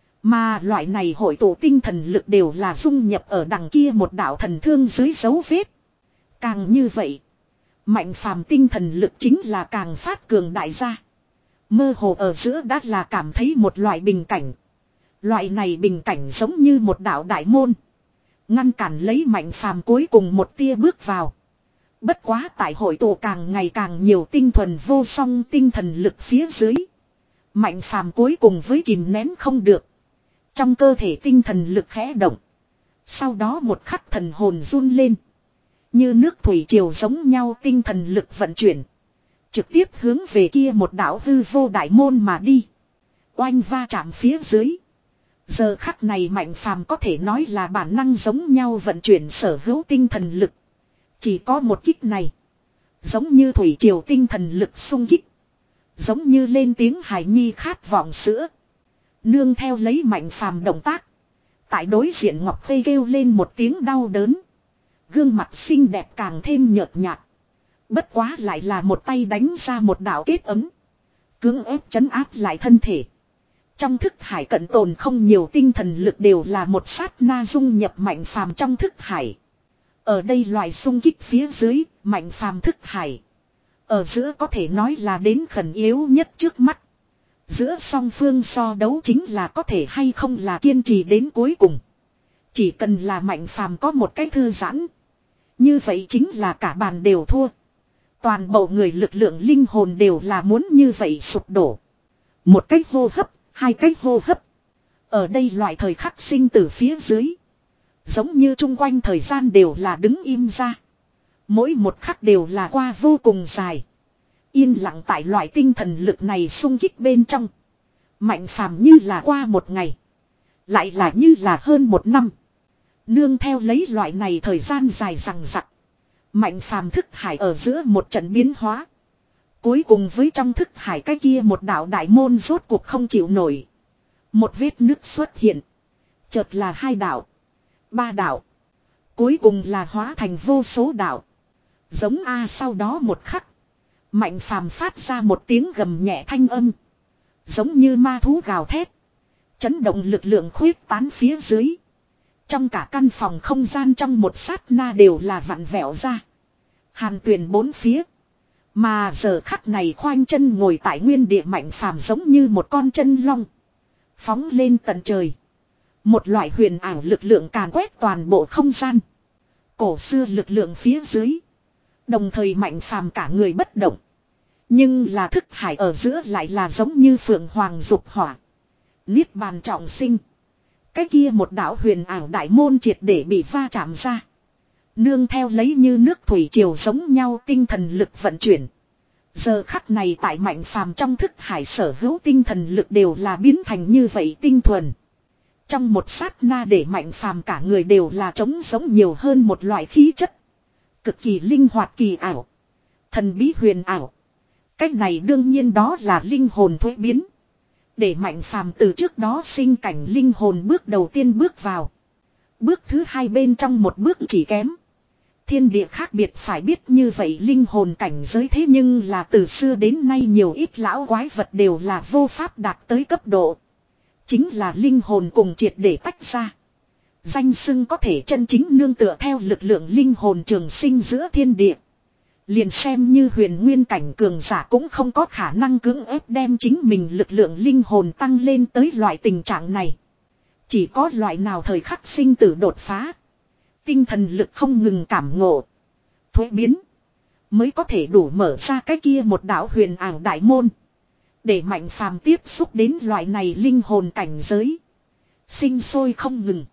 Mà loại này hội tụ tinh thần lực đều là dung nhập ở đằng kia một đạo thần thương dưới dấu vết. Càng như vậy. Mạnh Phàm tinh thần lực chính là càng phát cường đại ra. Mơ hồ ở giữa đã là cảm thấy một loại bình cảnh. Loại này bình cảnh giống như một đạo đại môn. Ngăn cản lấy Mạnh Phàm cuối cùng một tia bước vào. Bất quá tại hội tụ càng ngày càng nhiều tinh thuần vô song tinh thần lực phía dưới. Mạnh Phàm cuối cùng với kìm nén không được. Trong cơ thể tinh thần lực khẽ động. Sau đó một khắc thần hồn run lên. Như nước thủy triều giống nhau tinh thần lực vận chuyển. Trực tiếp hướng về kia một đạo hư vô đại môn mà đi. Oanh va chạm phía dưới. Giờ khắc này Mạnh Phàm có thể nói là bản năng giống nhau vận chuyển sở hữu tinh thần lực. Chỉ có một kích này. Giống như thủy triều tinh thần lực xung kích. Giống như lên tiếng hài nhi khát vọng sữa. Nương theo lấy Mạnh Phàm động tác. Tại đối diện Ngọc Khê kêu lên một tiếng đau đớn. Gương mặt xinh đẹp càng thêm nhợt nhạt. Bất quá lại là một tay đánh ra một đạo kết ấm. Cưỡng ép trấn áp lại thân thể. Trong thức hải cận tồn không nhiều tinh thần lực đều là một sát na dung nhập Mạnh Phàm trong thức hải. Ở đây loại xung kích phía dưới, Mạnh Phàm thức hải. Ở giữa có thể nói là đến khẩn yếu nhất trước mắt. Giữa song phương so đấu chính là có thể hay không là kiên trì đến cuối cùng. Chỉ cần là Mạnh Phàm có một cái thư giãn. Như vậy chính là cả bàn đều thua. Toàn bộ người lực lượng linh hồn đều là muốn như vậy sụp đổ. Một cách hô hấp, hai cách hô hấp. Ở đây loại thời khắc sinh tử phía dưới. Giống như chung quanh thời gian đều là đứng im ra. Mỗi một khắc đều là qua vô cùng dài. Yên lặng tại loại tinh thần lực này xung kích bên trong. Mạnh Phàm như là qua một ngày. Lại là như là hơn một năm. Nương theo lấy loại này thời gian dài rằng rặc. Mạnh Phàm thức hải ở giữa một trận biến hóa. Cuối cùng với trong thức hải cái kia một đạo đại môn rốt cuộc không chịu nổi. Một vết nứt xuất hiện. Chợt là hai đạo. Ba đạo. Cuối cùng là hóa thành vô số đạo. Giống A sau đó một khắc. Mạnh Phàm phát ra một tiếng gầm nhẹ thanh âm. Giống như ma thú gào thét. Chấn động lực lượng khuyết tán phía dưới. Trong cả căn phòng không gian trong một sát na đều là vặn vẹo ra. Hàn tuyền bốn phía. Mà giờ khắc này khoanh chân ngồi tại nguyên địa Mạnh Phàm giống như một con chân long. Phóng lên tận trời. Một loại huyền ảo lực lượng càn quét toàn bộ không gian. Cổ xưa lực lượng phía dưới. Đồng thời Mạnh Phàm cả người bất động. Nhưng là thức hải ở giữa lại là giống như phượng hoàng dục hỏa. Niết bàn trọng sinh. Cái kia một đạo huyền ảo đại môn triệt để bị va chạm ra. Nương theo lấy như nước thủy triều giống nhau tinh thần lực vận chuyển. Giờ khắc này tại Mạnh Phàm trong thức hải sở hữu tinh thần lực đều là biến thành như vậy tinh thuần. Trong một sát na để Mạnh Phàm cả người đều là trống giống nhiều hơn một loại khí chất. Cực kỳ linh hoạt kỳ ảo. Thần bí huyền ảo. Cách này đương nhiên đó là linh hồn thuế biến. Để Mạnh Phàm từ trước đó sinh cảnh linh hồn bước đầu tiên bước vào. Bước thứ hai bên trong một bước chỉ kém. Thiên địa khác biệt phải biết như vậy linh hồn cảnh giới thế nhưng là từ xưa đến nay nhiều ít lão quái vật đều là vô pháp đạt tới cấp độ. Chính là linh hồn cùng triệt để tách ra. Danh xưng có thể chân chính nương tựa theo lực lượng linh hồn trường sinh giữa thiên địa. Liền xem như huyền nguyên cảnh cường giả cũng không có khả năng cưỡng ép đem chính mình lực lượng linh hồn tăng lên tới loại tình trạng này. Chỉ có loại nào thời khắc sinh tử đột phá. Tinh thần lực không ngừng cảm ngộ. Thuế biến. Mới có thể đủ mở ra cái kia một đạo huyền ảo đại môn. Để Mạnh Phàm tiếp xúc đến loại này linh hồn cảnh giới. Sinh sôi không ngừng.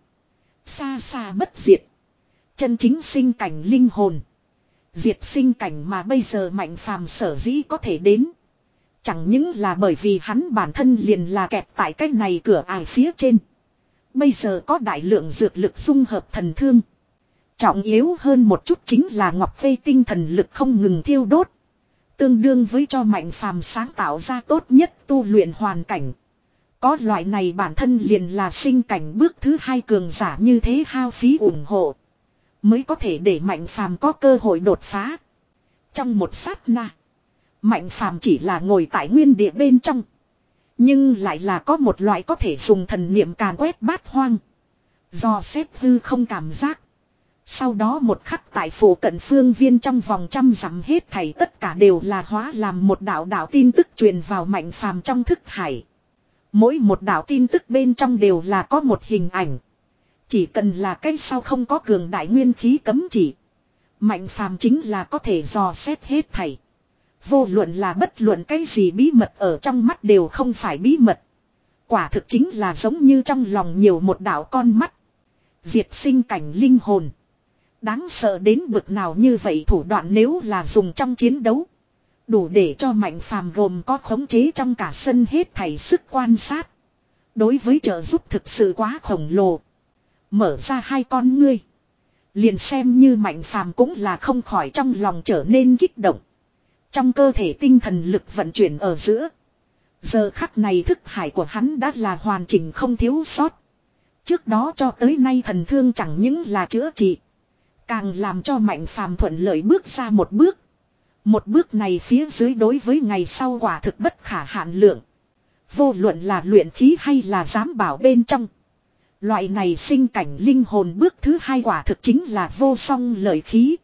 Xa xa bất diệt. Chân chính sinh cảnh linh hồn. Diệt sinh cảnh mà bây giờ Mạnh Phàm sở dĩ có thể đến. Chẳng những là bởi vì hắn bản thân liền là kẹt tại cái này cửa ải phía trên. Bây giờ có đại lượng dược lực dung hợp thần thương. Trọng yếu hơn một chút chính là Ngọc Vây tinh thần lực không ngừng thiêu đốt. Tương đương với cho Mạnh Phàm sáng tạo ra tốt nhất tu luyện hoàn cảnh. Có loại này bản thân liền là sinh cảnh bước thứ hai cường giả như thế hao phí ủng hộ. Mới có thể để Mạnh Phàm có cơ hội đột phá. Trong một sát na. Mạnh Phàm chỉ là ngồi tại nguyên địa bên trong. Nhưng lại là có một loại có thể dùng thần niệm càn quét bát hoang. Do xét hư không cảm giác. Sau đó một khắc tại phủ cận phương viên trong vòng trăm dặm hết thảy tất cả đều là hóa làm một đạo đạo tin tức truyền vào Mạnh Phàm trong thức hải. Mỗi một đạo tin tức bên trong đều là có một hình ảnh. Chỉ cần là cái sau không có cường đại nguyên khí cấm chỉ. Mạnh Phàm chính là có thể dò xét hết thảy. Vô luận là bất luận cái gì bí mật ở trong mắt đều không phải bí mật. Quả thực chính là giống như trong lòng nhiều một đạo con mắt. Diệt sinh cảnh linh hồn. Đáng sợ đến bực nào như vậy thủ đoạn nếu là dùng trong chiến đấu. Đủ để cho Mạnh Phàm gồm có khống chế trong cả sân hết thảy sức quan sát. Đối với trợ giúp thực sự quá khổng lồ. Mở ra hai con ngươi. Liền xem như Mạnh Phàm cũng là không khỏi trong lòng trở nên kích động. Trong cơ thể tinh thần lực vận chuyển ở giữa. Giờ khắc này thức hải của hắn đã là hoàn chỉnh không thiếu sót. Trước đó cho tới nay thần thương chẳng những là chữa trị. Càng làm cho Mạnh Phàm thuận lợi bước ra một bước. Một bước này phía dưới đối với ngày sau quả thực bất khả hạn lượng. Vô luận là luyện khí hay là giám bảo bên trong. Loại này sinh cảnh linh hồn bước thứ hai quả thực chính là vô song lợi khí.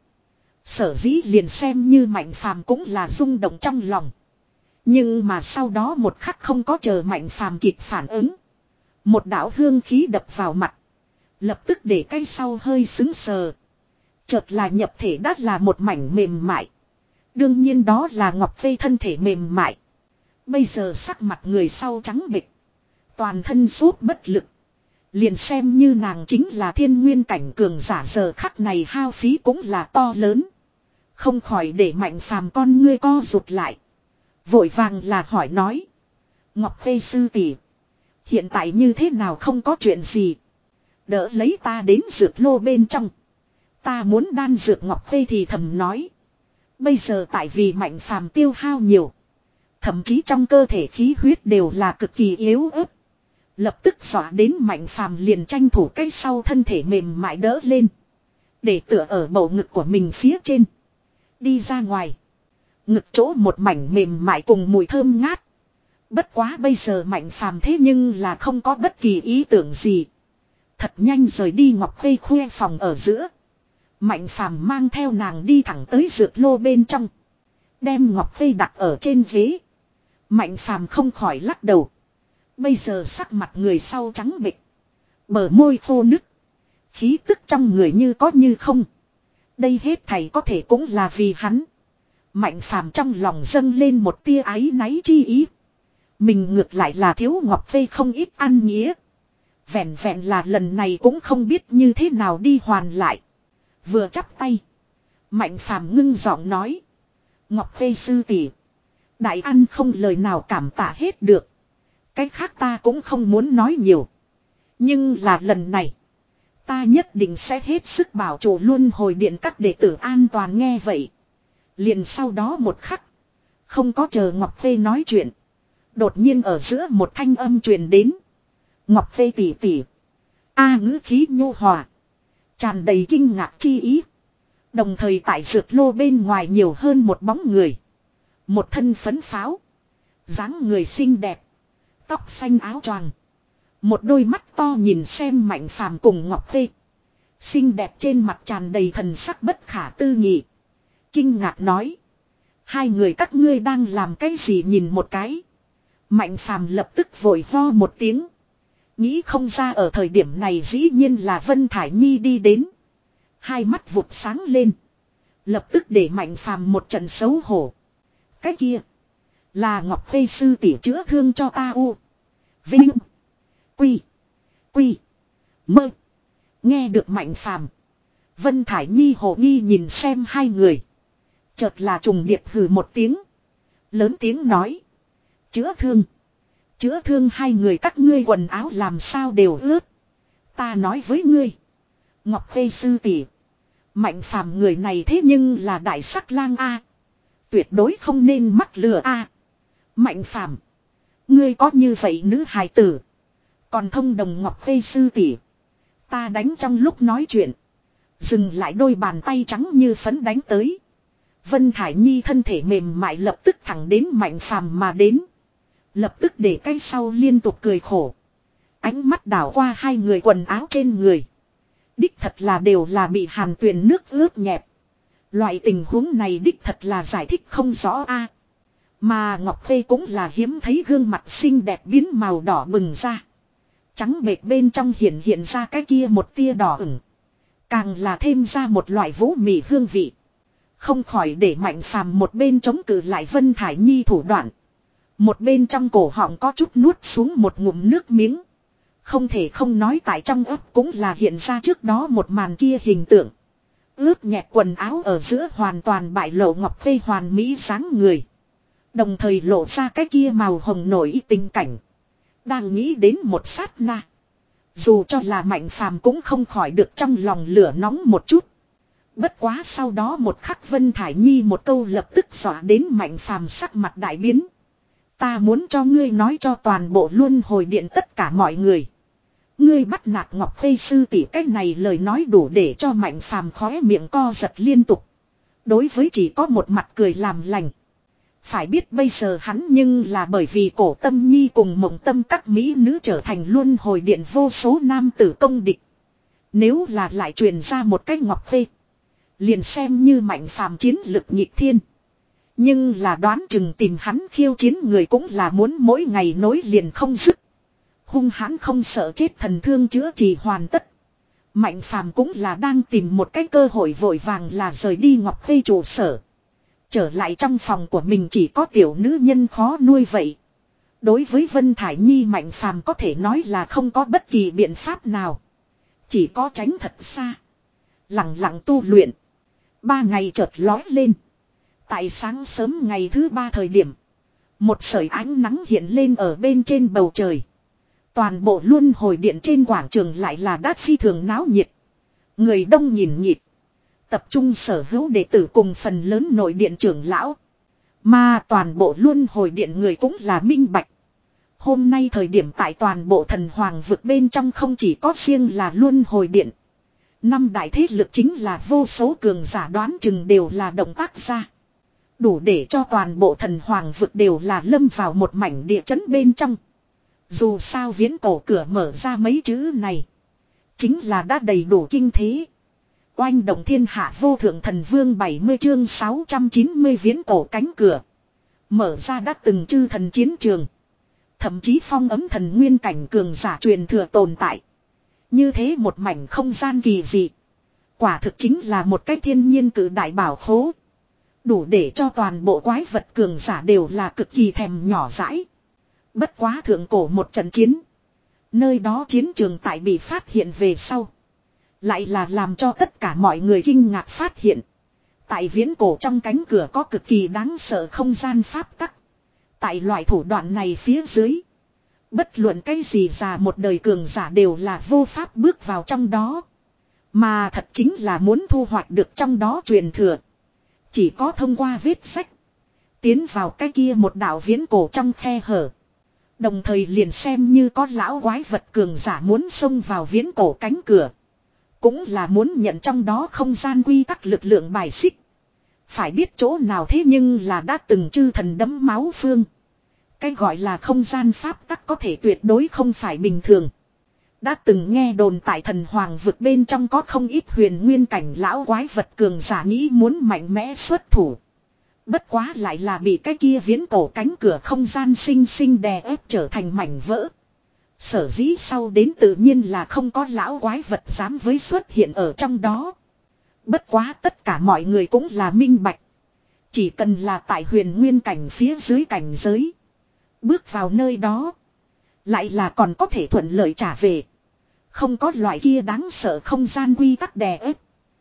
Sở dĩ liền xem như Mạnh Phàm cũng là rung động trong lòng. Nhưng mà sau đó một khắc không có chờ Mạnh Phàm kịp phản ứng. Một đạo hương khí đập vào mặt. Lập tức để cái sau hơi sững sờ. Chợt là nhập thể đắt là một mảnh mềm mại. Đương nhiên đó là Ngọc Vây thân thể mềm mại. Bây giờ sắc mặt người sau trắng bệch. Toàn thân sốt bất lực. Liền xem như nàng chính là thiên nguyên cảnh cường giả giờ khắc này hao phí cũng là to lớn. Không khỏi để Mạnh Phàm con ngươi co rụt lại. Vội vàng là hỏi nói. Ngọc Vây sư tỷ, hiện tại như thế nào không có chuyện gì. Đỡ lấy ta đến dược lô bên trong. Ta muốn đan dược Ngọc Vây thì thầm nói. Bây giờ tại vì Mạnh Phàm tiêu hao nhiều. Thậm chí trong cơ thể khí huyết đều là cực kỳ yếu ớt. Lập tức dọa đến Mạnh Phàm liền tranh thủ cái sau thân thể mềm mại đỡ lên. Để tựa ở bầu ngực của mình phía trên. Đi ra ngoài. Ngực chỗ một mảnh mềm mại cùng mùi thơm ngát. Bất quá bây giờ Mạnh Phàm thế nhưng là không có bất kỳ ý tưởng gì. Thật nhanh rời đi Ngọc Vây khuê phòng ở giữa. Mạnh Phàm mang theo nàng đi thẳng tới dược lô bên trong. Đem Ngọc Vây đặt ở trên ghế. Mạnh Phàm không khỏi lắc đầu. Bây giờ sắc mặt người sau trắng bệch. Bờ môi khô nứt. Khí tức trong người như có như không. Đây hết thảy có thể cũng là vì hắn. Mạnh Phàm trong lòng dâng lên một tia áy náy chi ý. Mình ngược lại là thiếu Ngọc Vây không ít ăn nghĩa. Vẹn vẹn là lần này cũng không biết như thế nào đi hoàn lại. Vừa chắp tay. Mạnh Phàm ngưng giọng nói. Ngọc Vây sư tỷ, đại ăn không lời nào cảm tạ hết được. Cái khác ta cũng không muốn nói nhiều. Nhưng là lần này. Ta nhất định sẽ hết sức bảo chủ luôn hồi điện các đệ tử an toàn nghe vậy. Liền sau đó một khắc. Không có chờ Ngọc Vây nói chuyện. Đột nhiên ở giữa một thanh âm truyền đến. Ngọc Vây tỷ tỷ. A ngữ khí nhu hòa. Tràn đầy kinh ngạc chi ý. Đồng thời tại dược lô bên ngoài nhiều hơn một bóng người. Một thân phấn pháo. Dáng người xinh đẹp. Tóc xanh áo choàng. Một đôi mắt to nhìn xem Mạnh Phàm cùng Ngọc Vây. Xinh đẹp trên mặt tràn đầy thần sắc bất khả tư nghị. Kinh ngạc nói. Hai người các ngươi đang làm cái gì nhìn một cái. Mạnh Phàm lập tức vội ho một tiếng. Nghĩ không ra ở thời điểm này dĩ nhiên là Vân Thải Nhi đi đến. Hai mắt vụt sáng lên. Lập tức để Mạnh Phàm một trận xấu hổ. Cái kia. Là Ngọc Vây sư tỷ chữa thương cho ta u. Vinh. Quy. Quy. Quy. Mơ. Nghe được Mạnh Phàm, Vân Thải Nhi hồ nghi nhìn xem hai người. Chợt là trùng điệp hừ một tiếng. Lớn tiếng nói. Chữa thương. Chữa thương hai người các ngươi quần áo làm sao đều ướt. Ta nói với ngươi. Ngọc Khê sư tỷ, Mạnh Phàm người này thế nhưng là đại sắc lang a, tuyệt đối không nên mắc lừa a. Mạnh Phàm, ngươi có như vậy nữ hài tử, còn thông đồng Ngọc Khê sư tỷ. Ta đánh trong lúc nói chuyện, dừng lại đôi bàn tay trắng như phấn đánh tới. Vân Thải Nhi thân thể mềm mại lập tức thẳng đến Mạnh Phàm mà đến. Lập tức để cái sau liên tục cười khổ. Ánh mắt đảo qua hai người quần áo trên người. Đích thật là đều là bị Hàn Tuyền nước ướt nhẹp. Loại tình huống này đích thật là giải thích không rõ a. Mà Ngọc Khê cũng là hiếm thấy gương mặt xinh đẹp biến màu đỏ bừng ra. Trắng bệt bên trong hiện hiện ra cái kia một tia đỏ ửng. Càng là thêm ra một loại vũ mị hương vị. Không khỏi để Mạnh Phàm một bên chống cự lại Vân Thải Nhi thủ đoạn. Một bên trong cổ họng có chút nuốt xuống một ngụm nước miếng. Không thể không nói tại trong ấp cũng là hiện ra trước đó một màn kia hình tượng. Ướt nhẹp quần áo ở giữa hoàn toàn bại lộ Ngọc Khê hoàn mỹ dáng người. Đồng thời lộ ra cái kia màu hồng nổi tình cảnh. Đang nghĩ đến một sát na. Dù cho là Mạnh Phàm cũng không khỏi được trong lòng lửa nóng một chút. Bất quá sau đó một khắc Vân Thải Nhi một câu lập tức dọa đến Mạnh Phàm sắc mặt đại biến. Ta muốn cho ngươi nói cho toàn bộ luân hồi điện tất cả mọi người. Ngươi bắt nạt Ngọc Khê sư tỷ, cách này lời nói đủ để cho Mạnh Phàm khóe miệng co giật liên tục. Đối với chỉ có một mặt cười làm lành. Phải biết bây giờ hắn nhưng là bởi vì Cổ Tâm Nhi cùng Mộng Tâm các mỹ nữ trở thành luân hồi điện vô số nam tử công địch. Nếu là lại truyền ra một cách Ngọc Khê, liền xem như Mạnh Phàm chiến lực nhịp thiên. Nhưng là đoán chừng tìm hắn khiêu chiến người cũng là muốn mỗi ngày nối liền không dứt. Hung hãn không sợ chết thần thương chữa trị hoàn tất. Mạnh Phàm cũng là đang tìm một cái cơ hội vội vàng là rời đi Ngọc Khê trụ sở. Trở lại trong phòng của mình chỉ có tiểu nữ nhân khó nuôi vậy. Đối với Vân Thải Nhi Mạnh Phàm có thể nói là không có bất kỳ biện pháp nào. Chỉ có tránh thật xa. Lặng lặng tu luyện. Ba ngày chợt lói lên. Tại sáng sớm ngày thứ ba thời điểm. Một sợi ánh nắng hiện lên ở bên trên bầu trời. Toàn bộ luân hồi điện trên quảng trường lại là đát phi thường náo nhiệt. Người đông nhìn nhịp. Tập trung sở hữu đệ tử cùng phần lớn nội điện trưởng lão. Mà toàn bộ luân hồi điện người cũng là minh bạch. Hôm nay thời điểm tại toàn bộ thần hoàng vực bên trong không chỉ có riêng là luân hồi điện. Năm đại thế lực chính là vô số cường giả đoán chừng đều là động tác ra. Đủ để cho toàn bộ thần hoàng vực đều là lâm vào một mảnh địa chấn bên trong. Dù sao viễn cổ cửa mở ra mấy chữ này. Chính là đã đầy đủ kinh thế. Oanh động thiên hạ vô thượng thần vương bảy mươi chương sáu trăm chín mươi viễn cổ cánh cửa. Mở ra đã từng chư thần chiến trường. Thậm chí phong ấm thần nguyên cảnh cường giả truyền thừa tồn tại. Như thế một mảnh không gian kỳ dị. Quả thực chính là một cái thiên nhiên cử đại bảo khố. Đủ để cho toàn bộ quái vật cường giả đều là cực kỳ thèm nhỏ dãi. Bất quá thượng cổ một trận chiến. Nơi đó chiến trường tại bị phát hiện về sau. Lại là làm cho tất cả mọi người kinh ngạc phát hiện. Tại viễn cổ trong cánh cửa có cực kỳ đáng sợ không gian pháp tắc. Tại loại thủ đoạn này phía dưới. Bất luận cái gì già một đời cường giả đều là vô pháp bước vào trong đó. Mà thật chính là muốn thu hoạch được trong đó truyền thừa. Chỉ có thông qua vết sách. Tiến vào cái kia một đạo viễn cổ trong khe hở. Đồng thời liền xem như có lão quái vật cường giả muốn xông vào viễn cổ cánh cửa. Cũng là muốn nhận trong đó không gian quy tắc lực lượng bài xích. Phải biết chỗ nào thế nhưng là đã từng chư thần đẫm máu phương. Cái gọi là không gian pháp tắc có thể tuyệt đối không phải bình thường. Đã từng nghe đồn tại thần hoàng vực bên trong có không ít huyền nguyên cảnh lão quái vật cường giả nghĩ muốn mạnh mẽ xuất thủ. Bất quá lại là bị cái kia viễn cổ cánh cửa không gian sinh sinh đè ép trở thành mảnh vỡ. Sở dĩ sau đến tự nhiên là không có lão quái vật dám với xuất hiện ở trong đó. Bất quá tất cả mọi người cũng là minh bạch. Chỉ cần là tại huyền nguyên cảnh phía dưới cảnh giới. Bước vào nơi đó. Lại là còn có thể thuận lợi trả về. Không có loại kia đáng sợ không gian quy tắc đè ép.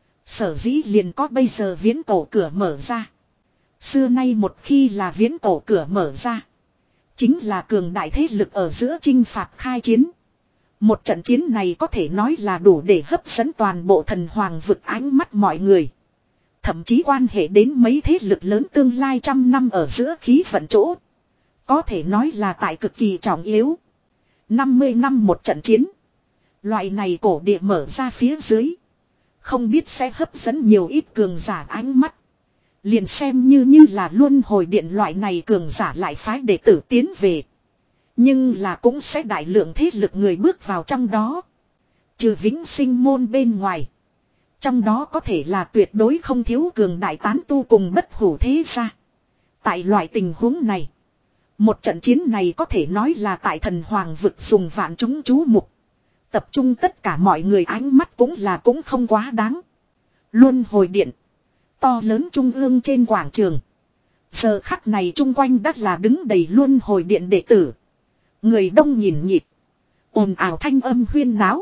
Sở dĩ liền có bây giờ viễn cổ cửa mở ra. Xưa nay một khi là viễn cổ cửa mở ra. Chính là cường đại thế lực ở giữa chinh phạt khai chiến. Một trận chiến này có thể nói là đủ để hấp dẫn toàn bộ thần hoàng vực ánh mắt mọi người. Thậm chí quan hệ đến mấy thế lực lớn tương lai trăm năm ở giữa khí vận chỗ. Có thể nói là tại cực kỳ trọng yếu. năm mươi năm một trận chiến. Loại này cổ địa mở ra phía dưới. Không biết sẽ hấp dẫn nhiều ít cường giả ánh mắt. Liền xem như như là luân hồi điện loại này cường giả lại phái đệ tử tiến về. Nhưng là cũng sẽ đại lượng thế lực người bước vào trong đó. Trừ vĩnh sinh môn bên ngoài. Trong đó có thể là tuyệt đối không thiếu cường đại tán tu cùng bất hủ thế gia. Tại loại tình huống này. Một trận chiến này có thể nói là tại thần hoàng vực dùng vạn chúng chú mục. Tập trung tất cả mọi người ánh mắt cũng là cũng không quá đáng. Luân hồi điện. To lớn trung ương trên quảng trường. Giờ khắc này chung quanh đất là đứng đầy luân hồi điện đệ tử. Người đông nhìn nhịp. Ồn ào thanh âm huyên náo.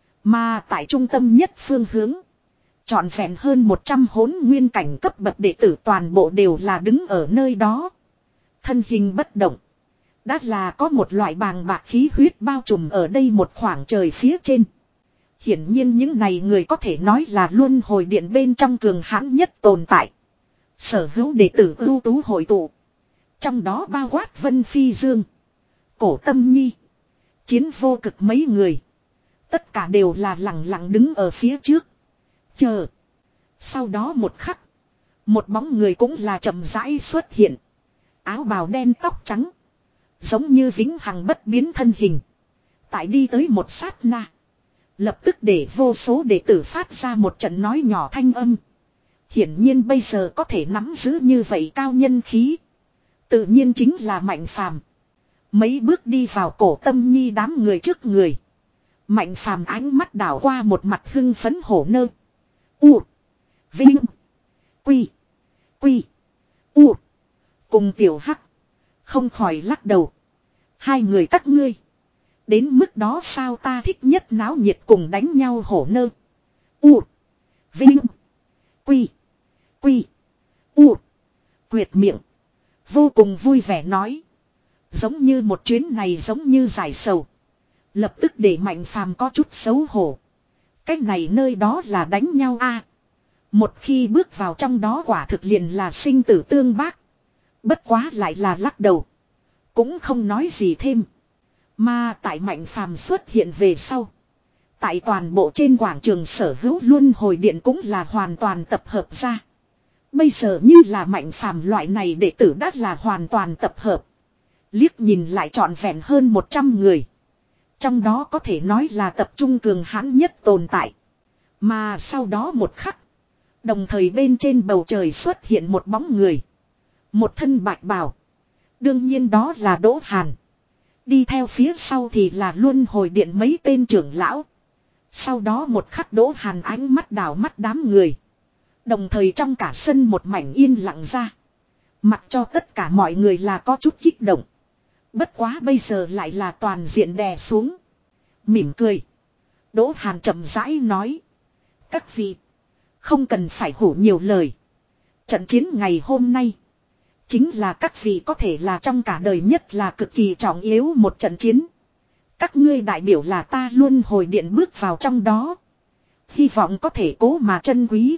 Mà tại trung tâm nhất phương hướng. Trọn vẹn hơn một trăm hỗn nguyên cảnh cấp bậc đệ tử toàn bộ đều là đứng ở nơi đó. Thân hình bất động. Đã là có một loại bàng bạc khí huyết bao trùm ở đây một khoảng trời phía trên. Hiển nhiên những này người có thể nói là luân hồi điện bên trong cường hãn nhất tồn tại. Sở hữu đệ tử ưu tú hội tụ. Trong đó bao quát Vân Phi Dương. Cổ Tâm Nhi. Chiến vô cực mấy người. Tất cả đều là lặng lặng đứng ở phía trước. Chờ. Sau đó một khắc. Một bóng người cũng là chậm rãi xuất hiện. Áo bào đen tóc trắng. Giống như vĩnh hằng bất biến thân hình. Tại đi tới một sát na. Lập tức để vô số đệ tử phát ra một trận nói nhỏ thanh âm. Hiển nhiên bây giờ có thể nắm giữ như vậy cao nhân khí. Tự nhiên chính là Mạnh Phàm. Mấy bước đi vào Cổ Tâm Nhi đám người trước người. Mạnh Phàm ánh mắt đảo qua một mặt hưng phấn hổ nơ. U. Vinh. Quy. Quy. U. Cùng tiểu hắc. Không khỏi lắc đầu. Hai người các ngươi. Đến mức đó sao ta thích nhất náo nhiệt cùng đánh nhau hổ nơ. U. Vinh. Quy. Quy. U. Quyệt miệng. Vô cùng vui vẻ nói. Giống như một chuyến này giống như giải sầu. Lập tức để Mạnh Phàm có chút xấu hổ. Cách này nơi đó là đánh nhau a. Một khi bước vào trong đó quả thực liền là sinh tử tương bác. Bất quá lại là lắc đầu. Cũng không nói gì thêm. Mà tại Mạnh Phàm xuất hiện về sau. Tại toàn bộ trên quảng trường sở hữu luân hồi điện cũng là hoàn toàn tập hợp ra. Bây giờ như là Mạnh Phàm loại này đệ tử đã là hoàn toàn tập hợp. Liếc nhìn lại trọn vẹn hơn một trăm người. Trong đó có thể nói là tập trung cường hãn nhất tồn tại. Mà sau đó một khắc. Đồng thời bên trên bầu trời xuất hiện một bóng người. Một thân bạch bào. Đương nhiên đó là Đỗ Hàn. Đi theo phía sau thì là luân hồi điện mấy tên trưởng lão. Sau đó một khắc Đỗ Hàn ánh mắt đảo mắt đám người. Đồng thời trong cả sân một mảnh yên lặng ra. Mặc cho tất cả mọi người là có chút kích động. Bất quá bây giờ lại là toàn diện đè xuống. Mỉm cười. Đỗ Hàn chậm rãi nói. Các vị. Không cần phải hổ nhiều lời. Trận chiến ngày hôm nay. Chính là các vị có thể là trong cả đời nhất là cực kỳ trọng yếu một trận chiến. Các ngươi đại biểu là ta luôn hồi điện bước vào trong đó. Hy vọng có thể cố mà trân quý.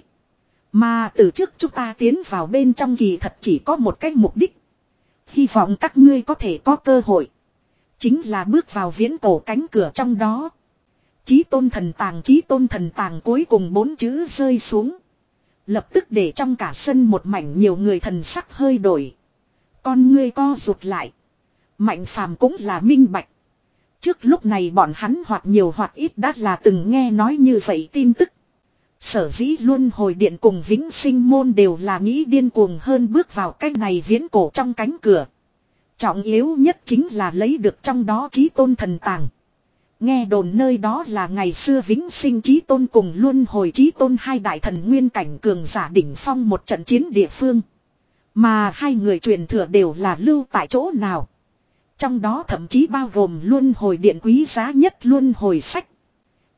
Mà từ trước chúng ta tiến vào bên trong kỳ thật chỉ có một cái mục đích. Hy vọng các ngươi có thể có cơ hội. Chính là bước vào viễn cổ cánh cửa trong đó. Chí tôn thần tàng, chí tôn thần tàng cuối cùng bốn chữ rơi xuống. Lập tức để trong cả sân một mảnh nhiều người thần sắc hơi đổi. Con ngươi co rụt lại. Mạnh Phàm cũng là minh bạch. Trước lúc này bọn hắn hoặc nhiều hoặc ít đã là từng nghe nói như vậy tin tức. Sở dĩ luôn hồi điện cùng vĩnh sinh môn đều là nghĩ điên cuồng hơn bước vào cái này viễn cổ trong cánh cửa. Trọng yếu nhất chính là lấy được trong đó chí tôn thần tàng. Nghe đồn nơi đó là ngày xưa vĩnh sinh chí tôn cùng luân hồi chí tôn hai đại thần nguyên cảnh cường giả đỉnh phong một trận chiến địa phương. Mà hai người truyền thừa đều là lưu tại chỗ nào. Trong đó thậm chí bao gồm luân hồi điện quý giá nhất luân hồi sách.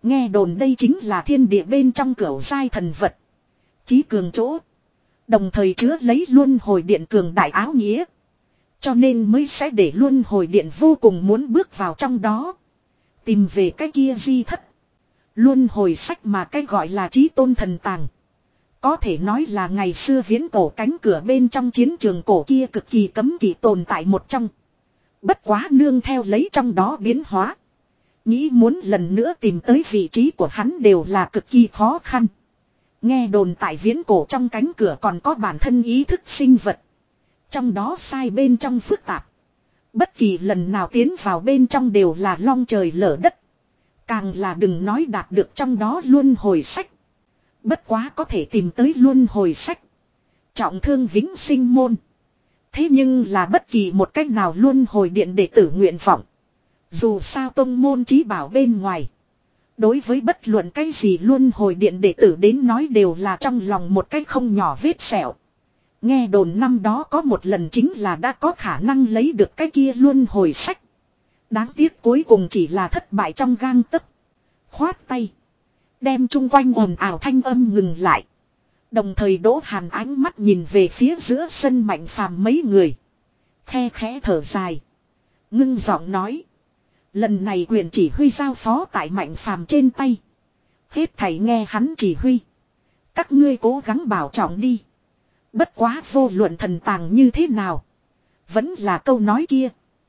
Nghe đồn đây chính là thiên địa bên trong cửu giai thần vật. Chí cường chỗ. Đồng thời chứa lấy luân hồi điện cường đại áo nghĩa. Cho nên mới sẽ để luân hồi điện vô cùng muốn bước vào trong đó. Tìm về cái kia di thất. Luân hồi sách mà cái gọi là chí tôn thần tàng. Có thể nói là ngày xưa viễn cổ cánh cửa bên trong chiến trường cổ kia cực kỳ cấm kỵ tồn tại một trong. Bất quá nương theo lấy trong đó biến hóa. Nghĩ muốn lần nữa tìm tới vị trí của hắn đều là cực kỳ khó khăn. Nghe đồn tại viễn cổ trong cánh cửa còn có bản thân ý thức sinh vật. Trong đó sai bên trong phức tạp. Bất kỳ lần nào tiến vào bên trong đều là long trời lở đất. Càng là đừng nói đạt được trong đó luân hồi sách. Bất quá có thể tìm tới luân hồi sách. Trọng thương vĩnh sinh môn. Thế nhưng là bất kỳ một cách nào luân hồi điện đệ tử nguyện vọng. Dù sao tông môn trí bảo bên ngoài. Đối với bất luận cái gì luân hồi điện đệ tử đến nói đều là trong lòng một cái không nhỏ vết sẹo. Nghe đồn năm đó có một lần chính là đã có khả năng lấy được cái kia luân hồi sách. Đáng tiếc cuối cùng chỉ là thất bại trong gang tấc. Khoát tay. Đem chung quanh ồn ào thanh âm ngừng lại. Đồng thời Đỗ Hàn ánh mắt nhìn về phía giữa sân Mạnh Phàm mấy người. Khe khẽ thở dài. Ngưng giọng nói. Lần này quyền chỉ huy giao phó tại Mạnh Phàm trên tay. Hết thảy nghe hắn chỉ huy. Các ngươi cố gắng bảo trọng đi. Bất quá vô luận thần tàng như thế nào. Vẫn là câu nói kia.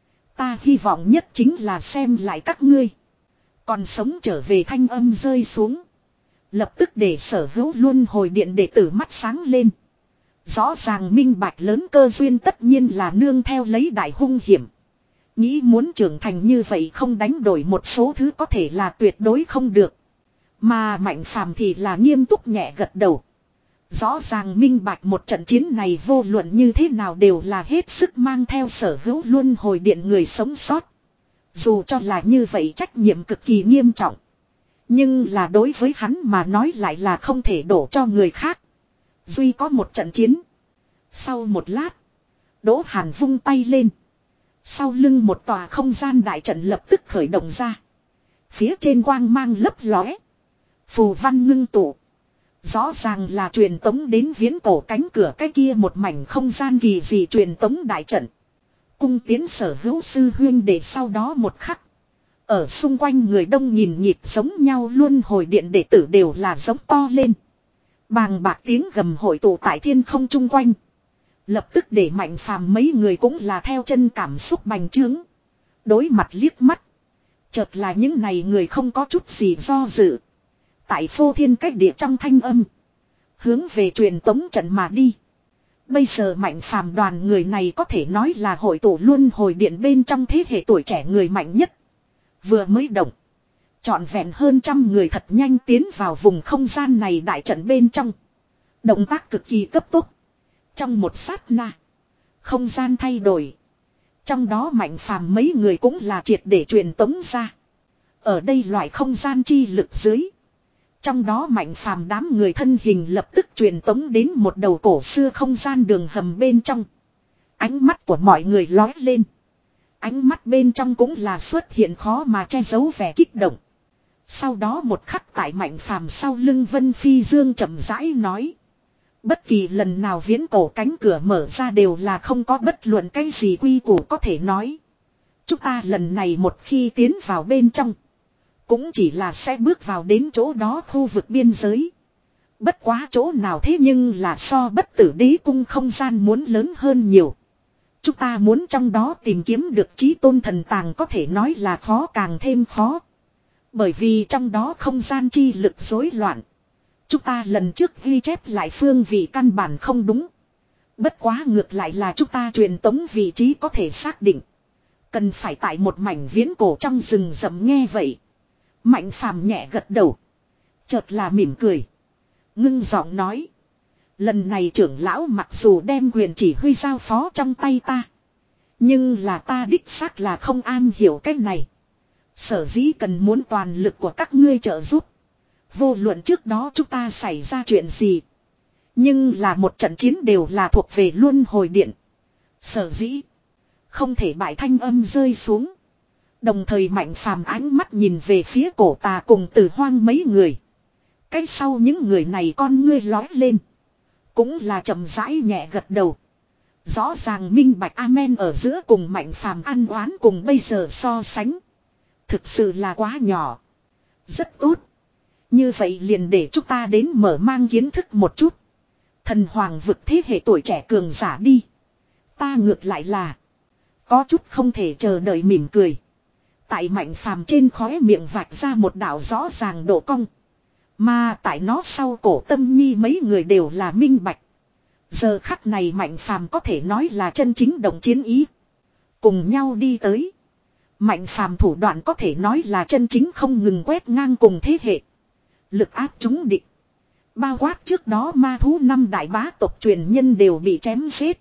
Ta hy vọng nhất chính là xem lại các ngươi. Còn sống trở về thanh âm rơi xuống. Lập tức để sở hữu luân hồi điện đệ tử mắt sáng lên. Rõ ràng minh bạch lớn cơ duyên tất nhiên là nương theo lấy đại hung hiểm. Nghĩ muốn trưởng thành như vậy không đánh đổi một số thứ có thể là tuyệt đối không được. Mà Mạnh Phàm thì là nghiêm túc nhẹ gật đầu. Rõ ràng minh bạch một trận chiến này vô luận như thế nào đều là hết sức mang theo sở hữu luân hồi điện người sống sót. Dù cho là như vậy trách nhiệm cực kỳ nghiêm trọng. Nhưng là đối với hắn mà nói lại là không thể đổ cho người khác. Duy có một trận chiến. Sau một lát. Đỗ Hàn vung tay lên. Sau lưng một tòa không gian đại trận lập tức khởi động ra. Phía trên quang mang lấp lóe. Phù văn ngưng tụ. Rõ ràng là truyền tống đến viễn cổ cánh cửa cái kia một mảnh không gian kỳ dị truyền tống đại trận. Cung tiến sở hữu sư huyên để sau đó một khắc. Ở xung quanh người đông nhìn nhịp giống nhau luôn hồi điện đệ tử đều là giống to lên. Bàng bạc tiếng gầm hội tụ tại thiên không chung quanh. Lập tức để Mạnh Phàm mấy người cũng là theo chân cảm xúc bành trướng. Đối mặt liếc mắt. Chợt là những này người không có chút gì do dự. Tại phô thiên cách địa trong thanh âm. Hướng về truyền tống trận mà đi. Bây giờ Mạnh Phàm đoàn người này có thể nói là hội tụ luôn hồi điện bên trong thế hệ tuổi trẻ người mạnh nhất. Vừa mới động. Trọn vẹn hơn trăm người thật nhanh tiến vào vùng không gian này đại trận bên trong. Động tác cực kỳ cấp tốc. Trong một sát na. Không gian thay đổi. Trong đó Mạnh Phàm mấy người cũng là triệt để truyền tống ra. Ở đây loại không gian chi lực dưới. Trong đó Mạnh Phàm đám người thân hình lập tức truyền tống đến một đầu cổ xưa không gian đường hầm bên trong. Ánh mắt của mọi người lóe lên. Ánh mắt bên trong cũng là xuất hiện khó mà che giấu vẻ kích động. Sau đó một khắc tại Mạnh Phàm sau lưng Vân Phi Dương chậm rãi nói. Bất kỳ lần nào viễn cổ cánh cửa mở ra đều là không có bất luận cái gì quy củ có thể nói. Chúng ta lần này một khi tiến vào bên trong. Cũng chỉ là sẽ bước vào đến chỗ đó khu vực biên giới. Bất quá chỗ nào thế nhưng là so bất tử đế cung không gian muốn lớn hơn nhiều. Chúng ta muốn trong đó tìm kiếm được chí tôn thần tàng có thể nói là khó càng thêm khó. Bởi vì trong đó không gian chi lực rối loạn. Chúng ta lần trước ghi chép lại phương vị căn bản không đúng. Bất quá ngược lại là chúng ta truyền tống vị trí có thể xác định. Cần phải tại một mảnh viễn cổ trong rừng rậm nghe vậy. Mạnh Phàm nhẹ gật đầu. Chợt là mỉm cười. Ngưng giọng nói. Lần này trưởng lão mặc dù đem quyền chỉ huy giao phó trong tay ta. Nhưng là ta đích xác là không an hiểu cái này. Sở dĩ cần muốn toàn lực của các ngươi trợ giúp. Vô luận trước đó chúng ta xảy ra chuyện gì. Nhưng là một trận chiến đều là thuộc về luân hồi điện. Sở dĩ. Không thể bại thanh âm rơi xuống. Đồng thời Mạnh Phàm ánh mắt nhìn về phía Cổ Tà cùng Từ Hoang mấy người. Cái sau những người này con ngươi lói lên. Cũng là chậm rãi nhẹ gật đầu. Rõ ràng minh bạch amen ở giữa cùng Mạnh Phàm ăn oán cùng bây giờ so sánh. Thực sự là quá nhỏ. Rất tốt. Như vậy liền để chúng ta đến mở mang kiến thức một chút. Thần hoàng vực thế hệ tuổi trẻ cường giả đi. Ta ngược lại là có chút không thể chờ đợi mỉm cười. Tại Mạnh Phàm trên khóe miệng vạch ra một đạo rõ ràng độ cong. Mà tại nó sau cổ Tâm Nhi mấy người đều là minh bạch. Giờ khắc này Mạnh Phàm có thể nói là chân chính động chiến ý. Cùng nhau đi tới. Mạnh Phàm thủ đoạn có thể nói là chân chính không ngừng quét ngang cùng thế hệ. Lực áp chúng địch. Bao quát trước đó ma thú năm đại bá tộc truyền nhân đều bị chém giết.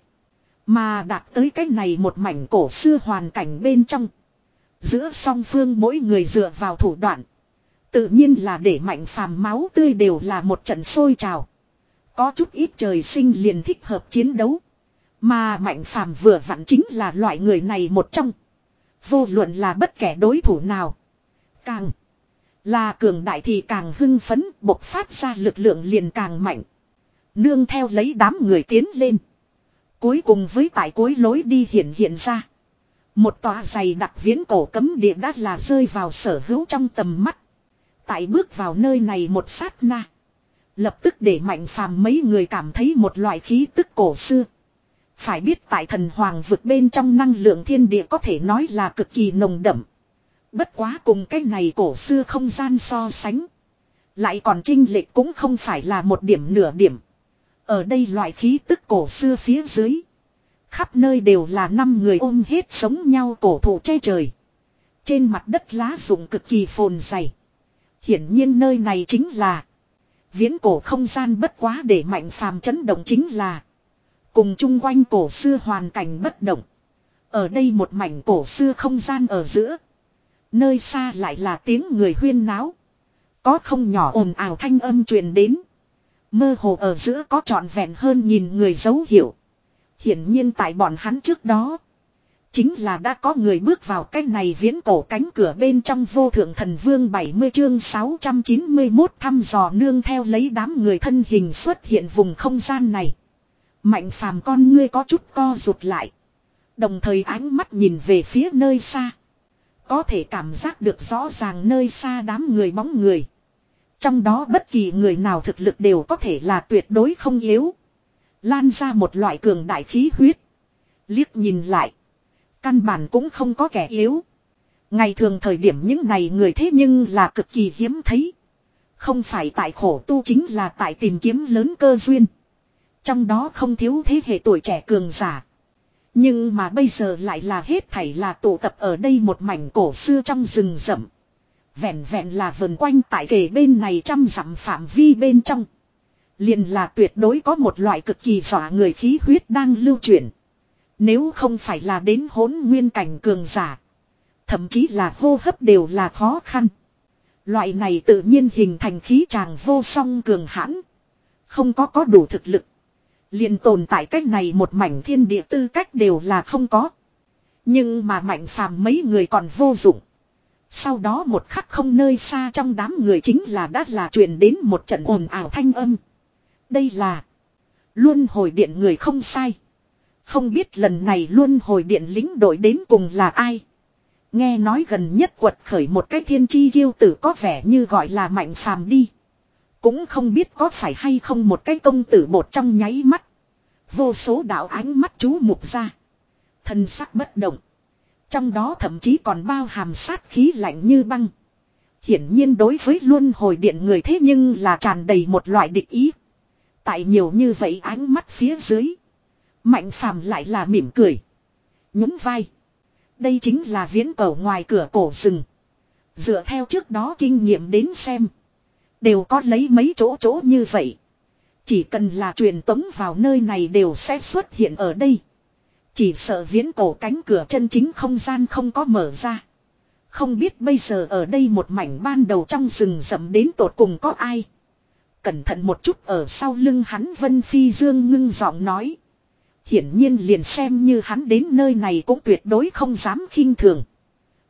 Mà đạt tới cái này một mảnh cổ xưa hoàn cảnh bên trong. Giữa song phương mỗi người dựa vào thủ đoạn. Tự nhiên là để Mạnh Phàm máu tươi đều là một trận sôi trào. Có chút ít trời sinh liền thích hợp chiến đấu. Mà Mạnh Phàm vừa vặn chính là loại người này một trong. Vô luận là bất kể đối thủ nào. Càng là cường đại thì càng hưng phấn, bộc phát ra lực lượng liền càng mạnh. Nương theo lấy đám người tiến lên. Cuối cùng với tại cuối lối đi hiện hiện ra. Một tòa dày đặc viễn cổ cấm địa đã là rơi vào sở hữu trong tầm mắt. Tại bước vào nơi này một sát na. Lập tức để Mạnh Phàm mấy người cảm thấy một loại khí tức cổ xưa. Phải biết tại thần hoàng vực bên trong năng lượng thiên địa có thể nói là cực kỳ nồng đậm. Bất quá cùng cái này cổ xưa không gian so sánh. Lại còn chênh lệch cũng không phải là một điểm nửa điểm. Ở đây loại khí tức cổ xưa phía dưới. Khắp nơi đều là năm người ôm hết sống nhau cổ thụ che trời. Trên mặt đất lá rụng cực kỳ phồn dày. Hiển nhiên nơi này chính là viễn cổ không gian, bất quá để Mạnh Phàm chấn động chính là cùng chung quanh cổ xưa hoàn cảnh bất động. Ở đây một mảnh cổ xưa không gian ở giữa. Nơi xa lại là tiếng người huyên náo. Có không nhỏ ồn ào thanh âm truyền đến. Mơ hồ ở giữa có trọn vẹn hơn nghìn người dấu hiệu. Hiển nhiên tại bọn hắn trước đó. Chính là đã có người bước vào cái này viễn cổ cánh cửa bên trong. Vô thượng thần vương bảy mươi chương sáu trăm chín mươi mốt thăm dò nương theo lấy đám người thân hình xuất hiện vùng không gian này. Mạnh Phàm con ngươi có chút co rụt lại. Đồng thời ánh mắt nhìn về phía nơi xa. Có thể cảm giác được rõ ràng nơi xa đám người bóng người. Trong đó bất kỳ người nào thực lực đều có thể là tuyệt đối không yếu. Lan ra một loại cường đại khí huyết. Liếc nhìn lại. Căn bản cũng không có kẻ yếu. Ngày thường thời điểm những này người thế nhưng là cực kỳ hiếm thấy. Không phải tại khổ tu chính là tại tìm kiếm lớn cơ duyên. Trong đó không thiếu thế hệ tuổi trẻ cường giả. Nhưng mà bây giờ lại là hết thảy là tụ tập ở đây một mảnh cổ xưa trong rừng rậm. Vẹn vẹn là vần quanh tại kề bên này trăm dặm phạm vi bên trong. Liền là tuyệt đối có một loại cực kỳ dọa người khí huyết đang lưu chuyển. Nếu không phải là đến hỗn nguyên cảnh cường giả. Thậm chí là hô hấp đều là khó khăn. Loại này tự nhiên hình thành khí tràng vô song cường hãn. Không có có đủ thực lực. Liền tồn tại cách này một mảnh thiên địa tư cách đều là không có. Nhưng mà Mạnh Phàm mấy người còn vô dụng. Sau đó một khắc không nơi xa trong đám người chính là đã là truyền đến một trận ồn ào thanh âm. Đây là Luân Hồi Điện người không sai. Không biết lần này Luân Hồi Điện lính đội đến cùng là ai. Nghe nói gần nhất quật khởi một cái thiên chi kiêu tử có vẻ như gọi là Mạnh Phàm đi. Cũng không biết có phải hay không một cái công tử bột trong nháy mắt. Vô số đạo ánh mắt chú mục ra. Thân sắc bất động. Trong đó thậm chí còn bao hàm sát khí lạnh như băng. Hiển nhiên đối với Luân Hồi Điện người thế nhưng là tràn đầy một loại địch ý. Tại nhiều như vậy ánh mắt phía dưới. Mạnh Phàm lại là mỉm cười. Nhún vai. Đây chính là viễn cổ ngoài cửa cổ rừng. Dựa theo trước đó kinh nghiệm đến xem. Đều có lấy mấy chỗ chỗ như vậy. Chỉ cần là truyền tống vào nơi này đều sẽ xuất hiện ở đây. Chỉ sợ viễn cổ cánh cửa chân chính không gian không có mở ra. Không biết bây giờ ở đây một mảnh ban đầu trong rừng rậm đến tột cùng có ai. Cẩn thận một chút, ở sau lưng hắn Vân Phi Dương ngưng giọng nói. Hiển nhiên liền xem như hắn đến nơi này cũng tuyệt đối không dám khinh thường.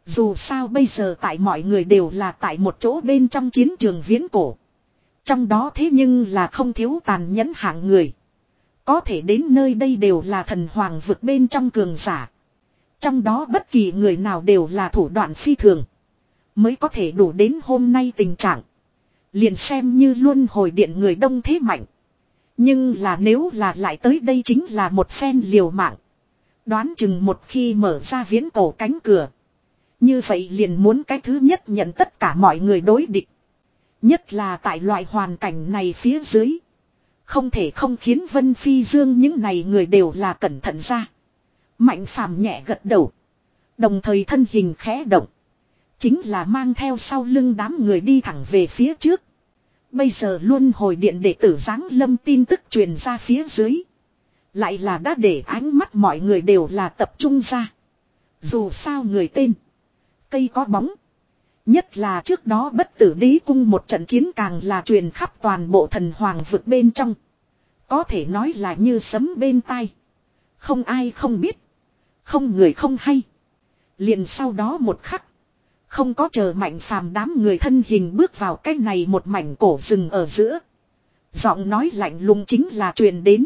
Dù sao bây giờ tại mọi người đều là tại một chỗ bên trong chiến trường viễn cổ. Trong đó thế nhưng là không thiếu tàn nhẫn hạng người. Có thể đến nơi đây đều là thần hoàng vực bên trong cường giả. Trong đó bất kỳ người nào đều là thủ đoạn phi thường. Mới có thể đủ đến hôm nay tình trạng. Liền xem như luân hồi điện người đông thế mạnh. Nhưng là nếu là lại tới đây chính là một phen liều mạng. Đoán chừng một khi mở ra viễn cổ cánh cửa. Như vậy liền muốn cái thứ nhất nhận tất cả mọi người đối địch. Nhất là tại loại hoàn cảnh này phía dưới. Không thể không khiến Vân Phi Dương những này người đều là cẩn thận ra. Mạnh phàm nhẹ gật đầu. Đồng thời thân hình khẽ động. Chính là mang theo sau lưng đám người đi thẳng về phía trước. Bây giờ luân hồi điện đệ tử giáng lâm tin tức truyền ra phía dưới. Lại là đã để ánh mắt mọi người đều là tập trung ra. Dù sao người tên. Cây có bóng. Nhất là trước đó bất tử đế cung một trận chiến càng là truyền khắp toàn bộ thần hoàng vực bên trong. Có thể nói là như sấm bên tai. Không ai không biết. Không người không hay. Liền sau đó một khắc. Không có chờ Mạnh Phàm đám người thân hình bước vào cái này một mảnh cổ rừng ở giữa. Giọng nói lạnh lùng chính là truyền đến.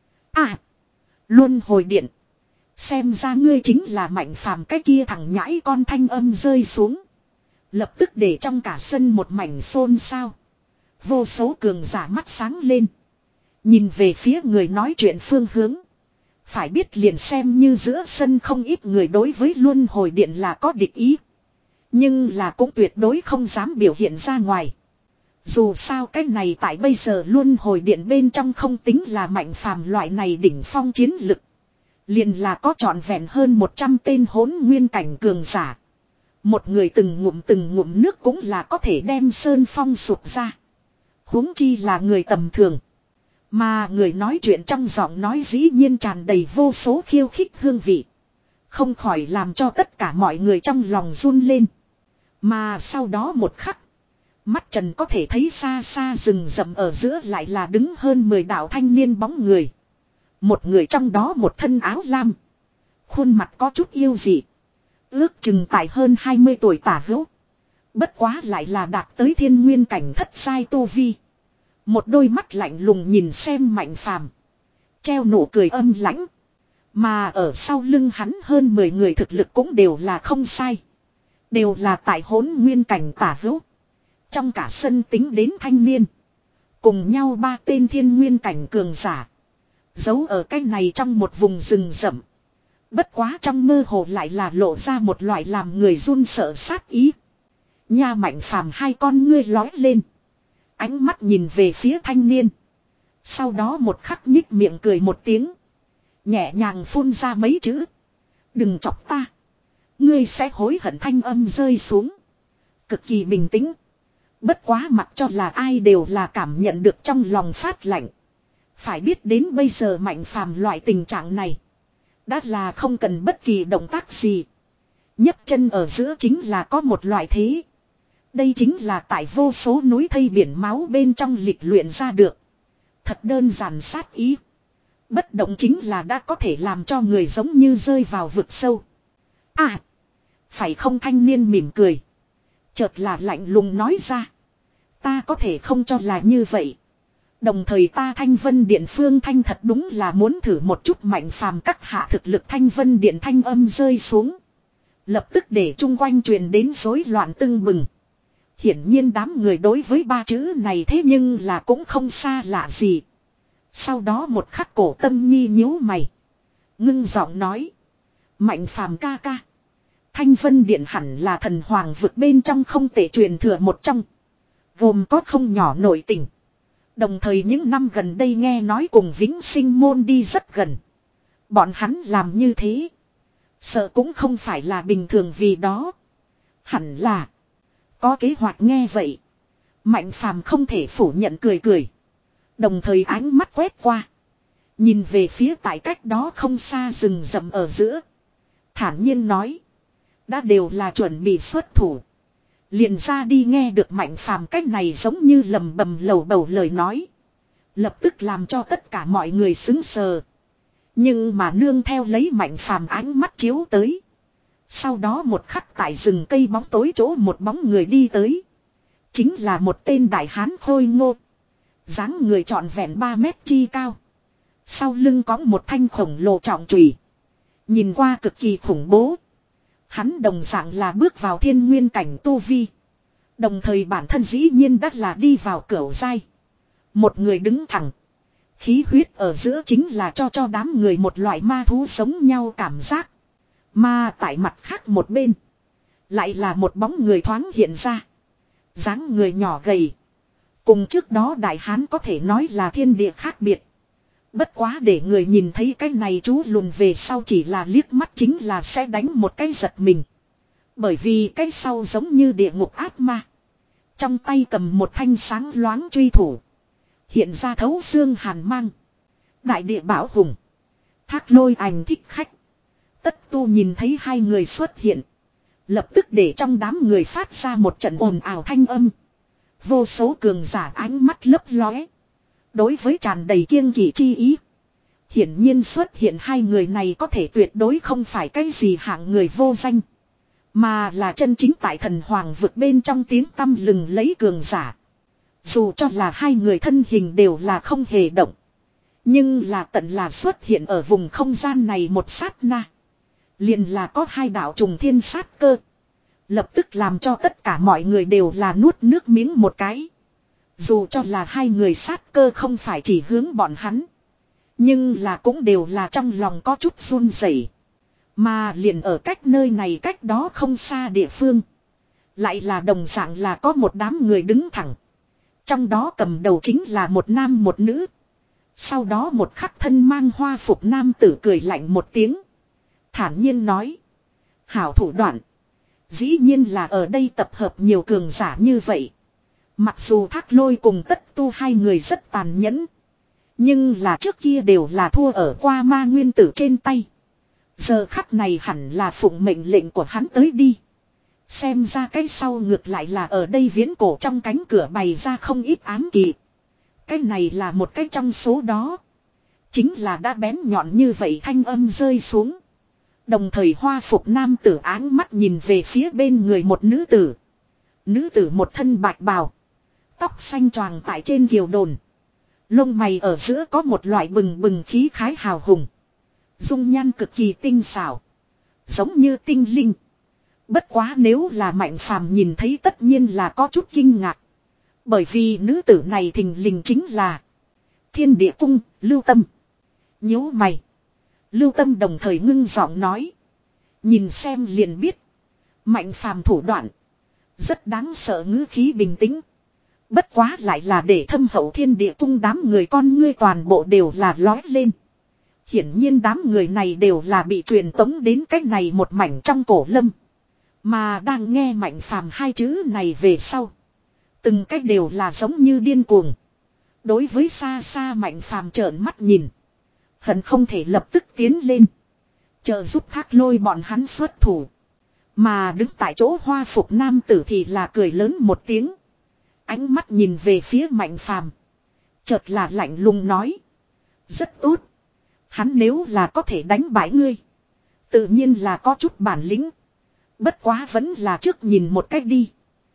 À. Luân hồi điện. Xem ra ngươi chính là Mạnh Phàm cái kia thằng nhãi con thanh âm rơi xuống. Lập tức để trong cả sân một mảnh xôn xao. Vô số cường giả mắt sáng lên. Nhìn về phía người nói chuyện phương hướng. Phải biết liền xem như giữa sân không ít người đối với luân hồi điện là có địch ý. Nhưng là cũng tuyệt đối không dám biểu hiện ra ngoài. Dù sao cái này tại bây giờ luân hồi điện bên trong không tính là Mạnh Phàm loại này đỉnh phong chiến lực. Liền là có trọn vẹn hơn một trăm tên hỗn nguyên cảnh cường giả. Một người từng ngụm từng ngụm nước cũng là có thể đem sơn phong sụp ra. Huống chi là người tầm thường. Mà người nói chuyện trong giọng nói dĩ nhiên tràn đầy vô số khiêu khích hương vị. Không khỏi làm cho tất cả mọi người trong lòng run lên. Mà sau đó một khắc. Mắt trần có thể thấy xa xa rừng rậm ở giữa lại là đứng hơn mười đạo thanh niên bóng người. Một người trong đó một thân áo lam. Khuôn mặt có chút yêu dị. Ước chừng tại hơn hai mươi tuổi tả hữu. Bất quá lại là đạt tới thiên nguyên cảnh thất sai tu vi. Một đôi mắt lạnh lùng nhìn xem Mạnh Phàm, treo nụ cười âm lãnh. Mà ở sau lưng hắn hơn mười người thực lực cũng đều là không sai. Đều là tại hỗn nguyên cảnh tả hữu. Trong cả sân tính đến thanh niên. Cùng nhau ba tên thiên nguyên cảnh cường giả. Giấu ở cái này trong một vùng rừng rậm. Bất quá trong mơ hồ lại là lộ ra một loại làm người run sợ sát ý. Nha Mạnh Phàm hai con ngươi lói lên. Ánh mắt nhìn về phía thanh niên. Sau đó một khắc nhích miệng cười một tiếng. Nhẹ nhàng phun ra mấy chữ. Đừng chọc ta. Ngươi sẽ hối hận thanh âm rơi xuống. Cực kỳ bình tĩnh. Bất quá mặc cho là ai đều là cảm nhận được trong lòng phát lạnh. Phải biết đến bây giờ Mạnh Phàm loại tình trạng này. Đã là không cần bất kỳ động tác gì. nhấc chân ở giữa chính là có một loại thế. Đây chính là tại vô số núi thây biển máu bên trong lịch luyện ra được. Thật đơn giản sát ý. Bất động chính là đã có thể làm cho người giống như rơi vào vực sâu. À! Phải không thanh niên mỉm cười. Chợt là lạnh lùng nói ra. Ta có thể không cho là như vậy. Đồng thời ta Thanh Vân Điện Phương Thanh thật đúng là muốn thử một chút Mạnh Phàm các hạ thực lực. Thanh Vân Điện thanh âm rơi xuống. Lập tức để chung quanh truyền đến rối loạn tưng bừng. Hiển nhiên đám người đối với ba chữ này thế nhưng là cũng không xa lạ gì. Sau đó một khắc Cổ Tâm Nhi nhíu mày. Ngưng giọng nói. Mạnh Phàm ca ca. Thanh Vân Điện hẳn là thần hoàng vực bên trong không thể truyền thừa một trong. Gồm có không nhỏ nội tình. Đồng thời những năm gần đây nghe nói cùng Vĩnh Sinh môn đi rất gần. Bọn hắn làm như thế. Sợ cũng không phải là bình thường vì đó. Hẳn là. Có kế hoạch nghe vậy. Mạnh Phàm không thể phủ nhận cười cười. Đồng thời ánh mắt quét qua. Nhìn về phía tại cách đó không xa rừng rậm ở giữa. Thản nhiên nói. Đã đều là chuẩn bị xuất thủ. Liền ra đi nghe được Mạnh Phàm cách này giống như lầm bầm lầu bầu lời nói. Lập tức làm cho tất cả mọi người xứng sờ. Nhưng mà nương theo lấy Mạnh Phàm ánh mắt chiếu tới. Sau đó một khắc tại rừng cây bóng tối chỗ một bóng người đi tới. Chính là một tên đại hán khôi ngô. Dáng người trọn vẹn ba mét chi cao. Sau lưng có một thanh khổng lồ trọng chùy. Nhìn qua cực kỳ khủng bố. Hắn đồng dạng là bước vào thiên nguyên cảnh tu vi. Đồng thời bản thân dĩ nhiên đã là đi vào cửu giai. Một người đứng thẳng. Khí huyết ở giữa chính là cho cho đám người một loại ma thú giống nhau cảm giác. Mà tại mặt khác một bên. Lại là một bóng người thoáng hiện ra. Dáng người nhỏ gầy. Cùng trước đó đại hán có thể nói là thiên địa khác biệt. Bất quá để người nhìn thấy cái này chú lùn về sau chỉ là liếc mắt chính là sẽ đánh một cái giật mình. Bởi vì cái sau giống như địa ngục ác ma. Trong tay cầm một thanh sáng loáng truy thủ. Hiện ra thấu xương hàn mang. Đại địa bảo hùng. Thác lôi ảnh thích khách. Tất tu nhìn thấy hai người xuất hiện. Lập tức để trong đám người phát ra một trận ồn ào thanh âm. Vô số cường giả ánh mắt lấp lóe. Đối với tràn đầy kiêng kỵ chi ý. Hiển nhiên xuất hiện hai người này có thể tuyệt đối không phải cái gì hạng người vô danh. Mà là chân chính tại thần hoàng vực bên trong tiếng tăm lừng lấy cường giả. Dù cho là hai người thân hình đều là không hề động. Nhưng là tận là xuất hiện ở vùng không gian này một sát na. Liền là có hai đạo trùng thiên sát cơ. Lập tức làm cho tất cả mọi người đều là nuốt nước miếng một cái. Dù cho là hai người sát cơ không phải chỉ hướng bọn hắn. Nhưng là cũng đều là trong lòng có chút run rẩy. Mà liền ở cách nơi này cách đó không xa địa phương. Lại là đồng dạng là có một đám người đứng thẳng. Trong đó cầm đầu chính là một nam một nữ. Sau đó một khắc thân mang hoa phục nam tử cười lạnh một tiếng. Thản nhiên nói. Hảo thủ đoạn. Dĩ nhiên là ở đây tập hợp nhiều cường giả như vậy. Mặc dù thác lôi cùng tất tu hai người rất tàn nhẫn. Nhưng là trước kia đều là thua ở qua ma nguyên tử trên tay. Giờ khắc này hẳn là phụng mệnh lệnh của hắn tới đi. Xem ra cái sau ngược lại là ở đây viễn cổ trong cánh cửa bày ra không ít ám kỳ. Cái này là một cái trong số đó. Chính là đã bén nhọn như vậy thanh âm rơi xuống. Đồng thời hoa phục nam tử áng mắt nhìn về phía bên người một nữ tử. Nữ tử một thân bạch bào. Tóc xanh choàng tại trên kiều đồn. Lông mày ở giữa có một loại bừng bừng khí khái hào hùng. Dung nhan cực kỳ tinh xảo. Giống như tinh linh. Bất quá nếu là Mạnh Phàm nhìn thấy tất nhiên là có chút kinh ngạc. Bởi vì nữ tử này thình lình chính là Thiên Địa Cung, Lưu Tâm. Nhíu mày. Lưu Tâm đồng thời ngưng giọng nói. Nhìn xem liền biết. Mạnh Phàm thủ đoạn. Rất đáng sợ, ngữ khí bình tĩnh. Bất quá lại là để thâm hậu Thiên Địa Cung đám người con ngươi toàn bộ đều là lói lên. Hiển nhiên đám người này đều là bị truyền tống đến cách này một mảnh trong cổ lâm. Mà đang nghe Mạnh Phàm hai chữ này về sau. Từng cách đều là giống như điên cuồng. Đối với xa xa Mạnh Phàm trợn mắt nhìn. Hận không thể lập tức tiến lên. Trợ giúp thác lôi bọn hắn xuất thủ. Mà đứng tại chỗ hoa phục nam tử thì là cười lớn một tiếng. Ánh mắt nhìn về phía Mạnh Phàm, chợt là lạnh lùng nói. Rất tốt. Hắn nếu là có thể đánh bại ngươi, tự nhiên là có chút bản lĩnh. Bất quá vẫn là trước nhìn một cách đi.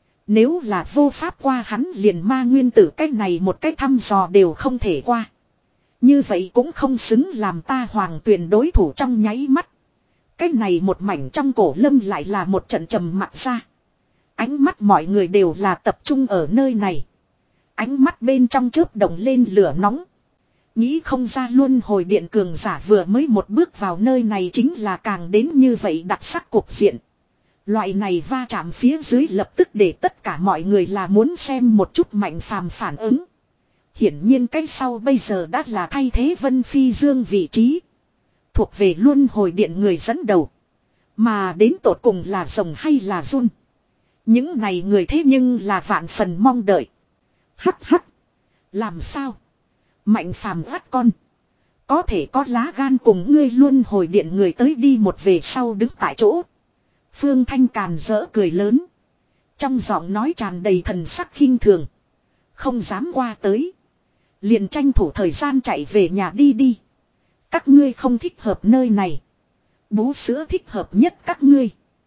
Nếu là vô pháp qua hắn liền ma nguyên tử cách này một cách thăm dò đều không thể qua. Như vậy cũng không xứng làm ta hoàng tuyền đối thủ trong nháy mắt. Cách này một mảnh trong cổ lâm lại là một trận trầm mặc ra. Ánh mắt mọi người đều là tập trung ở nơi này. Ánh mắt bên trong chớp động lên lửa nóng. Nghĩ không ra luôn hồi điện cường giả vừa mới một bước vào nơi này chính là càng đến như vậy đặc sắc cuộc diện. Loại này va chạm phía dưới lập tức để tất cả mọi người là muốn xem một chút Mạnh Phàm phản ứng. Hiển nhiên cái sau bây giờ đã là thay thế Vân Phi Dương vị trí. Thuộc về luôn hồi điện người dẫn đầu. Mà đến tột cùng là rồng hay là run. Những này người thế nhưng là vạn phần mong đợi. Hắc hắc. Làm sao? Mạnh Phàm ắt con. Có thể có lá gan cùng ngươi luôn hồi điện người tới đi một về sau đứng tại chỗ. Phương Thanh càn rỡ cười lớn. Trong giọng nói tràn đầy thần sắc khinh thường. Không dám qua tới. Liền tranh thủ thời gian chạy về nhà đi đi. Các ngươi không thích hợp nơi này. Bú sữa thích hợp nhất các ngươi.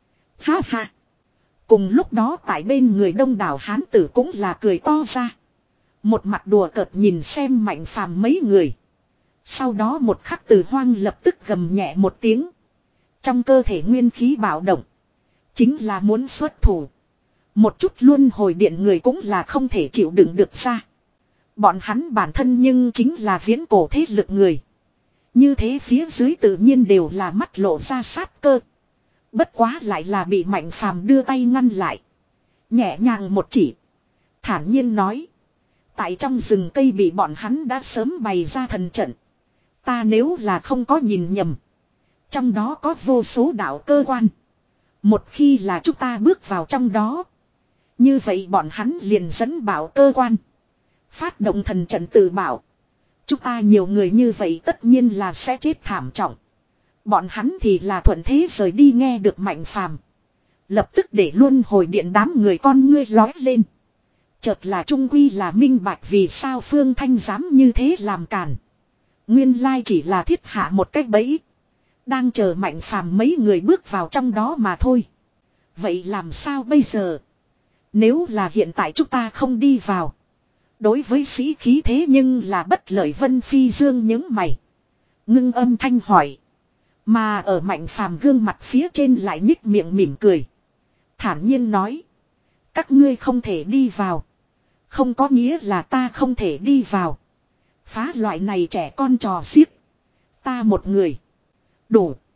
Ha ha. Cùng lúc đó tại bên người đông đảo hán tử cũng là cười to ra. Một mặt đùa cợt nhìn xem Mạnh Phàm mấy người. Sau đó một khắc Từ Hoang lập tức gầm nhẹ một tiếng. Trong cơ thể nguyên khí bạo động. Chính là muốn xuất thủ. Một chút luân hồi điện người cũng là không thể chịu đựng được ra. Bọn hắn bản thân nhưng chính là viễn cổ thế lực người. Như thế phía dưới tự nhiên đều là mắt lộ ra sát cơ. Bất quá lại là bị Mạnh Phàm đưa tay ngăn lại. Nhẹ nhàng một chỉ. Thản nhiên nói. Tại trong rừng cây bị bọn hắn đã sớm bày ra thần trận. Ta nếu là không có nhìn nhầm. Trong đó có vô số đạo cơ quan. Một khi là chúng ta bước vào trong đó. Như vậy bọn hắn liền dẫn bảo cơ quan. Phát động thần trận tự bảo. Chúng ta nhiều người như vậy tất nhiên là sẽ chết thảm trọng. Bọn hắn thì là thuận thế rời đi nghe được Mạnh Phàm. Lập tức để luôn hồi điện đám người con ngươi lói lên. Chợt là trung quy là minh bạch vì sao Phương Thanh dám như thế làm càn. Nguyên lai chỉ là thiết hạ một cách bẫy. Đang chờ Mạnh Phàm mấy người bước vào trong đó mà thôi. Vậy làm sao bây giờ? Nếu là hiện tại chúng ta không đi vào. Đối với sĩ khí thế nhưng là bất lợi. Vân Phi Dương những mày. Ngưng âm thanh hỏi. Mà ở Mạnh Phàm gương mặt phía trên lại nhích miệng mỉm cười. Thản nhiên nói. Các ngươi không thể đi vào. Không có nghĩa là ta không thể đi vào. Phá loại này trẻ con trò xiếc. Ta một người. Đủ.